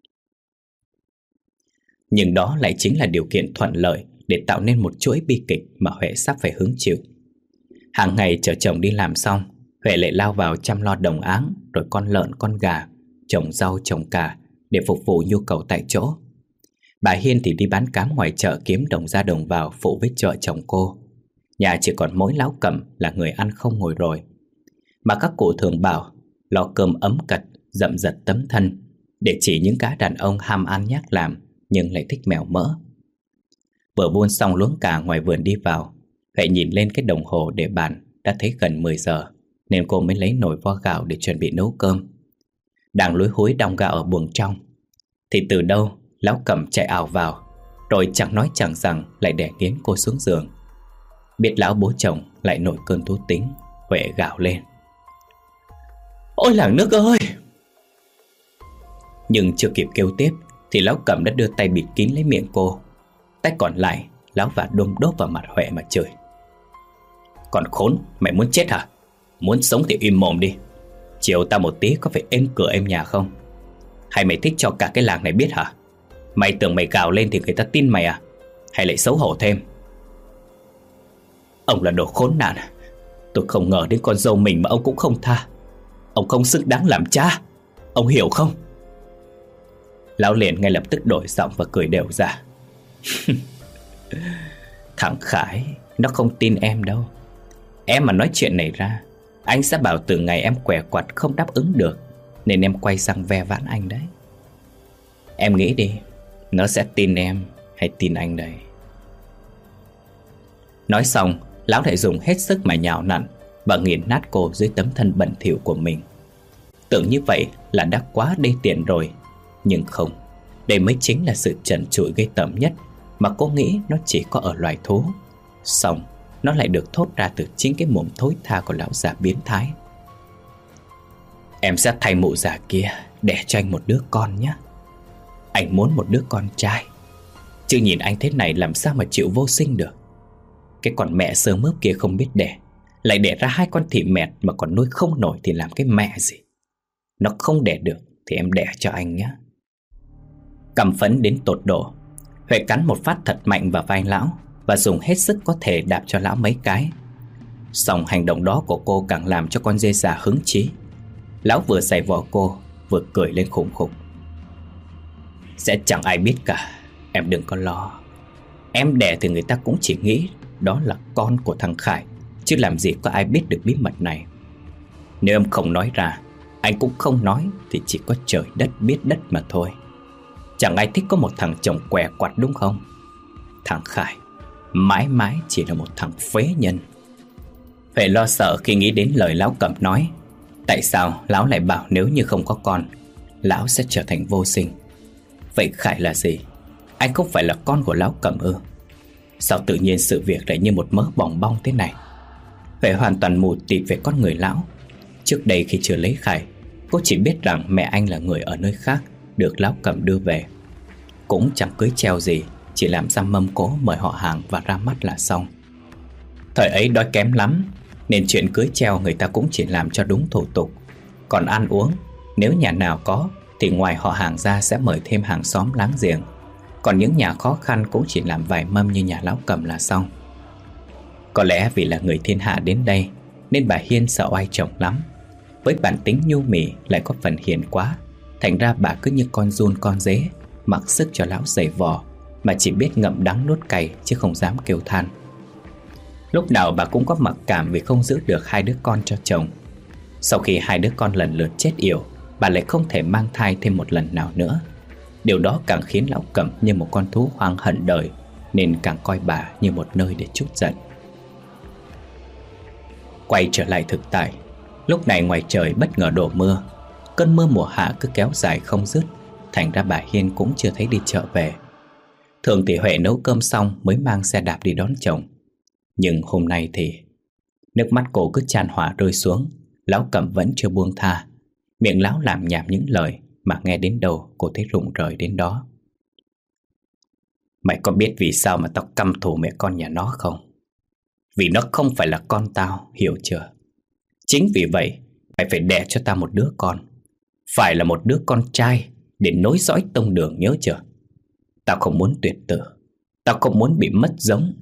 [SPEAKER 1] Nhưng đó lại chính là điều kiện thuận lợi để tạo nên một chuỗi bi kịch mà Huệ sắp phải hứng chịu. Hàng ngày chở chồng đi làm xong, Huệ lại lao vào chăm lo đồng áng, rồi con lợn con gà, trồng rau trồng cà để phục vụ nhu cầu tại chỗ. Bà Hiên thì đi bán cám ngoài chợ kiếm đồng ra đồng vào phụ với vợ chồng cô. Nhà chỉ còn mỗi lão Cẩm là người ăn không ngồi rồi. Mà các cụ thường bảo lo cơm ấm cật, dậm dật tấm thân, để chỉ những gã đàn ông ham ăn nhác làm nhưng lại thích mèo mỡ. Vừa buôn xong luống cà ngoài vườn đi vào, Huệ nhìn lên cái đồng hồ để bàn đã thấy gần mười giờ, nên cô mới lấy nồi vo gạo để chuẩn bị nấu cơm. Đang lúi húi đong gạo ở buồng trong thì từ đâu lão Cẩm chạy ào vào, rồi chẳng nói chẳng rằng lại đè nghiến cô xuống giường. Biết lão bố chồng lại nổi cơn thú tính, Huệ gào lên: "Ôi làng nước ơi!" Nhưng chưa kịp kêu tiếp thì lão Cẩm đã đưa tay bịt kín lấy miệng cô. Tay còn lại lão vả đôm đốp vào mặt Huệ mà chửi: "Còn khốn, mày muốn chết hả? Muốn sống thì im mồm đi. Chiều tao một tí có phải êm cửa êm nhà không? Hay mày thích cho cả cái làng này biết hả? Mày tưởng mày gào lên thì người ta tin mày à? Hay lại xấu hổ thêm?" "Ông là đồ khốn nạn. Tôi không ngờ đến con dâu mình mà ông cũng không tha. Ông không xứng đáng làm cha. Ông hiểu không?" Lão liền ngay lập tức đổi giọng và cười đều ra: "Thằng Khải nó không tin em đâu. Em mà nói chuyện này ra, anh sẽ bảo từ ngày em què quặt không đáp ứng được nên em quay sang ve vãn anh đấy. Em nghĩ đi, nó sẽ tin em hay tin anh đây?" Nói xong, lão lại dùng hết sức mà nhào nặn và nghiền nát cô dưới tấm thân bẩn thỉu của mình. Tưởng như vậy là đã quá đê tiện rồi, nhưng không. Đây mới chính là sự trần trụi ghê tởm nhất mà cô nghĩ nó chỉ có ở loài thú. Xong nó lại được thốt ra từ chính cái mồm thối tha của lão già biến thái. "Em sẽ thay mụ già kia đẻ cho anh một đứa con nhé. Anh muốn một đứa con trai, chứ nhìn anh thế này làm sao mà chịu vô sinh được. Cái con mẹ sơ mướp kia không biết đẻ, lại đẻ ra hai con thị mẹt mà còn nuôi không nổi thì làm cái mẹ gì. Nó không đẻ được thì em đẻ cho anh nhé." Căm phẫn đến tột độ, Huệ cắn một phát thật mạnh vào vai lão và dùng hết sức có thể đạp cho lão mấy cái. Song hành động đó của cô càng làm cho con dê già hứng chí. Lão vừa giày vò cô vừa cười lên khủng khủng: "Sẽ chẳng ai biết cả, em đừng có lo. Em đẻ thì người ta cũng chỉ nghĩ đó là con của thằng Khải, chứ làm gì có ai biết được bí mật này. Nếu em không nói ra, anh cũng không nói, thì chỉ có trời đất biết đất mà thôi." Chẳng ai thích có một thằng chồng què quặt đúng không? Thằng Khải mãi mãi chỉ là một thằng phế nhân. Huệ lo sợ khi nghĩ đến lời lão Cẩm nói. Tại sao lão lại bảo nếu như không có con, lão sẽ trở thành vô sinh? Vậy Khải là gì? Anh không phải là con của lão Cẩm ư? Sao tự nhiên sự việc lại như một mớ bòng bong thế này? Huệ hoàn toàn mù tịt về con người lão. Trước đây khi chưa lấy Khải, cô chỉ biết rằng mẹ anh là người ở nơi khác, được lão Cẩm đưa về. Cũng chẳng cưới treo gì, chỉ làm ra mâm cỗ mời họ hàng và ra mắt là xong. Thời ấy đói kém lắm, nên chuyện cưới treo người ta cũng chỉ làm cho đúng thủ tục. Còn ăn uống, nếu nhà nào có thì ngoài họ hàng ra sẽ mời thêm hàng xóm láng giềng. Còn những nhà khó khăn cũng chỉ làm vài mâm như nhà lão Cẩm là xong. Có lẽ vì là người thiên hạ đến đây nên bà Hiên sợ oai chồng lắm. Với bản tính nhu mì lại có phần hiền quá, thành ra bà cứ như con giun con dế, mặc sức cho lão giày vò, mà chỉ biết ngậm đắng nuốt cay chứ không dám kêu than. Lúc nào bà cũng có mặc cảm vì không giữ được hai đứa con cho chồng. Sau khi hai đứa con lần lượt chết yểu, bà lại không thể mang thai thêm một lần nào nữa. Điều đó càng khiến lão Cẩm như một con thú hoang hận đời, nên càng coi bà như một nơi để trút giận. Quay trở lại thực tại, lúc này ngoài trời bất ngờ đổ mưa. Cơn mưa mùa hạ cứ kéo dài không dứt, thành ra bà Hiên cũng chưa thấy đi chợ về. Thường thì Huệ nấu cơm xong mới mang xe đạp đi đón chồng. Nhưng hôm nay thì nước mắt cô cứ tràn hòa rơi xuống. Lão Cẩm vẫn chưa buông tha. Miệng lão làm nhảm những lời mà nghe đến đâu cô thấy rụng rời đến đó. Mày có biết vì sao mà tao căm thù mẹ con nhà nó không? Vì nó không phải là con tao, hiểu chưa? Chính vì vậy mày phải đẻ cho tao một đứa con, phải là một đứa con trai để nối dõi tông đường, nhớ chưa? Tao không muốn tuyệt tử, tao không muốn bị mất giống.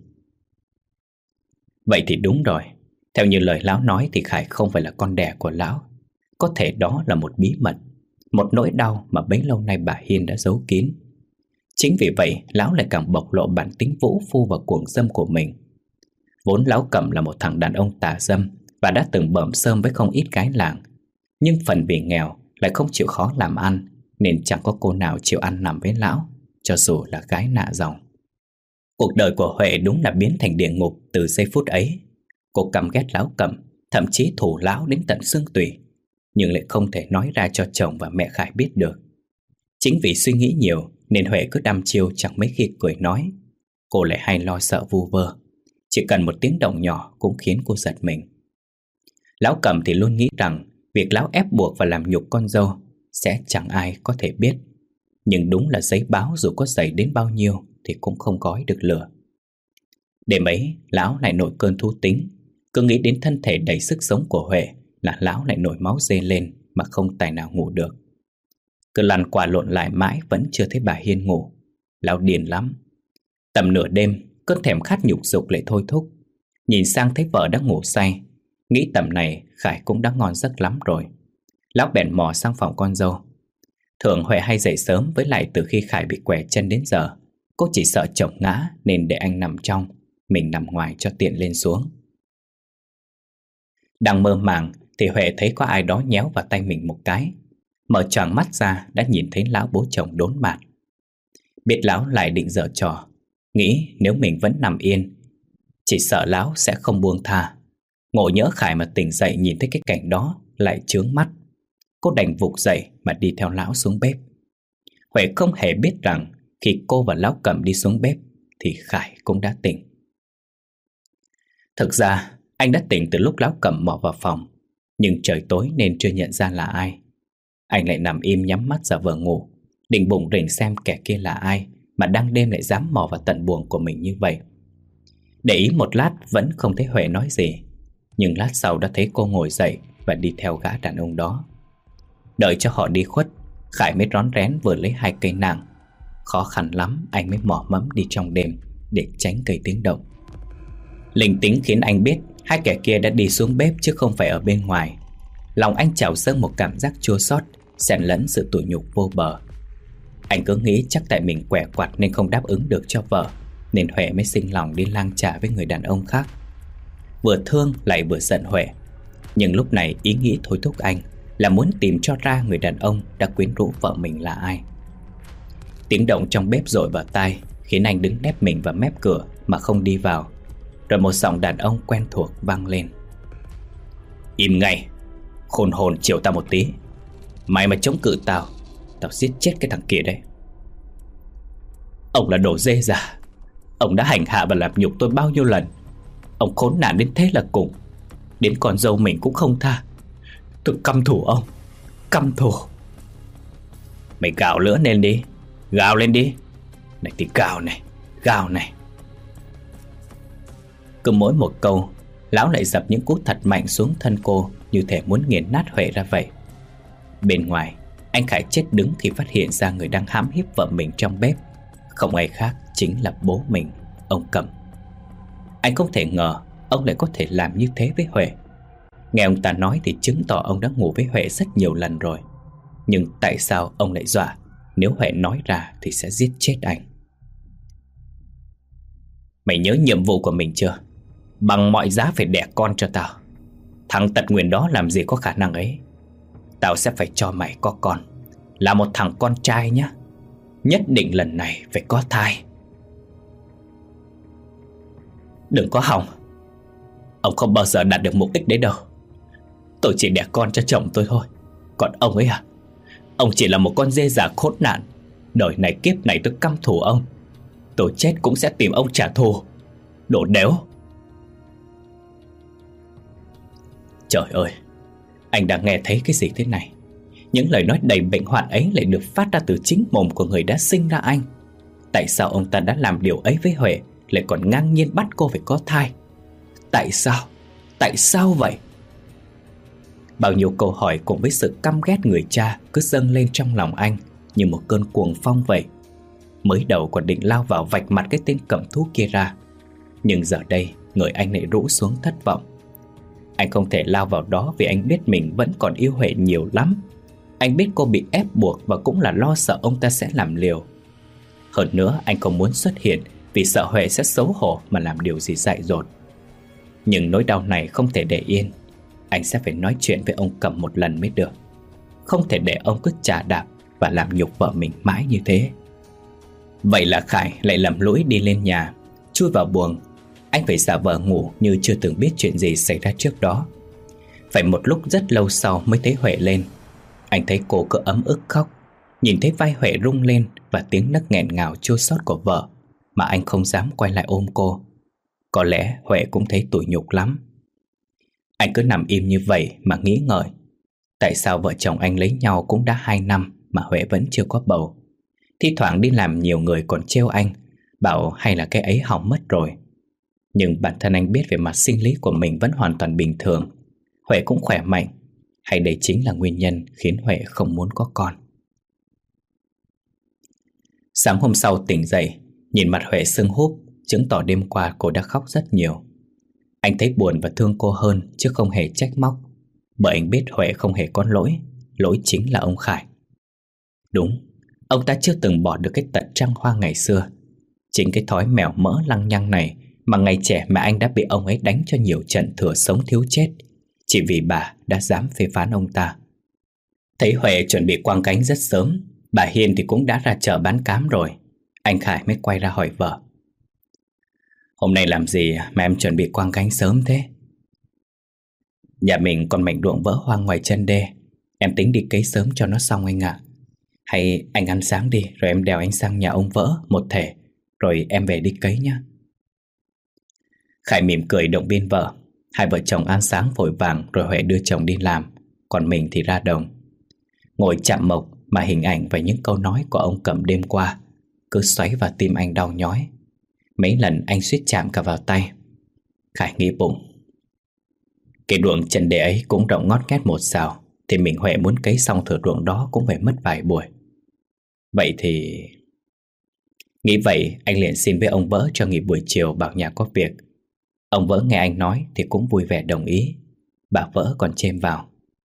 [SPEAKER 1] Vậy thì đúng rồi. Theo như lời lão nói thì Khải không phải là con đẻ của lão. Có thể đó là một bí mật, một nỗi đau mà bấy lâu nay bà Hiên đã giấu kín. Chính vì vậy lão lại càng bộc lộ bản tính vũ phu và cuồng dâm của mình. Vốn lão Cẩm là một thằng đàn ông tà dâm và đã từng bợm xơm với không ít gái làng. Nhưng phần vì nghèo lại không chịu khó làm ăn, nên chẳng có cô nào chịu ăn nằm với lão, cho dù là gái nạ dòng. Cuộc đời của Huệ đúng là biến thành địa ngục từ giây phút ấy. Cô căm ghét lão Cẩm, thậm chí thù lão đến tận xương tủy, nhưng lại không thể nói ra cho chồng và mẹ Khải biết được. Chính vì suy nghĩ nhiều nên Huệ cứ đăm chiêu chẳng mấy khi cười nói. Cô lại hay lo sợ vu vơ, chỉ cần một tiếng động nhỏ cũng khiến cô giật mình. Lão Cẩm thì luôn nghĩ rằng việc lão ép buộc và làm nhục con dâu sẽ chẳng ai có thể biết. Nhưng đúng là giấy báo dù có dày đến bao nhiêu thì cũng không gói được lửa. Đêm ấy lão lại nổi cơn thú tính. Cứ nghĩ đến thân thể đầy sức sống của Huệ là lão lại nổi máu dê lên mà không tài nào ngủ được. Cứ lăn qua lộn lại mãi vẫn chưa thấy bà Hiên ngủ. Lão điên lắm. Tầm nửa đêm cơn thèm khát nhục dục lại thôi thúc. Nhìn sang thấy vợ đã ngủ say, nghĩ tầm này Khải cũng đã ngon giấc lắm rồi. Lão bèn mò sang phòng con dâu. Thường Huệ hay dậy sớm, với lại từ khi Khải bị quẻ chân đến giờ cô chỉ sợ chồng ngã nên để anh nằm trong, mình nằm ngoài cho tiện lên xuống. Đang mơ màng thì Huệ thấy có ai đó nhéo vào tay mình một cái. Mở choàng mắt ra đã nhìn thấy lão bố chồng đốn mặt. Biết lão lại định giở trò, nghĩ nếu mình vẫn nằm yên chỉ sợ lão sẽ không buông tha. Ngộ nhỡ Khải mà tỉnh dậy nhìn thấy cái cảnh đó lại chướng mắt. Cô đành vụt dậy mà đi theo lão xuống bếp. Huệ không hề biết rằng khi cô và lão Cẩm đi xuống bếp thì Khải cũng đã tỉnh. Thực ra anh đã tỉnh từ lúc lão Cẩm mò vào phòng, nhưng trời tối nên chưa nhận ra là ai. Anh lại nằm im nhắm mắt giả vờ ngủ, định bụng rình xem kẻ kia là ai mà đang đêm lại dám mò vào tận buồng của mình như vậy. Để ý một lát vẫn không thấy Huệ nói gì, nhưng lát sau đã thấy cô ngồi dậy và đi theo gã đàn ông đó. Đợi cho họ đi khuất, Khải mới rón rén vừa lấy hai cây nạng. Khó khăn lắm anh mới mò mẫm đi trong đêm để tránh gây tiếng động. Linh tính khiến anh biết hai kẻ kia đã đi xuống bếp chứ không phải ở bên ngoài. Lòng anh trào dâng một cảm giác chua xót, xen lẫn sự tủi nhục vô bờ. Anh cứ nghĩ chắc tại mình quẻ quặt nên không đáp ứng được cho vợ, nên Huệ mới sinh lòng đi lang trà với người đàn ông khác. Vừa thương lại vừa giận Huệ. Nhưng lúc này ý nghĩ thôi thúc anh là muốn tìm cho ra người đàn ông đã quyến rũ vợ mình là ai. Tiếng động trong bếp dội vào tai khiến anh đứng nép mình vào mép cửa mà không đi vào. Rồi một giọng đàn ông quen thuộc vang lên: "Im ngay, khôn hồn chiều tao một tí. Mày mà chống cự tao, tao giết chết cái thằng kia đấy." "Ông là đồ dê già. Ông đã hành hạ và làm nhục tôi bao nhiêu lần. Ông khốn nạn đến thế là cùng. Đến con dâu mình cũng không tha. Tôi căm thù ông, căm thù." "Mày gào lửa lên đi, gào lên đi. Này thì gào này, gào này." Cứ mỗi một câu, lão lại dập những cú thật mạnh xuống thân cô, như thể muốn nghiền nát Huệ ra vậy. Bên ngoài, anh Khải chết đứng thì phát hiện ra người đang hãm hiếp vợ mình trong bếp. Không ai khác chính là bố mình, ông Cẩm. Anh không thể ngờ ông lại có thể làm như thế với Huệ. Nghe ông ta nói thì chứng tỏ ông đã ngủ với Huệ rất nhiều lần rồi. Nhưng tại sao ông lại dọa nếu Huệ nói ra thì sẽ giết chết anh? "Mày nhớ nhiệm vụ của mình chưa? Bằng mọi giá phải đẻ con cho tao. Thằng tật nguyền đó làm gì có khả năng ấy. Tao sẽ phải cho mày có con, là một thằng con trai nhá. Nhất định lần này phải có thai." "Đừng có hòng. Ông không bao giờ đạt được mục đích đấy đâu. Tôi chỉ đẻ con cho chồng tôi thôi. Còn ông ấy à? Ông chỉ là một con dê già khốn nạn. Đời này kiếp này tôi căm thù ông. Tôi chết cũng sẽ tìm ông trả thù. Đồ đéo." Trời ơi, anh đang nghe thấy cái gì thế này? Những lời nói đầy bệnh hoạn ấy lại được phát ra từ chính mồm của người đã sinh ra anh. Tại sao ông ta đã làm điều ấy với Huệ, lại còn ngang nhiên bắt cô phải có thai? Tại sao? Tại sao vậy? Bao nhiêu câu hỏi cùng với sự căm ghét người cha cứ dâng lên trong lòng anh như một cơn cuồng phong vậy. Mới đầu còn định lao vào vạch mặt cái tên cầm thú kia ra, nhưng giờ đây người anh lại rũ xuống thất vọng. Anh không thể lao vào đó vì anh biết mình vẫn còn yêu Huệ nhiều lắm. Anh biết cô bị ép buộc và cũng là lo sợ ông ta sẽ làm liều. Hơn nữa anh không muốn xuất hiện vì sợ Huệ sẽ xấu hổ mà làm điều gì dại dột. Nhưng nỗi đau này không thể để yên. Anh sẽ phải nói chuyện với ông Cẩm một lần mới được. Không thể để ông cứ chà đạp và làm nhục vợ mình mãi như thế. Vậy là Khải lại lầm lũi đi lên nhà. Chui vào buồng, anh phải giả vờ ngủ như chưa từng biết chuyện gì xảy ra trước đó. Phải một lúc rất lâu sau mới thấy Huệ lên. Anh thấy cô cứ ấm ức khóc. Nhìn thấy vai Huệ rung lên và tiếng nấc nghẹn ngào chua xót của vợ, mà anh không dám quay lại ôm cô. Có lẽ Huệ cũng thấy tủi nhục lắm. Anh cứ nằm im như vậy mà nghĩ ngợi. Tại sao vợ chồng anh lấy nhau cũng đã hai năm mà Huệ vẫn chưa có bầu? Thi thoảng đi làm nhiều người còn trêu anh, bảo hay là cái ấy hỏng mất rồi. Nhưng bản thân anh biết về mặt sinh lý của mình vẫn hoàn toàn bình thường. Huệ cũng khỏe mạnh. Hay đây chính là nguyên nhân khiến Huệ không muốn có con? Sáng hôm sau tỉnh dậy, nhìn mặt Huệ sưng húp, chứng tỏ đêm qua cô đã khóc rất nhiều. Anh thấy buồn và thương cô hơn chứ không hề trách móc, bởi anh biết Huệ không hề có lỗi. Lỗi chính là ông Khải. Đúng, ông ta chưa từng bỏ được cái tật trăng hoa ngày xưa. Chính cái thói mèo mỡ lăng nhăng này mà ngày trẻ mẹ anh đã bị ông ấy đánh cho nhiều trận thừa sống thiếu chết, chỉ vì bà đã dám phê phán ông ta. Thấy Huệ chuẩn bị quăng cánh rất sớm, bà Hiên thì cũng đã ra chợ bán cám rồi. Anh Khải mới quay ra hỏi vợ: "Hôm nay làm gì mà em chuẩn bị quăng cánh sớm thế?" "Nhà mình còn mảnh ruộng vỡ hoang ngoài chân đê. Em tính đi cấy sớm cho nó xong anh ạ. Hay anh ăn sáng đi, rồi em đèo anh sang nhà ông Vỡ một thể, rồi em về đi cấy nhé." Khải mỉm cười động viên vợ. Hai vợ chồng ăn sáng vội vàng, rồi Huệ đưa chồng đi làm, còn mình thì ra đồng. Ngồi chạm mộc mà hình ảnh và những câu nói của ông Cẩm đêm qua cứ xoáy vào tim anh đau nhói. Mấy lần anh suýt chạm cả vào tay. Khải nghĩ bụng, cái ruộng chân đê ấy cũng rộng ngót nghét một sào, thì mình Huệ muốn cấy xong thửa ruộng đó cũng phải mất vài buổi. Vậy thì... Nghĩ vậy, anh liền xin với ông Vỡ cho nghỉ buổi chiều, bảo nhà có việc. Ông Vỡ nghe anh nói thì cũng vui vẻ đồng ý. Bà Vỡ còn chêm vào: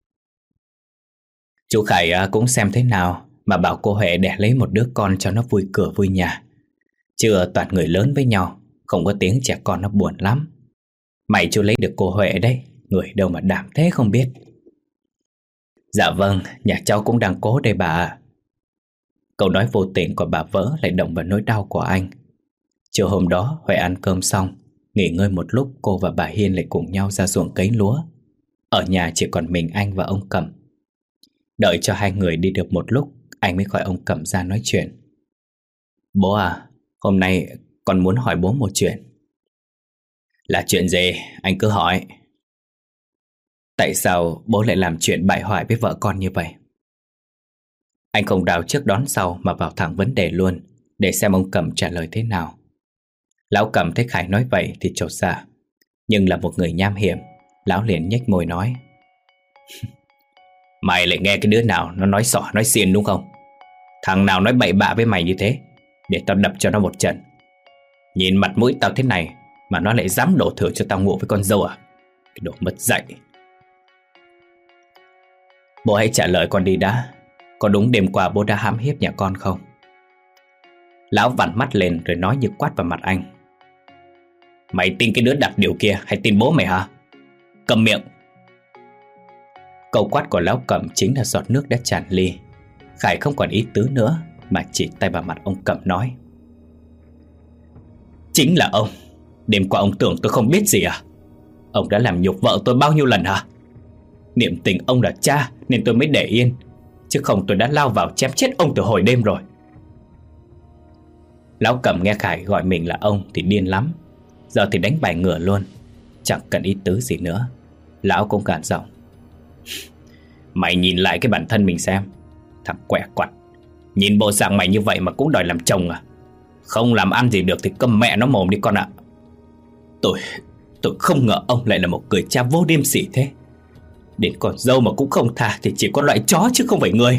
[SPEAKER 1] "Chú Khải cũng xem thế nào mà bảo cô Huệ đẻ lấy một đứa con cho nó vui cửa vui nhà. Chứ toàn người lớn với nhau, không có tiếng trẻ con nó buồn lắm. Mày chú lấy được cô Huệ đấy, người đâu mà đảm thế không biết." "Dạ vâng, nhà cháu cũng đang cố đây bà ạ." Câu nói vô tình của bà vỡ lại động vào nỗi đau của anh. Chiều hôm đó Huệ ăn cơm xong, nghỉ ngơi một lúc, cô và bà Hiên lại cùng nhau ra ruộng cấy lúa. Ở nhà chỉ còn mình anh và ông Cẩm. Đợi cho hai người đi được một lúc, anh mới gọi ông Cẩm ra nói chuyện. Bố à, hôm nay con muốn hỏi bố một chuyện. Là chuyện gì? Anh cứ hỏi. Tại sao bố lại làm chuyện bại hoại với vợ con như vậy? Anh không đào trước đón sau mà vào thẳng vấn đề luôn, để xem ông Cẩm trả lời thế nào. Lão Cẩm thấy Khải nói vậy thì chột dạ, nhưng là một người nham hiểm, lão liền nhếch môi nói: Mày lại nghe cái đứa nào nó nói xỏ nói xiên đúng không? Thằng nào nói bậy bạ với mày như thế, để tao đập cho nó một trận. Nhìn mặt mũi tao thế này mà nó lại dám đổ thừa cho tao ngủ với con dâu à? Cái đồ mất dạy. Bố hãy trả lời con đi đã. Có đúng đêm qua bố đã hãm hiếp nhà con không? Lão vặn mắt lên rồi nói như quát vào mặt anh: Mày tin cái đứa đặt điều kia hay tin bố mày hả? Cầm miệng! Câu quát của lão Cẩm chính là giọt nước đã tràn ly. Khải không còn ý tứ nữa mà chỉ tay vào mặt ông Cẩm nói: Chính là ông. Đêm qua ông tưởng tôi không biết gì à? Ông đã làm nhục vợ tôi bao nhiêu lần hả? Niệm tình ông là cha nên tôi mới để yên, chứ không tôi đã lao vào chém chết ông từ hồi đêm rồi. Lão Cẩm nghe Khải gọi mình là ông thì điên lắm. Giờ thì đánh bài ngửa luôn, chẳng cần ý tứ gì nữa. Lão cũng cạn giọng: Mày nhìn lại cái bản thân mình xem. Thằng quẻ quặt, nhìn bộ dạng mày như vậy mà cũng đòi làm chồng à? Không làm ăn gì được thì câm mẹ nó mồm đi con ạ. Tôi, tôi không ngờ ông lại là một người cha vô liêm sỉ thế. Đến con dâu mà cũng không tha thì chỉ có loại chó chứ không phải người.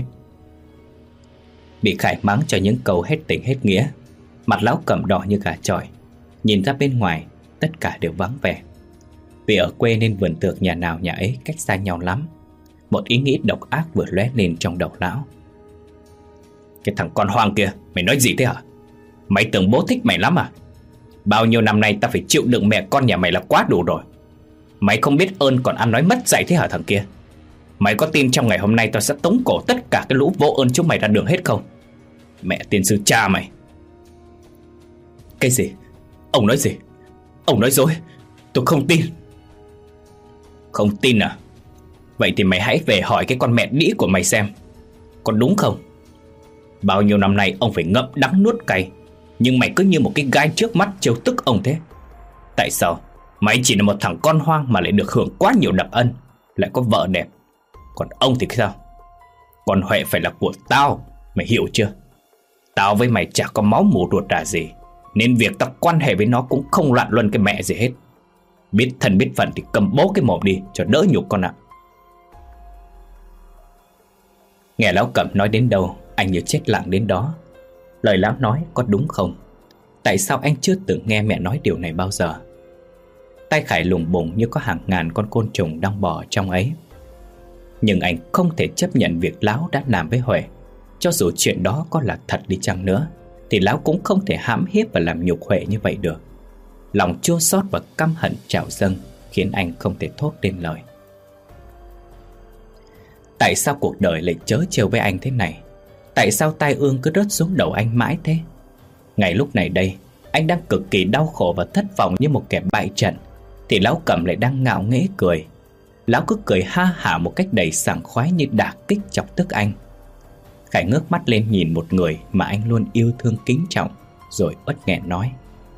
[SPEAKER 1] Bị Khải mắng cho những câu hết tình hết nghĩa, mặt lão Cẩm đỏ như gà chọi. Nhìn ra bên ngoài, tất cả đều vắng vẻ. Vì ở quê nên vườn tược nhà nào nhà ấy cách xa nhau lắm. Một ý nghĩ độc ác vừa lóe lên trong đầu lão: Cái thằng con hoang kia, mày nói gì thế hả? Mày tưởng bố thích mày lắm à? Bao nhiêu năm nay ta phải chịu đựng mẹ con nhà mày là quá đủ rồi. Mày không biết ơn còn ăn nói mất dạy thế hả thằng kia? Mày có tin trong ngày hôm nay tao sẽ tống cổ tất cả cái lũ vô ơn chúng mày ra đường hết không? Mẹ tiên sư cha mày! Cái gì? Ông nói gì? Ông nói dối. Tôi không tin. Không tin à? Vậy thì mày hãy về hỏi cái con mẹ đĩ của mày xem có đúng không? Bao nhiêu năm nay ông phải ngậm đắng nuốt cay, nhưng mày cứ như một cái gai trước mắt trêu tức ông thế. Tại sao mày chỉ là một thằng con hoang mà lại được hưởng quá nhiều đặc ân, lại có vợ đẹp? Còn ông thì sao? Con Huệ phải là của tao, mày hiểu chưa? Tao với mày chả có máu mủ ruột rà gì, nên việc tao quan hệ với nó cũng không loạn luân cái mẹ gì hết. Biết thân biết phận thì cầm bố cái mồm đi cho đỡ nhục con ạ. Nghe lão Cẩm nói đến đâu, anh như chết lặng đến đó. Lời lão nói có đúng không? Tại sao anh chưa từng nghe mẹ nói điều này bao giờ? Tay Khải lùng bùng như có hàng ngàn con côn trùng đang bò trong ấy. Nhưng anh không thể chấp nhận việc lão đã làm với Huệ. Cho dù chuyện đó có là thật đi chăng nữa, thì lão cũng không thể hãm hiếp và làm nhục Huệ như vậy được. Lòng chua xót và căm hận trào dâng khiến anh không thể thốt lên lời. Tại sao cuộc đời lại trớ trêu với anh thế này? Tại sao tai ương cứ rớt xuống đầu anh mãi thế? Ngay lúc này đây, anh đang cực kỳ đau khổ và thất vọng như một kẻ bại trận, thì lão Cẩm lại đang ngạo nghễ cười. Lão cứ cười ha hả một cách đầy sảng khoái như đả kích chọc tức anh. Khải ngước mắt lên nhìn một người mà anh luôn yêu thương kính trọng, rồi uất nghẹn nói: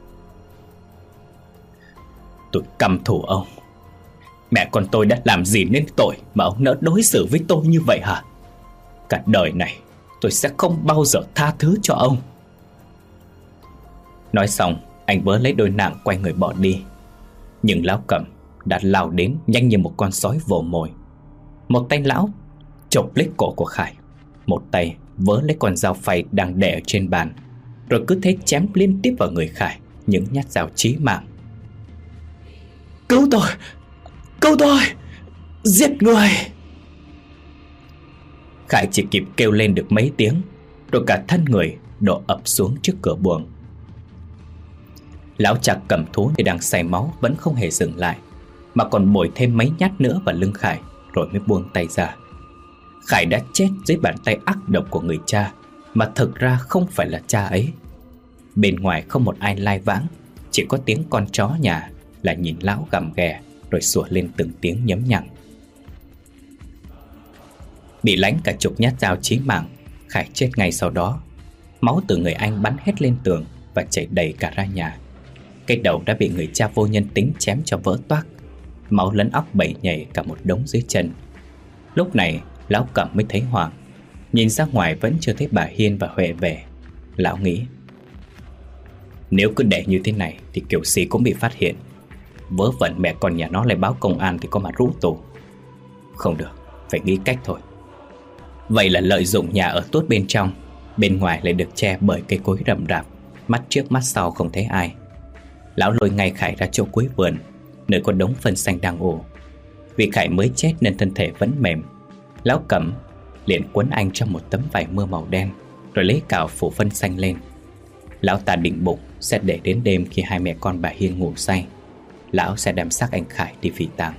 [SPEAKER 1] Tôi căm thù ông. Mẹ con tôi đã làm gì nên tội mà ông nỡ đối xử với tôi như vậy hả? Cả đời này tôi sẽ không bao giờ tha thứ cho ông. Nói xong, anh vớ lấy đôi nạng quay người bỏ đi. Nhưng lão Cẩm đã lao đến nhanh như một con sói vồ mồi. Một tay lão chộp lấy cổ của Khải, một tay vớ lấy con dao phay đang để ở trên bàn, rồi cứ thế chém liên tiếp vào người Khải những nhát dao chí mạng. Cứu tôi! Cứu tôi! Giết người! Khải chỉ kịp kêu lên được mấy tiếng, rồi cả thân người đổ ập xuống trước cửa buồng. Lão Trạc cầm thú thì đang say máu vẫn không hề dừng lại, mà còn bồi thêm mấy nhát nữa vào lưng Khải, rồi mới buông tay ra. Khải đã chết dưới bàn tay ác độc của người cha mà thực ra không phải là cha ấy. Bên ngoài không một ai lai vãng, chỉ có tiếng con chó nhà là nhìn lão gầm ghè rồi sủa lên từng tiếng nhấm nhằng. Bị lánh cả chục nhát dao chí mạng, Khải chết ngay sau đó. Máu từ người anh bắn hết lên tường và chảy đầy cả ra nhà. Cái đầu đã bị người cha vô nhân tính chém cho vỡ toác. Máu lẫn óc bẩy nhảy cả một đống dưới chân. Lúc này lão Cẩm mới thấy hoảng. Nhìn ra ngoài vẫn chưa thấy bà Hiên và Huệ về. Lão nghĩ, nếu cứ để như thế này thì kiểu gì cũng bị phát hiện. Vớ vẩn mẹ con nhà nó lại báo công an thì có mà rũ tù. Không được, phải nghĩ cách thôi. Vậy là lợi dụng nhà ở tốt bên trong, bên ngoài lại được che bởi cây cối rậm rạp, mắt trước mắt sau không thấy ai. Lão lôi ngay Khải ra chỗ cuối vườn, nơi có đống phân xanh đang ủ. Vì Khải mới chết nên thân thể vẫn mềm. Lão Cẩm liền quấn anh trong một tấm vải mưa màu đen, rồi lấy cào phủ phân xanh lên. Lão ta định bụng sẽ để đến đêm khi hai mẹ con bà Hiên ngủ say, lão sẽ đem xác anh Khải đi phi tang.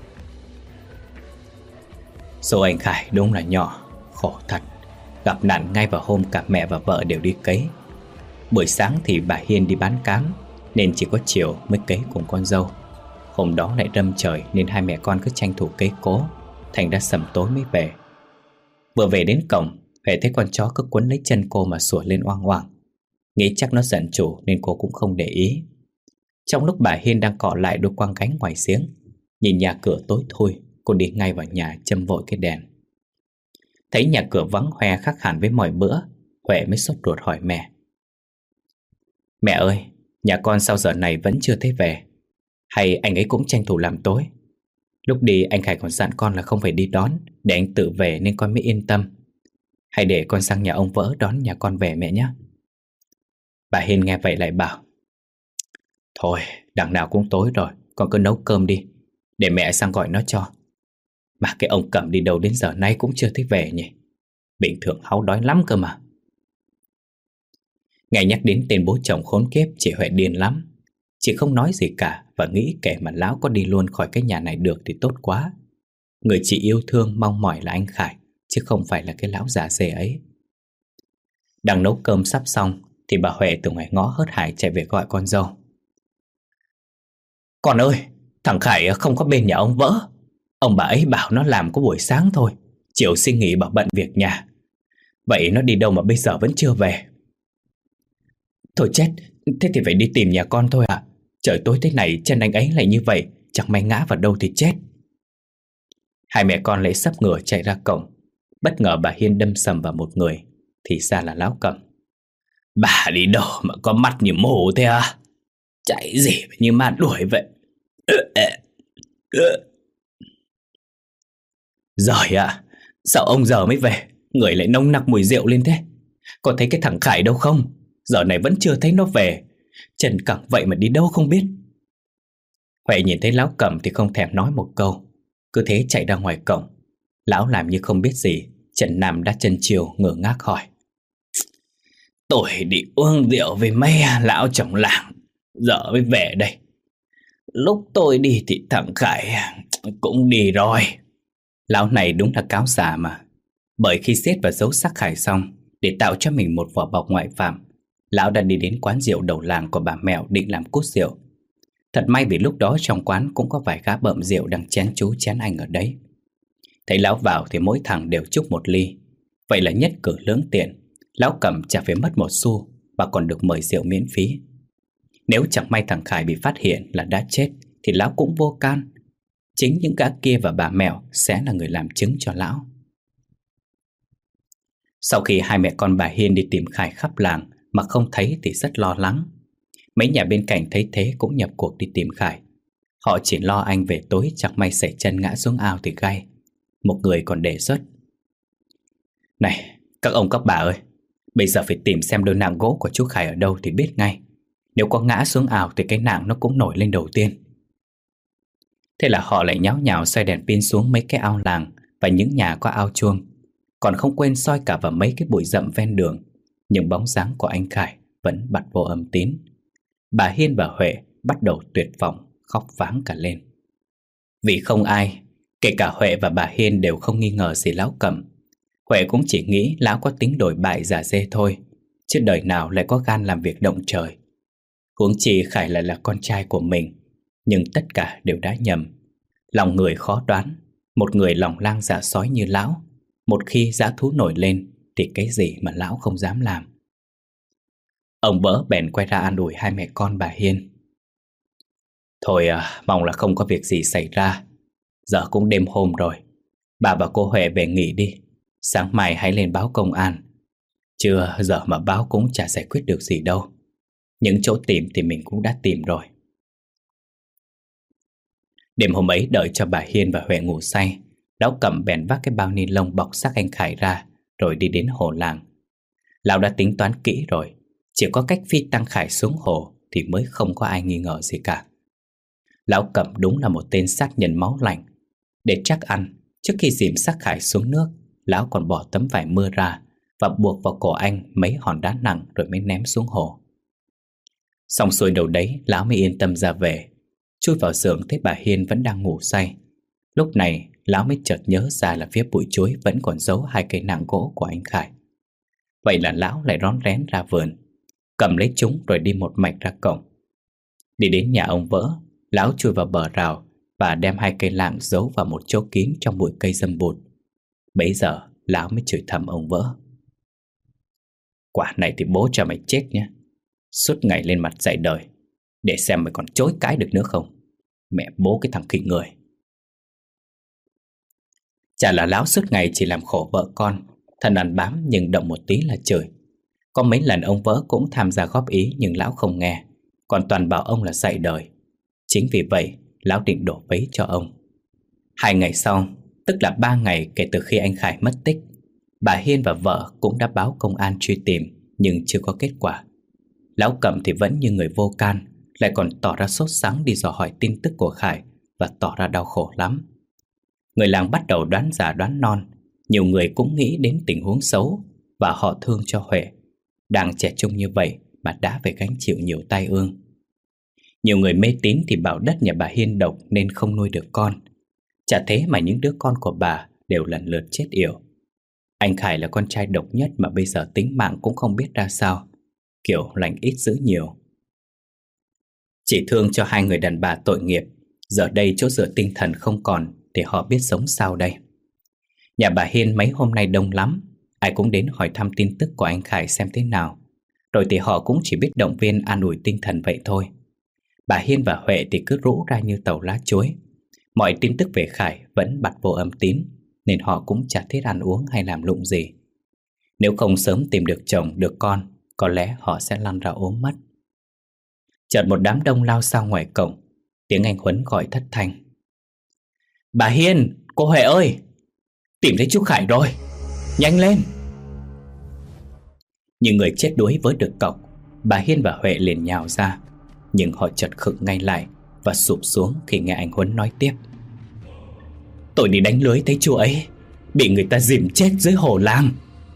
[SPEAKER 1] Số anh Khải đúng là nhỏ, khổ thật. Gặp nạn ngay vào hôm cả mẹ và vợ đều đi cấy. Buổi sáng thì bà Hiên đi bán cám, nên chỉ có chiều mới cấy cùng con dâu. Hôm đó lại râm trời nên hai mẹ con cứ tranh thủ cấy cố, thành ra sầm tối mới về. Vừa về đến cổng, Huệ thấy con chó cứ quấn lấy chân cô mà sủa lên oang oang. Nghĩ chắc nó giận chủ nên cô cũng không để ý. Trong lúc bà Hiên đang cọ lại đôi quang gánh ngoài giếng, nhìn nhà cửa tối thui, cô đi ngay vào nhà châm vội cái đèn. Thấy nhà cửa vắng hoe khác hẳn với mọi bữa, Huệ mới sốt ruột hỏi mẹ. Mẹ ơi, nhà con sao giờ này vẫn chưa thấy về? Hay anh ấy cũng tranh thủ làm tối? Lúc đi anh Khải còn dặn con là không phải đi đón, để anh tự về nên con mới yên tâm. Hay để con sang nhà ông Vỡ đón nhà con về mẹ nhé. Bà Hiên nghe vậy lại bảo, thôi, đằng nào cũng tối rồi, con cứ nấu cơm đi, để mẹ sang gọi nó cho. Mà cái ông Cẩm đi đâu đến giờ nay cũng chưa thấy về nhỉ? Bình thường háu đói lắm cơ mà. Nghe nhắc đến tên bố chồng khốn kiếp, chị Huệ điên lắm. Chị không nói gì cả và nghĩ kể mà lão có đi luôn khỏi cái nhà này được thì tốt quá. Người chị yêu thương mong mỏi là anh Khải, chứ không phải là cái lão già dê ấy. Đang nấu cơm sắp xong thì bà Huệ từ ngoài ngõ hớt hải chạy về gọi con dâu. Con ơi, thằng Khải không có bên nhà ông Vỡ. Ông bà ấy bảo nó làm có buổi sáng thôi, chiều xin nghỉ bảo bận việc nhà. Vậy nó đi đâu mà bây giờ vẫn chưa về? Thôi chết, thế thì phải đi tìm nhà con thôi à? Trời tối thế này chân anh ấy lại như vậy, chẳng may ngã vào đâu thì chết. Hai mẹ con lại sắp ngửa chạy ra cổng. Bất ngờ bà Hiên đâm sầm vào một người, thì ra là lão Cẩm. Bà đi đâu mà có mắt như mù thế à? Chạy gì mà như ma đuổi vậy? Giời ạ, sao ông giờ mới về? Người lại nồng nặc mùi rượu lên thế. Có thấy cái thằng Khải đâu không? Giờ này vẫn chưa thấy nó về. Chân cẳng vậy mà đi đâu không biết. Huệ nhìn thấy lão Cẩm thì không thèm nói một câu, cứ thế chạy ra ngoài cổng. Lão làm như không biết gì. Trần Nam đã chân chiều ngơ ngác hỏi. Tôi đi uống rượu với mấy lão chồng làng, giờ mới về đây. Lúc tôi đi thì thằng Khải cũng đi rồi. Lão này đúng là cáo già mà. Bởi khi giết và giấu xác Khải xong, để tạo cho mình một vỏ bọc ngoại phạm, lão đã đi đến quán rượu đầu làng của bà Mèo định làm cút rượu. Thật may vì lúc đó trong quán cũng có vài gã bợm rượu đang chén chú chén anh ở đấy. Thấy lão vào thì mỗi thằng đều chúc một ly. Vậy là nhất cử lưỡng tiện. Lão Cẩm chả phải mất một xu và còn được mời rượu miễn phí. Nếu chẳng may thằng Khải bị phát hiện là đã chết thì lão cũng vô can. Chính những gã kia và bà Mèo sẽ là người làm chứng cho lão. Sau khi hai mẹ con bà Hiên đi tìm Khải khắp làng mà không thấy thì rất lo lắng. Mấy nhà bên cạnh thấy thế cũng nhập cuộc đi tìm Khải. Họ chỉ lo anh về tối chẳng may sẩy chân ngã xuống ao thì gay. Một người còn đề xuất. Này, các ông các bà ơi, bây giờ phải tìm xem đôi nạng gỗ của chú Khải ở đâu thì biết ngay. Nếu có ngã xuống ao thì cái nạng nó cũng nổi lên đầu tiên. Thế là họ lại nháo nhào xoay đèn pin xuống mấy cái ao làng và những nhà có ao chuông. Còn không quên soi cả vào mấy cái bụi rậm ven đường. Nhưng bóng dáng của anh Khải vẫn bặt vô âm tín. Bà Hiên và Huệ bắt đầu tuyệt vọng, khóc váng cả lên. Vì không ai, kể cả Huệ và bà Hiên đều không nghi ngờ gì lão Cẩm. Huệ cũng chỉ nghĩ lão có tính đổi bại giả dê thôi, chứ đời nào lại có gan làm việc động trời. Huống chi Khải lại là con trai của mình. Nhưng tất cả đều đã nhầm. Lòng người khó đoán. Một người lòng lang dạ sói như lão, một khi dã thú nổi lên thì cái gì mà lão không dám làm. Ông Vỡ bèn quay ra an ủi hai mẹ con bà Hiên. Thôi à, mong là không có việc gì xảy ra. Giờ cũng đêm hôm rồi. Bà và cô Huệ về nghỉ đi. Sáng mai hãy lên báo công an. Chưa giờ mà báo cũng chả giải quyết được gì đâu. Những chỗ tìm thì mình cũng đã tìm rồi. Đêm hôm ấy đợi cho bà Hiên và Huệ ngủ say, lão Cẩm bèn vác cái bao ni lông bọc xác anh Khải ra, rồi đi đến hồ làng. Lão đã tính toán kỹ rồi, chỉ có cách phi tăng Khải xuống hồ thì mới không có ai nghi ngờ gì cả. Lão Cẩm đúng là một tên sát nhân máu lạnh. Để chắc ăn, trước khi dìm xác Khải xuống nước, lão còn bỏ tấm vải mưa ra và buộc vào cổ anh mấy hòn đá nặng rồi mới ném xuống hồ. Xong xuôi đầu đấy, lão mới yên tâm ra về. Chui vào giường thấy bà Hiên vẫn đang ngủ say. Lúc này lão mới chợt nhớ ra là phía bụi chuối vẫn còn giấu hai cây nạng gỗ của anh Khải. Vậy là lão lại rón rén ra vườn, cầm lấy chúng rồi đi một mạch ra cổng. Đi đến nhà ông Vỡ, lão chui vào bờ rào và đem hai cây lạng giấu vào một chỗ kín trong bụi cây dâm bụt. Bấy giờ lão mới chửi thầm ông Vỡ. Quả này thì bố cho mày chết nhé. Suốt ngày lên mặt dạy đời, để xem mày còn chối cãi được nữa không. Mẹ bố cái thằng khỉ người. Chả là lão suốt ngày chỉ làm khổ vợ con, thân ăn bám nhưng động một tí là chửi. Có mấy lần ông Vỡ cũng tham gia góp ý nhưng lão không nghe, còn toàn bảo ông là dạy đời. Chính vì vậy lão định đổ vấy cho ông. Hai ngày sau, tức là ba ngày kể từ khi anh Khải mất tích, bà Hiên và vợ cũng đã báo công an truy tìm nhưng chưa có kết quả. Lão Cẩm thì vẫn như người vô can, lại còn tỏ ra sốt sắng đi dò hỏi tin tức của Khải và tỏ ra đau khổ lắm. Người làng bắt đầu đoán già đoán non. Nhiều người cũng nghĩ đến tình huống xấu và họ thương cho Huệ. Đang trẻ trung như vậy mà đã phải gánh chịu nhiều tai ương. Nhiều người mê tín thì bảo đất nhà bà Hiên độc nên không nuôi được con. Chả thế mà những đứa con của bà đều lần lượt chết yểu. Anh Khải là con trai độc nhất mà bây giờ tính mạng cũng không biết ra sao. Kiểu lành ít dữ nhiều. Chỉ thương cho hai người đàn bà tội nghiệp. Giờ đây chỗ dựa tinh thần không còn thì họ biết sống sao đây. Nhà bà Hiên mấy hôm nay đông lắm. Ai cũng đến hỏi thăm tin tức của anh Khải xem thế nào. Rồi thì họ cũng chỉ biết động viên an ủi tinh thần vậy thôi. Bà Hiên và Huệ thì cứ rũ ra như tàu lá chuối. Mọi tin tức về Khải vẫn bặt vô âm tín, nên họ cũng chả thiết ăn uống hay làm lụng gì. Nếu không sớm tìm được chồng, được con, có lẽ họ sẽ lăn ra ốm mất. Chợt một đám đông lao sao ngoài cổng. Tiếng anh Huấn gọi thất thanh. Bà Hiên, cô Huệ ơi, tìm thấy chú Khải rồi, nhanh lên. Như người chết đuối với được cọc, bà Hiên và Huệ liền nhào ra. Nhưng họ chợt khựng ngay lại và sụp xuống khi nghe anh Huấn nói tiếp. Tôi đi đánh lưới thấy chú ấy bị người ta dìm chết dưới hồ làng.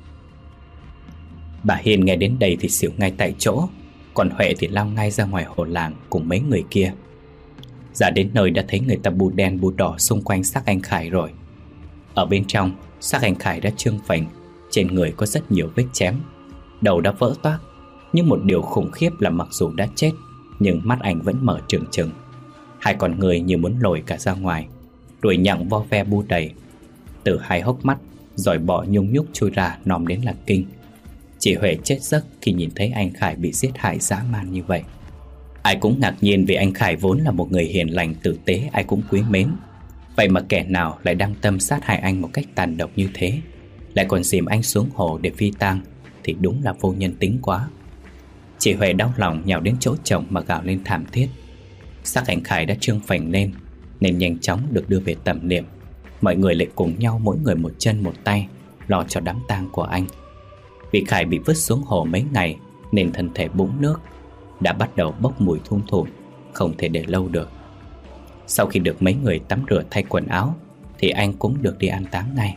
[SPEAKER 1] Bà Hiên nghe đến đây thì xỉu ngay tại chỗ, còn Huệ thì lao ngay ra ngoài hồ làng cùng mấy người kia. Ra đến nơi đã thấy người ta bù đen bù đỏ xung quanh xác anh Khải rồi. Ở bên trong, xác anh Khải đã trương phình, trên người có rất nhiều vết chém, đầu đã vỡ toác. Nhưng một điều khủng khiếp là mặc dù đã chết, nhưng mắt anh vẫn mở trừng trừng. Hai con người như muốn lồi cả ra ngoài, ruồi nhặng vo ve bu đầy. Từ hai hốc mắt, giỏi bọ nhung nhúc trôi ra nom đến là kinh. Chị Huệ chết giấc khi nhìn thấy anh Khải bị giết hại dã man như vậy. Ai cũng ngạc nhiên vì anh Khải vốn là một người hiền lành tử tế, ai cũng quý mến. Vậy mà kẻ nào lại đăng tâm sát hại anh một cách tàn độc như thế, lại còn dìm anh xuống hồ để phi tang, thì đúng là vô nhân tính quá. Chị Huệ đau lòng nhào đến chỗ chồng mà gào lên thảm thiết. Xác anh Khải đã trương phình lên nên nhanh chóng được đưa về tẩm liệm. Mọi người lại cùng nhau mỗi người một chân một tay lo cho đám tang của anh. Vì Khải bị vứt xuống hồ mấy ngày nên thân thể bũng nước, đã bắt đầu bốc mùi thum thủi, không thể để lâu được. Sau khi được mấy người tắm rửa thay quần áo thì anh cũng được đi an táng ngay.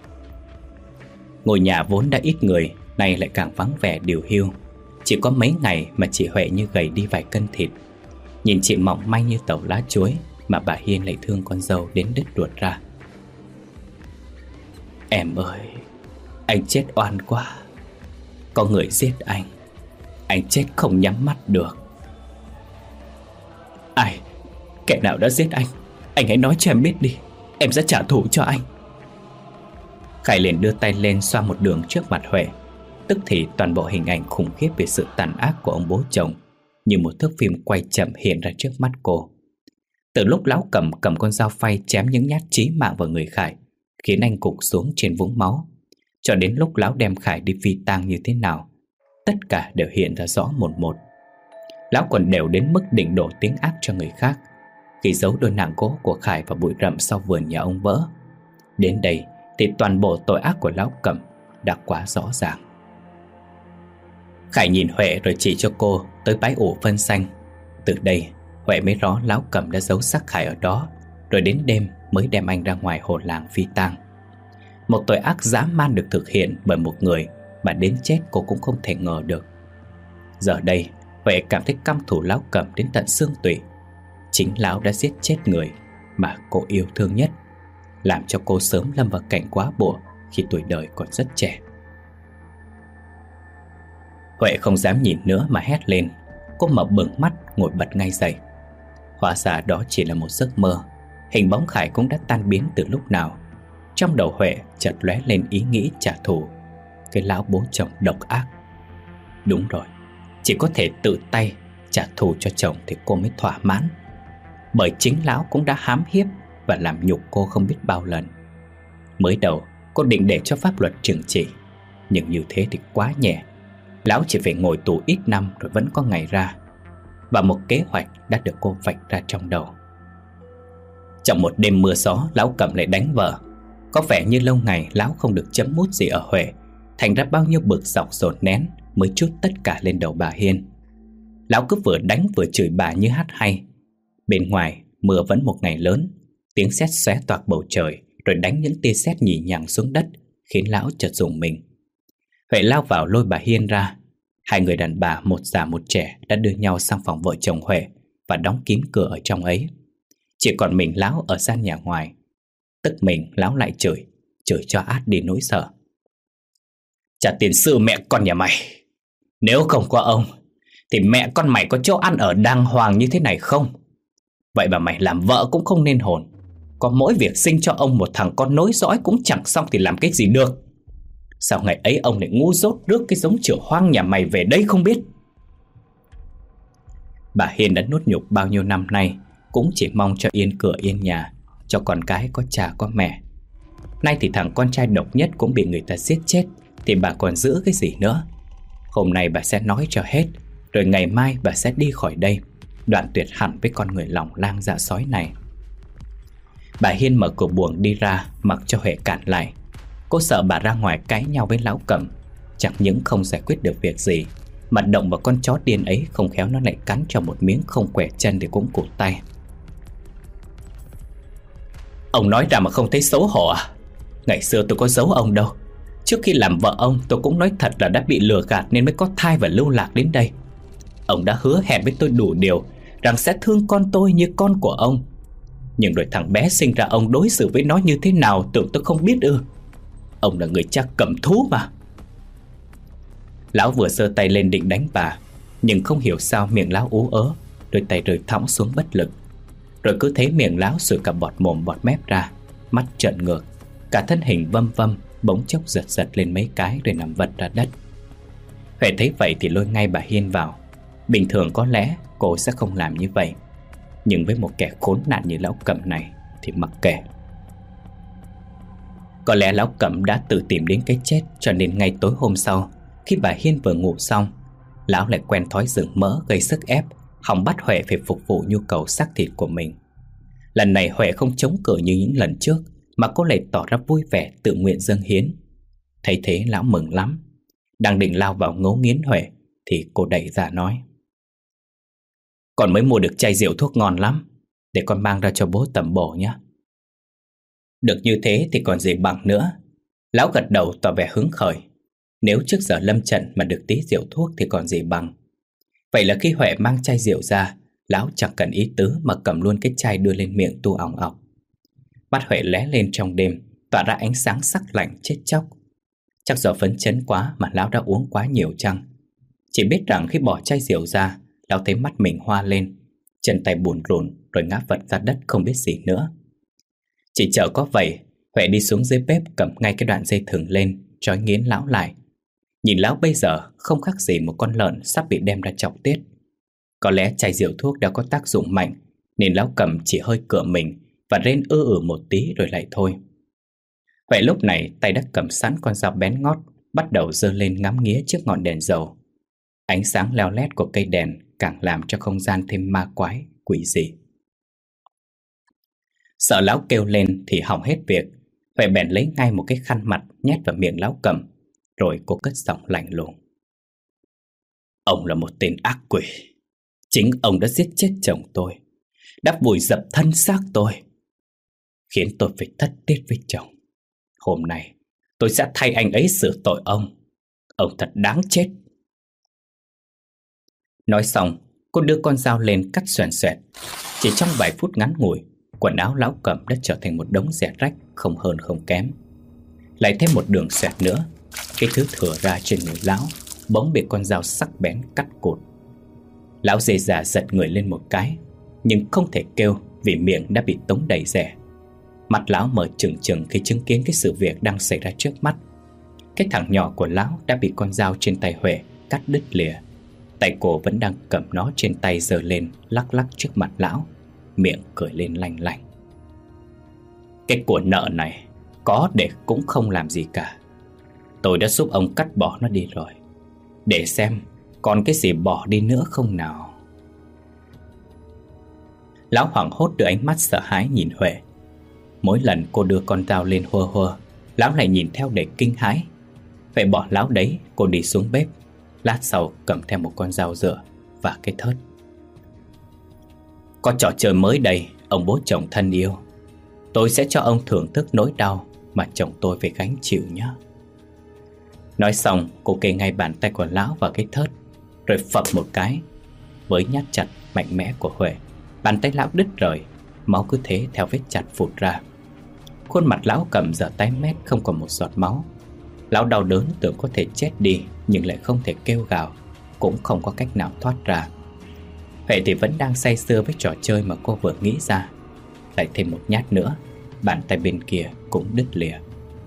[SPEAKER 1] Ngôi nhà vốn đã ít người, nay lại càng vắng vẻ điều hiu. Chỉ có mấy ngày mà chị Huệ như gầy đi vài cân thịt. Nhìn chị mỏng manh như tàu lá chuối mà bà Hiên lại thương con dâu đến đứt ruột ra. Em ơi, anh chết oan quá. Có người giết anh, anh chết không nhắm mắt được. Ai? Kẻ nào đã giết anh? Anh hãy nói cho em biết đi, em sẽ trả thù cho anh. Khải liền đưa tay lên xoa một đường trước mặt Huệ. Tức thì toàn bộ hình ảnh khủng khiếp về sự tàn ác của ông bố chồng như một thước phim quay chậm hiện ra trước mắt cô. Từ lúc lão Cẩm cầm con dao phay chém những nhát chí mạng vào người Khải, khiến anh gục xuống trên vũng máu, cho đến lúc lão đem Khải đi phi tang như thế nào, tất cả đều hiện ra rõ một một. Lão còn đều đến mức định đổ tiếng ác cho người khác khi giấu đôi nạng gỗ của Khải vào bụi rậm sau vườn nhà ông vỡ. Đến đây thì toàn bộ tội ác của lão Cẩm đã quá rõ ràng. Khải nhìn Huệ rồi chỉ cho cô tới bãi ủ phân xanh. Từ đây Huệ mới rõ lão Cẩm đã giấu xác Khải ở đó, rồi đến đêm mới đem anh ra ngoài hồ làng phi tang. Một tội ác dã man được thực hiện bởi một người mà đến chết cô cũng không thể ngờ được. Giờ đây Huệ cảm thấy căm thù lão Cẩm đến tận xương tủy. Chính lão đã giết chết người mà cô yêu thương nhất, làm cho cô sớm lâm vào cảnh quá bụa khi tuổi đời còn rất trẻ. Huệ không dám nhìn nữa mà hét lên. Cô mở bừng mắt ngồi bật ngay dậy. Hóa ra đó chỉ là một giấc mơ. Hình bóng Khải cũng đã tan biến từ lúc nào. Trong đầu Huệ chợt lóe lên ý nghĩ trả thù cái lão bố chồng độc ác. Đúng rồi, chỉ có thể tự tay trả thù cho chồng thì cô mới thỏa mãn. Bởi chính lão cũng đã hãm hiếp và làm nhục cô không biết bao lần. Mới đầu cô định để cho pháp luật trừng trị, nhưng như thế thì quá nhẹ. Lão chỉ phải ngồi tù ít năm rồi vẫn có ngày ra. Và một kế hoạch đã được cô vạch ra trong đầu. Trong một đêm mưa gió, lão Cẩm lại đánh vợ. Có vẻ như lâu ngày lão không được chấm mút gì ở Huệ, thành ra bao nhiêu bực dọc dồn nén mới trút tất cả lên đầu bà Hiên. Lão cứ vừa đánh vừa chửi bà như hát hay. Bên ngoài mưa vẫn một ngày lớn, tiếng sét xé toạc bầu trời, rồi đánh những tia sét nhì nhằng xuống đất, khiến lão chợt rùng mình. Huệ lao vào lôi bà Hiên ra. Hai người đàn bà một già một trẻ đã đưa nhau sang phòng vợ chồng Huệ và đóng kín cửa ở trong ấy. Chỉ còn mình lão ở gian nhà ngoài. Tức mình lão lại chửi, chửi cho át đi nỗi sợ. Trả tiền sư mẹ con nhà mày. Nếu không có ông thì mẹ con mày có chỗ ăn ở đàng hoàng như thế này không? Vậy mà mày làm vợ cũng không nên hồn. Có mỗi việc sinh cho ông một thằng con nối dõi cũng chẳng xong thì làm cái gì được. Sao ngày ấy ông lại ngu dốt rước cái giống chửa hoang nhà mày về đây không biết? Bà Hiên đã nuốt nhục bao nhiêu năm nay, cũng chỉ mong cho yên cửa yên nhà, cho con cái có cha có mẹ. Nay thì thằng con trai độc nhất cũng bị người ta giết chết, thì bà còn giữ cái gì nữa? Hôm nay bà sẽ nói cho hết, rồi ngày mai bà sẽ đi khỏi đây, đoạn tuyệt hẳn với con người lòng lang dạ sói này. Bà Hiên mở cửa buồng đi ra, mặc cho Huệ cản lại. Cô sợ bà ra ngoài cãi nhau với lão Cẩm, chẳng những không giải quyết được việc gì, mà động vào con chó điên ấy không khéo nó lại cắn cho một miếng không quẹt chân thì cũng cụt tay. Ông nói ra mà không thấy xấu hổ à? Ngày xưa tôi có giấu ông đâu. Trước khi làm vợ ông tôi cũng nói thật là đã bị lừa gạt nên mới có thai và lưu lạc đến đây. Ông đã hứa hẹn với tôi đủ điều rằng sẽ thương con tôi như con của ông. Nhưng rồi thằng bé sinh ra ông đối xử với nó như thế nào tưởng tôi không biết ư? Ông là người cha cầm thú mà. Lão vừa giơ tay lên định đánh bà, nhưng không hiểu sao miệng lão ú ớ, đôi tay rơi thõng xuống bất lực. Rồi cứ thấy miệng lão sủi cả bọt mồm bọt mép ra, mắt trợn ngược, cả thân hình vâm vâm, bỗng chốc giật giật lên mấy cái rồi nằm vật ra đất. Huệ thấy vậy thì lôi ngay bà Hiên vào. Bình thường có lẽ cô sẽ không làm như vậy, nhưng với một kẻ khốn nạn như lão Cẩm này thì mặc kệ. Có lẽ lão Cẩm đã tự tìm đến cái chết, cho nên ngay tối hôm sau, khi bà Hiên vừa ngủ xong, lão lại quen thói rừng mỡ gây sức ép, hòng bắt Huệ phải phục vụ nhu cầu xác thịt của mình. Lần này Huệ không chống cự như những lần trước, mà cô lại tỏ ra vui vẻ tự nguyện dâng hiến. Thấy thế lão mừng lắm. Đang định lao vào ngấu nghiến Huệ thì cô đẩy ra nói: Con mới mua được chai rượu thuốc ngon lắm, để con mang ra cho bố tẩm bổ nhé. Được như thế thì còn gì bằng nữa. Lão gật đầu tỏ vẻ hứng khởi. Nếu trước giờ lâm trận mà được tí rượu thuốc thì còn gì bằng. Vậy là khi Huệ mang chai rượu ra, lão chẳng cần ý tứ mà cầm luôn cái chai đưa lên miệng tu ỏng ọc. Mắt Huệ lóe lên trong đêm, tỏa ra ánh sáng sắc lạnh chết chóc. Chắc do phấn chấn quá mà lão đã uống quá nhiều chăng. Chỉ biết rằng khi bỏ chai rượu ra, lão thấy mắt mình hoa lên, chân tay bùn rùn rồi ngã vật ra đất không biết gì nữa. Chỉ chờ có vậy, Huệ đi xuống dưới bếp cầm ngay cái đoạn dây thừng lên, trói nghiến lão lại. Nhìn lão bây giờ không khác gì một con lợn sắp bị đem ra chọc tiết. Có lẽ chai rượu thuốc đã có tác dụng mạnh, nên lão cầm chỉ hơi cựa mình và rên ư ử một tí rồi lại thôi. Vậy lúc này tay đã cầm sẵn con dao bén ngót, bắt đầu giơ lên ngắm nghía trước ngọn đèn dầu. Ánh sáng leo lét của cây đèn càng làm cho không gian thêm ma quái, quỷ dị. Sợ lão kêu lên thì hỏng hết việc. Huệ bèn lấy ngay một cái khăn mặt nhét vào miệng lão cầm, rồi cô cất giọng lạnh lùng: Ông là một tên ác quỷ. Chính ông đã giết chết chồng tôi, đã vùi dập thân xác tôi, khiến tôi phải thất tiết với chồng. Hôm nay tôi sẽ thay anh ấy sửa tội ông. Ông thật đáng chết. Nói xong, cô đưa con dao lên cắt xoèn xoẹt. Chỉ trong vài phút ngắn ngủi, quần áo lão cầm đã trở thành một đống rẻ rách, không hơn không kém. Lại thêm một đường xoẹt nữa, cái thứ thừa ra trên người lão bỗng bị con dao sắc bén cắt cụt. Lão dề dà giật người lên một cái, nhưng không thể kêu vì miệng đã bị tống đầy rẻ. Mặt lão mở trừng trừng khi chứng kiến cái sự việc đang xảy ra trước mắt. Cái thằng nhỏ của lão đã bị con dao trên tay Huệ cắt đứt lìa. Tay cô vẫn đang cầm nó trên tay giơ lên, lắc lắc trước mặt lão, miệng cười lên lanh lảnh. Cái của nợ này có để cũng không làm gì cả. Tôi đã giúp ông cắt bỏ nó đi rồi, để xem còn cái gì bỏ đi nữa không nào. Lão hoảng hốt đưa ánh mắt sợ hãi nhìn Huệ. Mỗi lần cô đưa con dao lên hua hua, lão lại nhìn theo để kinh hãi. Vậy bỏ lão đấy, cô đi xuống bếp. Lát sau cầm theo một con dao dựa và cái thớt. Có trò chơi mới đây, ông bố chồng thân yêu. Tôi sẽ cho ông thưởng thức nỗi đau mà chồng tôi phải gánh chịu nhé. Nói xong, cô kê ngay bàn tay của lão vào cái thớt, rồi phập một cái. Với nhát chặt mạnh mẽ của Huệ, bàn tay lão đứt rời, máu cứ thế theo vết chặt phụt ra. Khuôn mặt lão cầm giờ tái mét, không còn một giọt máu. Lão đau đớn tưởng có thể chết đi, nhưng lại không thể kêu gào, cũng không có cách nào thoát ra. Huệ thì vẫn đang say sưa với trò chơi mà cô vừa nghĩ ra. Lại thêm một nhát nữa, bàn tay bên kia cũng đứt lìa.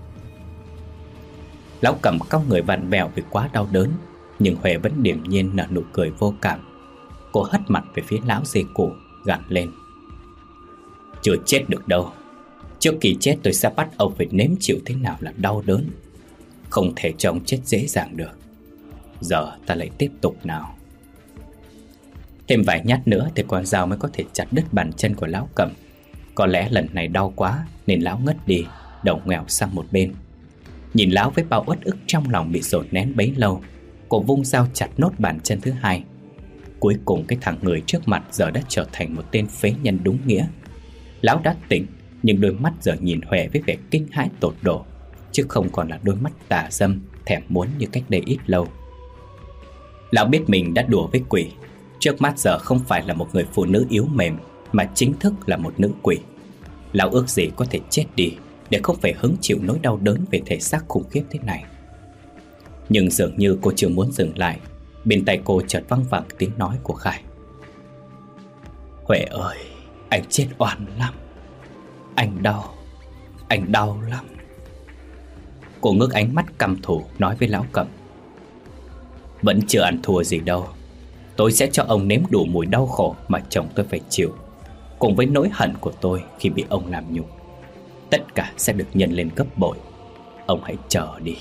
[SPEAKER 1] Lão cầm cong người vặn vẹo vì quá đau đớn, nhưng Huệ vẫn điềm nhiên nở nụ cười vô cảm. Cô hất mặt về phía lão dê cụ, gằn lên: Chưa chết được đâu. Trước khi chết tôi sẽ bắt ông phải nếm chịu thế nào là đau đớn. Không thể cho ông chết dễ dàng được. Giờ ta lại tiếp tục nào. Thêm vài nhát nữa thì con dao mới có thể chặt đứt bàn chân của lão cầm. Có lẽ lần này đau quá nên lão ngất đi, đầu ngoẹo sang một bên. Nhìn lão với bao uất ức trong lòng bị dồn nén bấy lâu, cô vung dao chặt nốt bàn chân thứ hai. Cuối cùng cái thằng người trước mặt giờ đã trở thành một tên phế nhân đúng nghĩa. Lão đã tỉnh, nhưng đôi mắt giờ nhìn Huệ với vẻ kinh hãi tột độ, chứ không còn là đôi mắt tà dâm thèm muốn như cách đây ít lâu. Lão biết mình đã đùa với quỷ. Trước mắt giờ không phải là một người phụ nữ yếu mềm, mà chính thức là một nữ quỷ. Lão ước gì có thể chết đi, để không phải hứng chịu nỗi đau đớn về thể xác khủng khiếp thế này. Nhưng dường như cô chưa muốn dừng lại. Bên tai cô chợt văng vẳng tiếng nói của Khải: Huệ ơi, anh chết oan lắm. Anh đau, anh đau lắm. Cô ngước ánh mắt căm thù nói với lão cầm: Vẫn chưa ăn thua gì đâu. Tôi sẽ cho ông nếm đủ mùi đau khổ mà chồng tôi phải chịu, cùng với nỗi hận của tôi khi bị ông làm nhục. Tất cả sẽ được nhân lên gấp bội. Ông hãy chờ đi.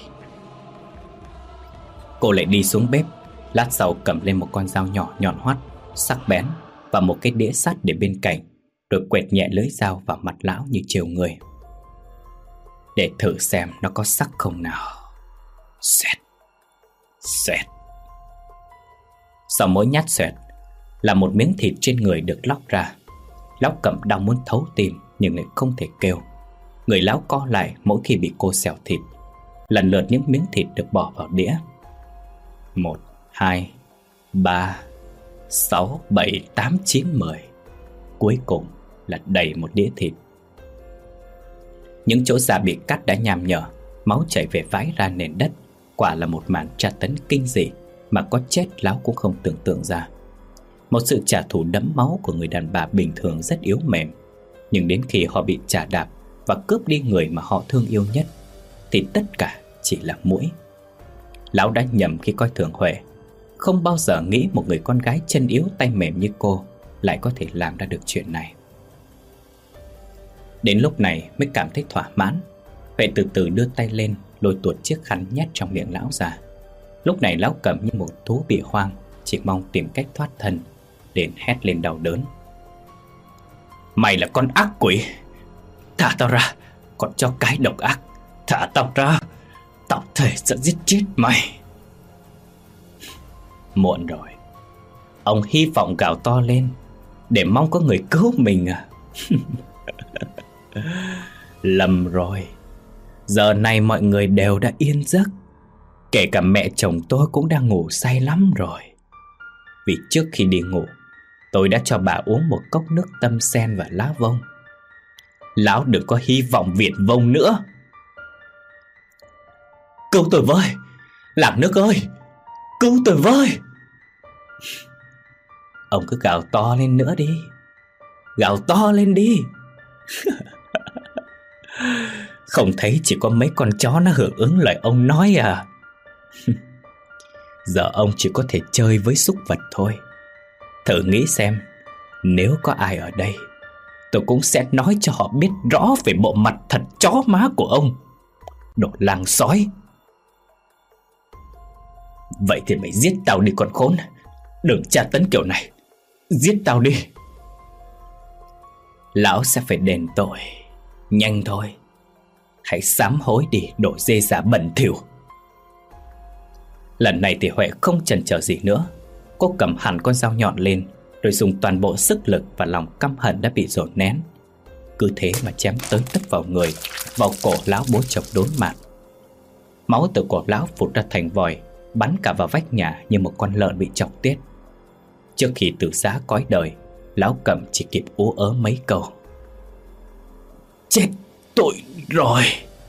[SPEAKER 1] Cô lại đi xuống bếp. Lát sau cầm lên một con dao nhỏ nhọn hoắt, sắc bén, và một cái đĩa sắt để bên cạnh, rồi quẹt nhẹ lưỡi dao vào mặt lão như trêu người. Để thử xem nó có sắc không nào. Xoẹt, xoẹt. Sau mỗi nhát xoẹt là một miếng thịt trên người được lóc ra. Lão cầm đau muốn thấu tim, nhưng lại không thể kêu. Người lão co lại mỗi khi bị cô xẻo thịt. Lần lượt những miếng thịt được bỏ vào đĩa. Một, hai, ba, sáu, bảy, tám, chín, mười. Cuối cùng là đầy một đĩa thịt. Những chỗ da bị cắt đã nham nhở, máu chảy về vãi ra nền đất. Quả là một màn tra tấn kinh dị mà có chết Lão cũng không tưởng tượng ra. Một sự trả thù đẫm máu của người đàn bà bình thường rất yếu mềm, nhưng đến khi họ bị chà đạp và cướp đi người mà họ thương yêu nhất thì tất cả chỉ là muỗi. Lão đã nhầm khi coi thường Huệ, không bao giờ nghĩ một người con gái chân yếu tay mềm như cô lại có thể làm ra được chuyện này. Đến lúc này mới cảm thấy thỏa mãn. Huệ từ từ đưa tay lên, lôi tuột chiếc khăn nhét trong miệng Lão ra. Lúc này Lão Cẩm như một thú bị hoang, chỉ mong tìm cách thoát thân, đến hét lên đau đớn. Mày là con ác quỷ, thả tao ra, còn cho cái độc ác. Thả tao ra, tao thề sẽ giết chết mày. Muộn rồi. Ông hy vọng gào to lên để mong có người cứu mình à? Lầm rồi. Giờ này mọi người đều đã yên giấc. Kể cả mẹ chồng tôi cũng đang ngủ say lắm rồi. Vì trước khi đi ngủ, tôi đã cho bà uống một cốc nước tâm sen và lá vông. Lão đừng có hy vọng viển vông nữa. Cứu tôi với, Làng Nước ơi, cứu tôi với. Ông cứ gào to lên nữa đi, gào to lên đi. Không thấy chỉ có mấy con chó nó hưởng ứng lời ông nói à? Giờ ông chỉ có thể chơi với súc vật thôi. Thử nghĩ xem, nếu có ai ở đây, tôi cũng sẽ nói cho họ biết rõ về bộ mặt thật chó má của ông, đồ làng sói. Vậy thì mày giết tao đi con khốn, đừng tra tấn kiểu này. Giết tao đi. Lão sẽ phải đền tội. Nhanh thôi, hãy sám hối đi, đồ dê giả bẩn thỉu. Lần này thì Huệ không chần chờ gì nữa. Cô cầm hẳn con dao nhọn lên, rồi dùng toàn bộ sức lực và lòng căm hận đã bị dồn nén, cứ thế mà chém tới tấp vào người, vào cổ Lão bố chồng đốn mạt. Máu từ cổ Lão phụt ra thành vòi, bắn cả vào vách nhà như một con lợn bị chọc tiết. Trước khi từ giá cõi đời, Lão Cẩm chỉ kịp ú ớ mấy câu. Chết tội rồi.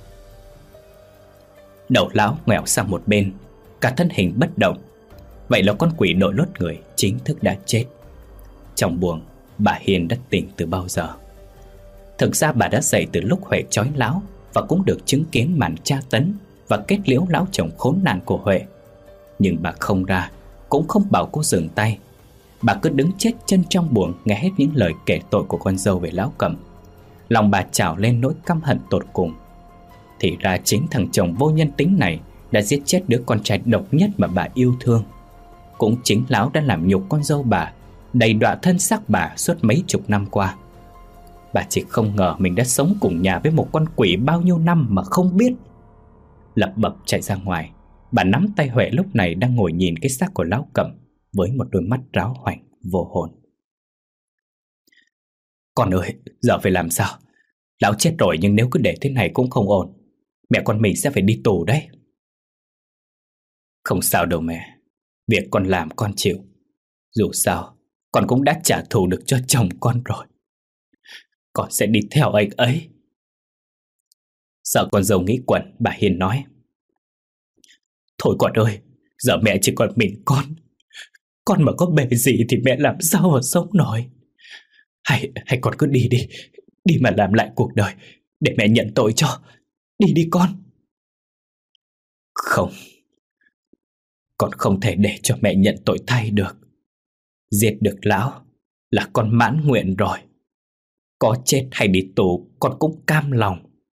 [SPEAKER 1] Đầu Lão ngoẹo sang một bên, cả thân hình bất động. Vậy là con quỷ đội lốt người chính thức đã chết. Trong buồng, bà Hiền đã tỉnh từ bao giờ. Thực ra bà đã dậy từ lúc Huệ trói Lão, và cũng được chứng kiến màn tra tấn và kết liễu Lão chồng khốn nạn của Huệ. Nhưng bà không ra, cũng không bảo cô dừng tay. Bà cứ đứng chết chân trong buồng, nghe hết những lời kể tội của con dâu về Lão Cẩm. Lòng bà trào lên nỗi căm hận tột cùng. Thì ra chính thằng chồng vô nhân tính này đã giết chết đứa con trai độc nhất mà bà yêu thương. Cũng chính Lão đã làm nhục con dâu bà, đầy đọa thân xác bà suốt mấy chục năm qua. Bà chỉ không ngờ mình đã sống cùng nhà với một con quỷ bao nhiêu năm mà không biết. Lập bập chạy ra ngoài, bà nắm tay Huệ lúc này đang ngồi nhìn cái xác của Lão Cẩm với một đôi mắt ráo hoảnh vô hồn. Con ơi, giờ phải làm sao? Lão chết rồi, nhưng nếu cứ để thế này cũng không ổn. Mẹ con mình sẽ phải đi tù đấy. Không sao đâu mẹ, việc con làm con chịu. Dù sao, con cũng đã trả thù được cho chồng con rồi. Con sẽ đi theo anh ấy. Sợ con dâu nghĩ quẩn, bà Hiền nói. Thôi con ơi, giờ mẹ chỉ còn mình con. Con mà có bề gì thì mẹ làm sao mà sống nổi. Hay, hay con cứ đi đi, đi mà làm lại cuộc đời, để mẹ nhận tội cho. Đi đi con. Không, con không thể để cho mẹ nhận tội thay được. Giết được Lão là con mãn nguyện rồi. Có chết hay đi tù con cũng cam lòng.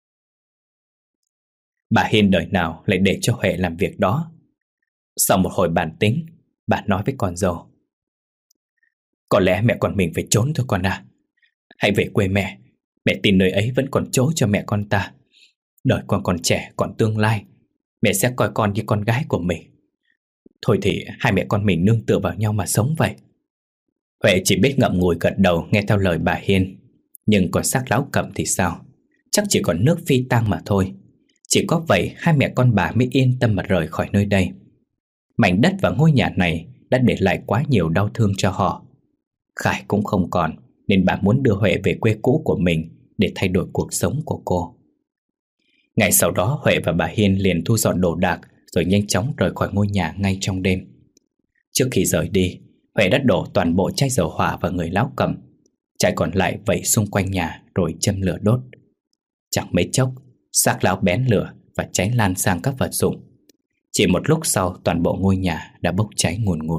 [SPEAKER 1] Bà Hiền đời nào lại để cho Huệ làm việc đó. Sau một hồi bàn tính, bà nói với con dâu. Có lẽ mẹ con mình phải trốn thôi con à. Hãy về quê mẹ. Mẹ tin nơi ấy vẫn còn chỗ cho mẹ con ta. Đời con còn trẻ, còn tương lai. Mẹ sẽ coi con như con gái của mình. Thôi thì hai mẹ con mình nương tựa vào nhau mà sống vậy. Huệ chỉ biết ngậm ngùi gật đầu nghe theo lời bà Hiền. Nhưng còn xác Lão Cẩm thì sao? Chắc chỉ còn nước phi tang mà thôi. Chỉ có vậy hai mẹ con bà mới yên tâm mà rời khỏi nơi đây. Mảnh đất và ngôi nhà này đã để lại quá nhiều đau thương cho họ. Khải cũng không còn, nên bà muốn đưa Huệ về quê cũ của mình để thay đổi cuộc sống của cô. Ngày sau đó Huệ và bà Hiên liền thu dọn đồ đạc rồi nhanh chóng rời khỏi ngôi nhà ngay trong đêm. Trước khi rời đi, Huệ đã đổ toàn bộ chai dầu hỏa vào người Lão Cẩm. Chai còn lại vẩy xung quanh nhà rồi châm lửa đốt. Chẳng mấy chốc, xác lão bén lửa và cháy lan sang các vật dụng. Chỉ một lúc sau, toàn bộ ngôi nhà đã bốc cháy ngùn ngụt.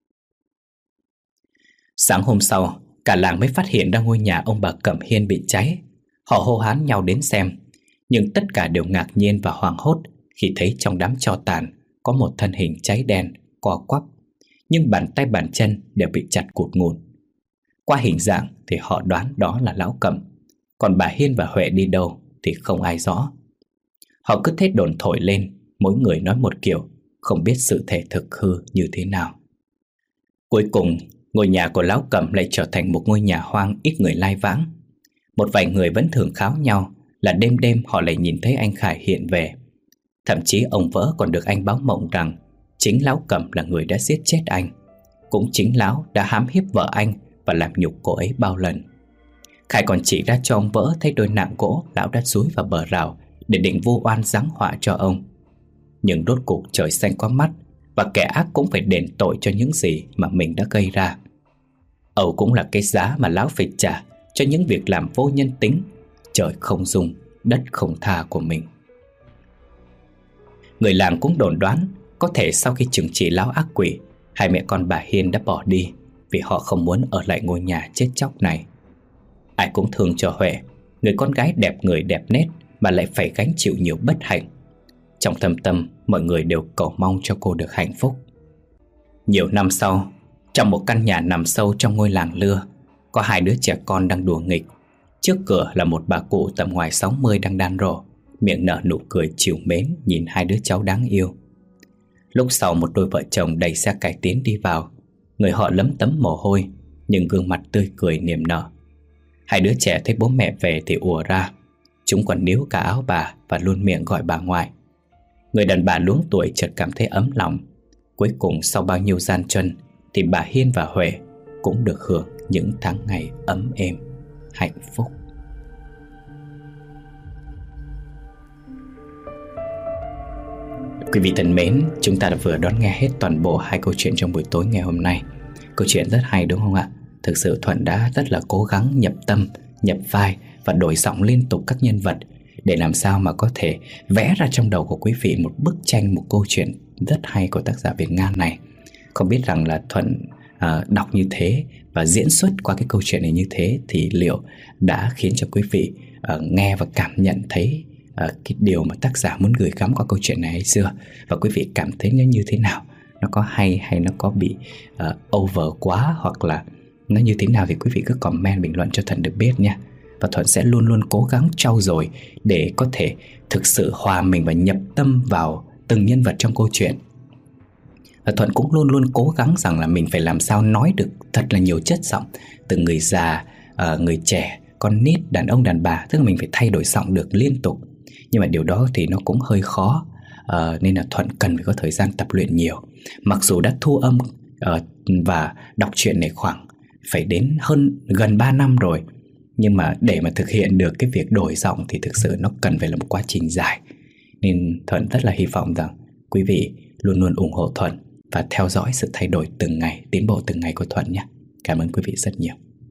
[SPEAKER 1] Sáng hôm sau, cả làng mới phát hiện ra ngôi nhà ông bà Cẩm Hiên bị cháy. Họ hô hoán nhau đến xem, nhưng tất cả đều ngạc nhiên và hoảng hốt khi thấy trong đám tro tàn có một thân hình cháy đen, co quắp, nhưng bàn tay bàn chân đều bị chặt cụt ngùn. Qua hình dạng thì họ đoán đó là Lão Cẩm, còn bà Hiên và Huệ đi đâu thì không ai rõ. Họ cứ thế đồn thổi lên, mỗi người nói một kiểu, không biết sự thể thực hư như thế nào. Cuối cùng, ngôi nhà của Lão Cẩm lại trở thành một ngôi nhà hoang ít người lai vãng. Một vài người vẫn thường kháo nhau là đêm đêm họ lại nhìn thấy anh Khải hiện về. Thậm chí ông Vỡ còn được anh báo mộng rằng chính Lão Cẩm là người đã giết chết anh. Cũng chính Lão đã hãm hiếp vợ anh và làm nhục cô ấy bao lần. Khải còn chỉ ra cho ông Vỡ thấy đôi nạng gỗ Lão đã dúi vào bờ rào để định vu oan giáng họa cho ông. Nhưng rốt cuộc trời xanh có mắt, và kẻ ác cũng phải đền tội cho những gì mà mình đã gây ra. Âu cũng là cái giá mà Lão phải trả cho những việc làm vô nhân tính, trời không dung, đất không tha của mình. Người làng cũng đồn đoán có thể sau khi trừng trị Lão ác quỷ, hai mẹ con bà Hiên đã bỏ đi vì họ không muốn ở lại ngôi nhà chết chóc này. Ai cũng thương cho Huệ, người con gái đẹp người đẹp nét mà lại phải gánh chịu nhiều bất hạnh. Trong thâm tâm, mọi người đều cầu mong cho cô được hạnh phúc. Nhiều năm sau, trong một căn nhà nằm sâu trong ngôi làng Lưa, có hai đứa trẻ con đang đùa nghịch. Trước cửa là một bà cụ tầm ngoài sáu mươi đang đan rổ, miệng nở nụ cười trìu mến nhìn hai đứa cháu đáng yêu. Lúc sau một đôi vợ chồng đẩy xe cải tiến đi vào. Người họ lấm tấm mồ hôi, nhưng gương mặt tươi cười niềm nở. Hai đứa trẻ thấy bố mẹ về thì ùa ra. Chúng còn níu cả áo bà và luôn miệng gọi bà ngoại. Người đàn bà luống tuổi chợt cảm thấy ấm lòng. Cuối cùng sau bao nhiêu gian truân thì bà Hiên và Huệ cũng được hưởng những tháng ngày ấm êm, hạnh phúc. Quý vị thân mến, chúng ta đã vừa đón nghe hết toàn bộ hai câu chuyện trong buổi tối ngày hôm nay. Câu chuyện rất hay đúng không ạ? Thực sự Thuận đã rất là cố gắng nhập tâm, nhập vai và đổi giọng liên tục các nhân vật để làm sao mà có thể vẽ ra trong đầu của quý vị một bức tranh, một câu chuyện rất hay của tác giả Việt Nga này. Không biết rằng là Thuận uh, đọc như thế và diễn xuất qua cái câu chuyện này như thế thì liệu đã khiến cho quý vị uh, nghe và cảm nhận thấy uh, cái điều mà tác giả muốn gửi gắm qua câu chuyện này hay chưa? Và quý vị cảm thấy nó như thế nào? Nó có hay hay nó có bị uh, over quá, hoặc là nó như thế nào thì quý vị cứ comment bình luận cho Thuận được biết nha. Và Thuận sẽ luôn luôn cố gắng trau dồi để có thể thực sự hòa mình và nhập tâm vào từng nhân vật trong câu chuyện. Và Thuận cũng luôn luôn cố gắng rằng là mình phải làm sao nói được thật là nhiều chất giọng, từ người già, uh, người trẻ, con nít, đàn ông, đàn bà. Tức là mình phải thay đổi giọng được liên tục. Nhưng mà điều đó thì nó cũng hơi khó, uh, nên là Thuận cần phải có thời gian tập luyện nhiều. Mặc dù đã thu âm uh, và đọc truyện này khoảng phải đến hơn gần ba năm rồi, nhưng mà để mà thực hiện được cái việc đổi giọng thì thực sự nó cần phải là một quá trình dài. Nên Thuận rất là hy vọng rằng quý vị luôn luôn ủng hộ Thuận và theo dõi sự thay đổi từng ngày, tiến bộ từng ngày của Thuận nhé. Cảm ơn quý vị rất nhiều.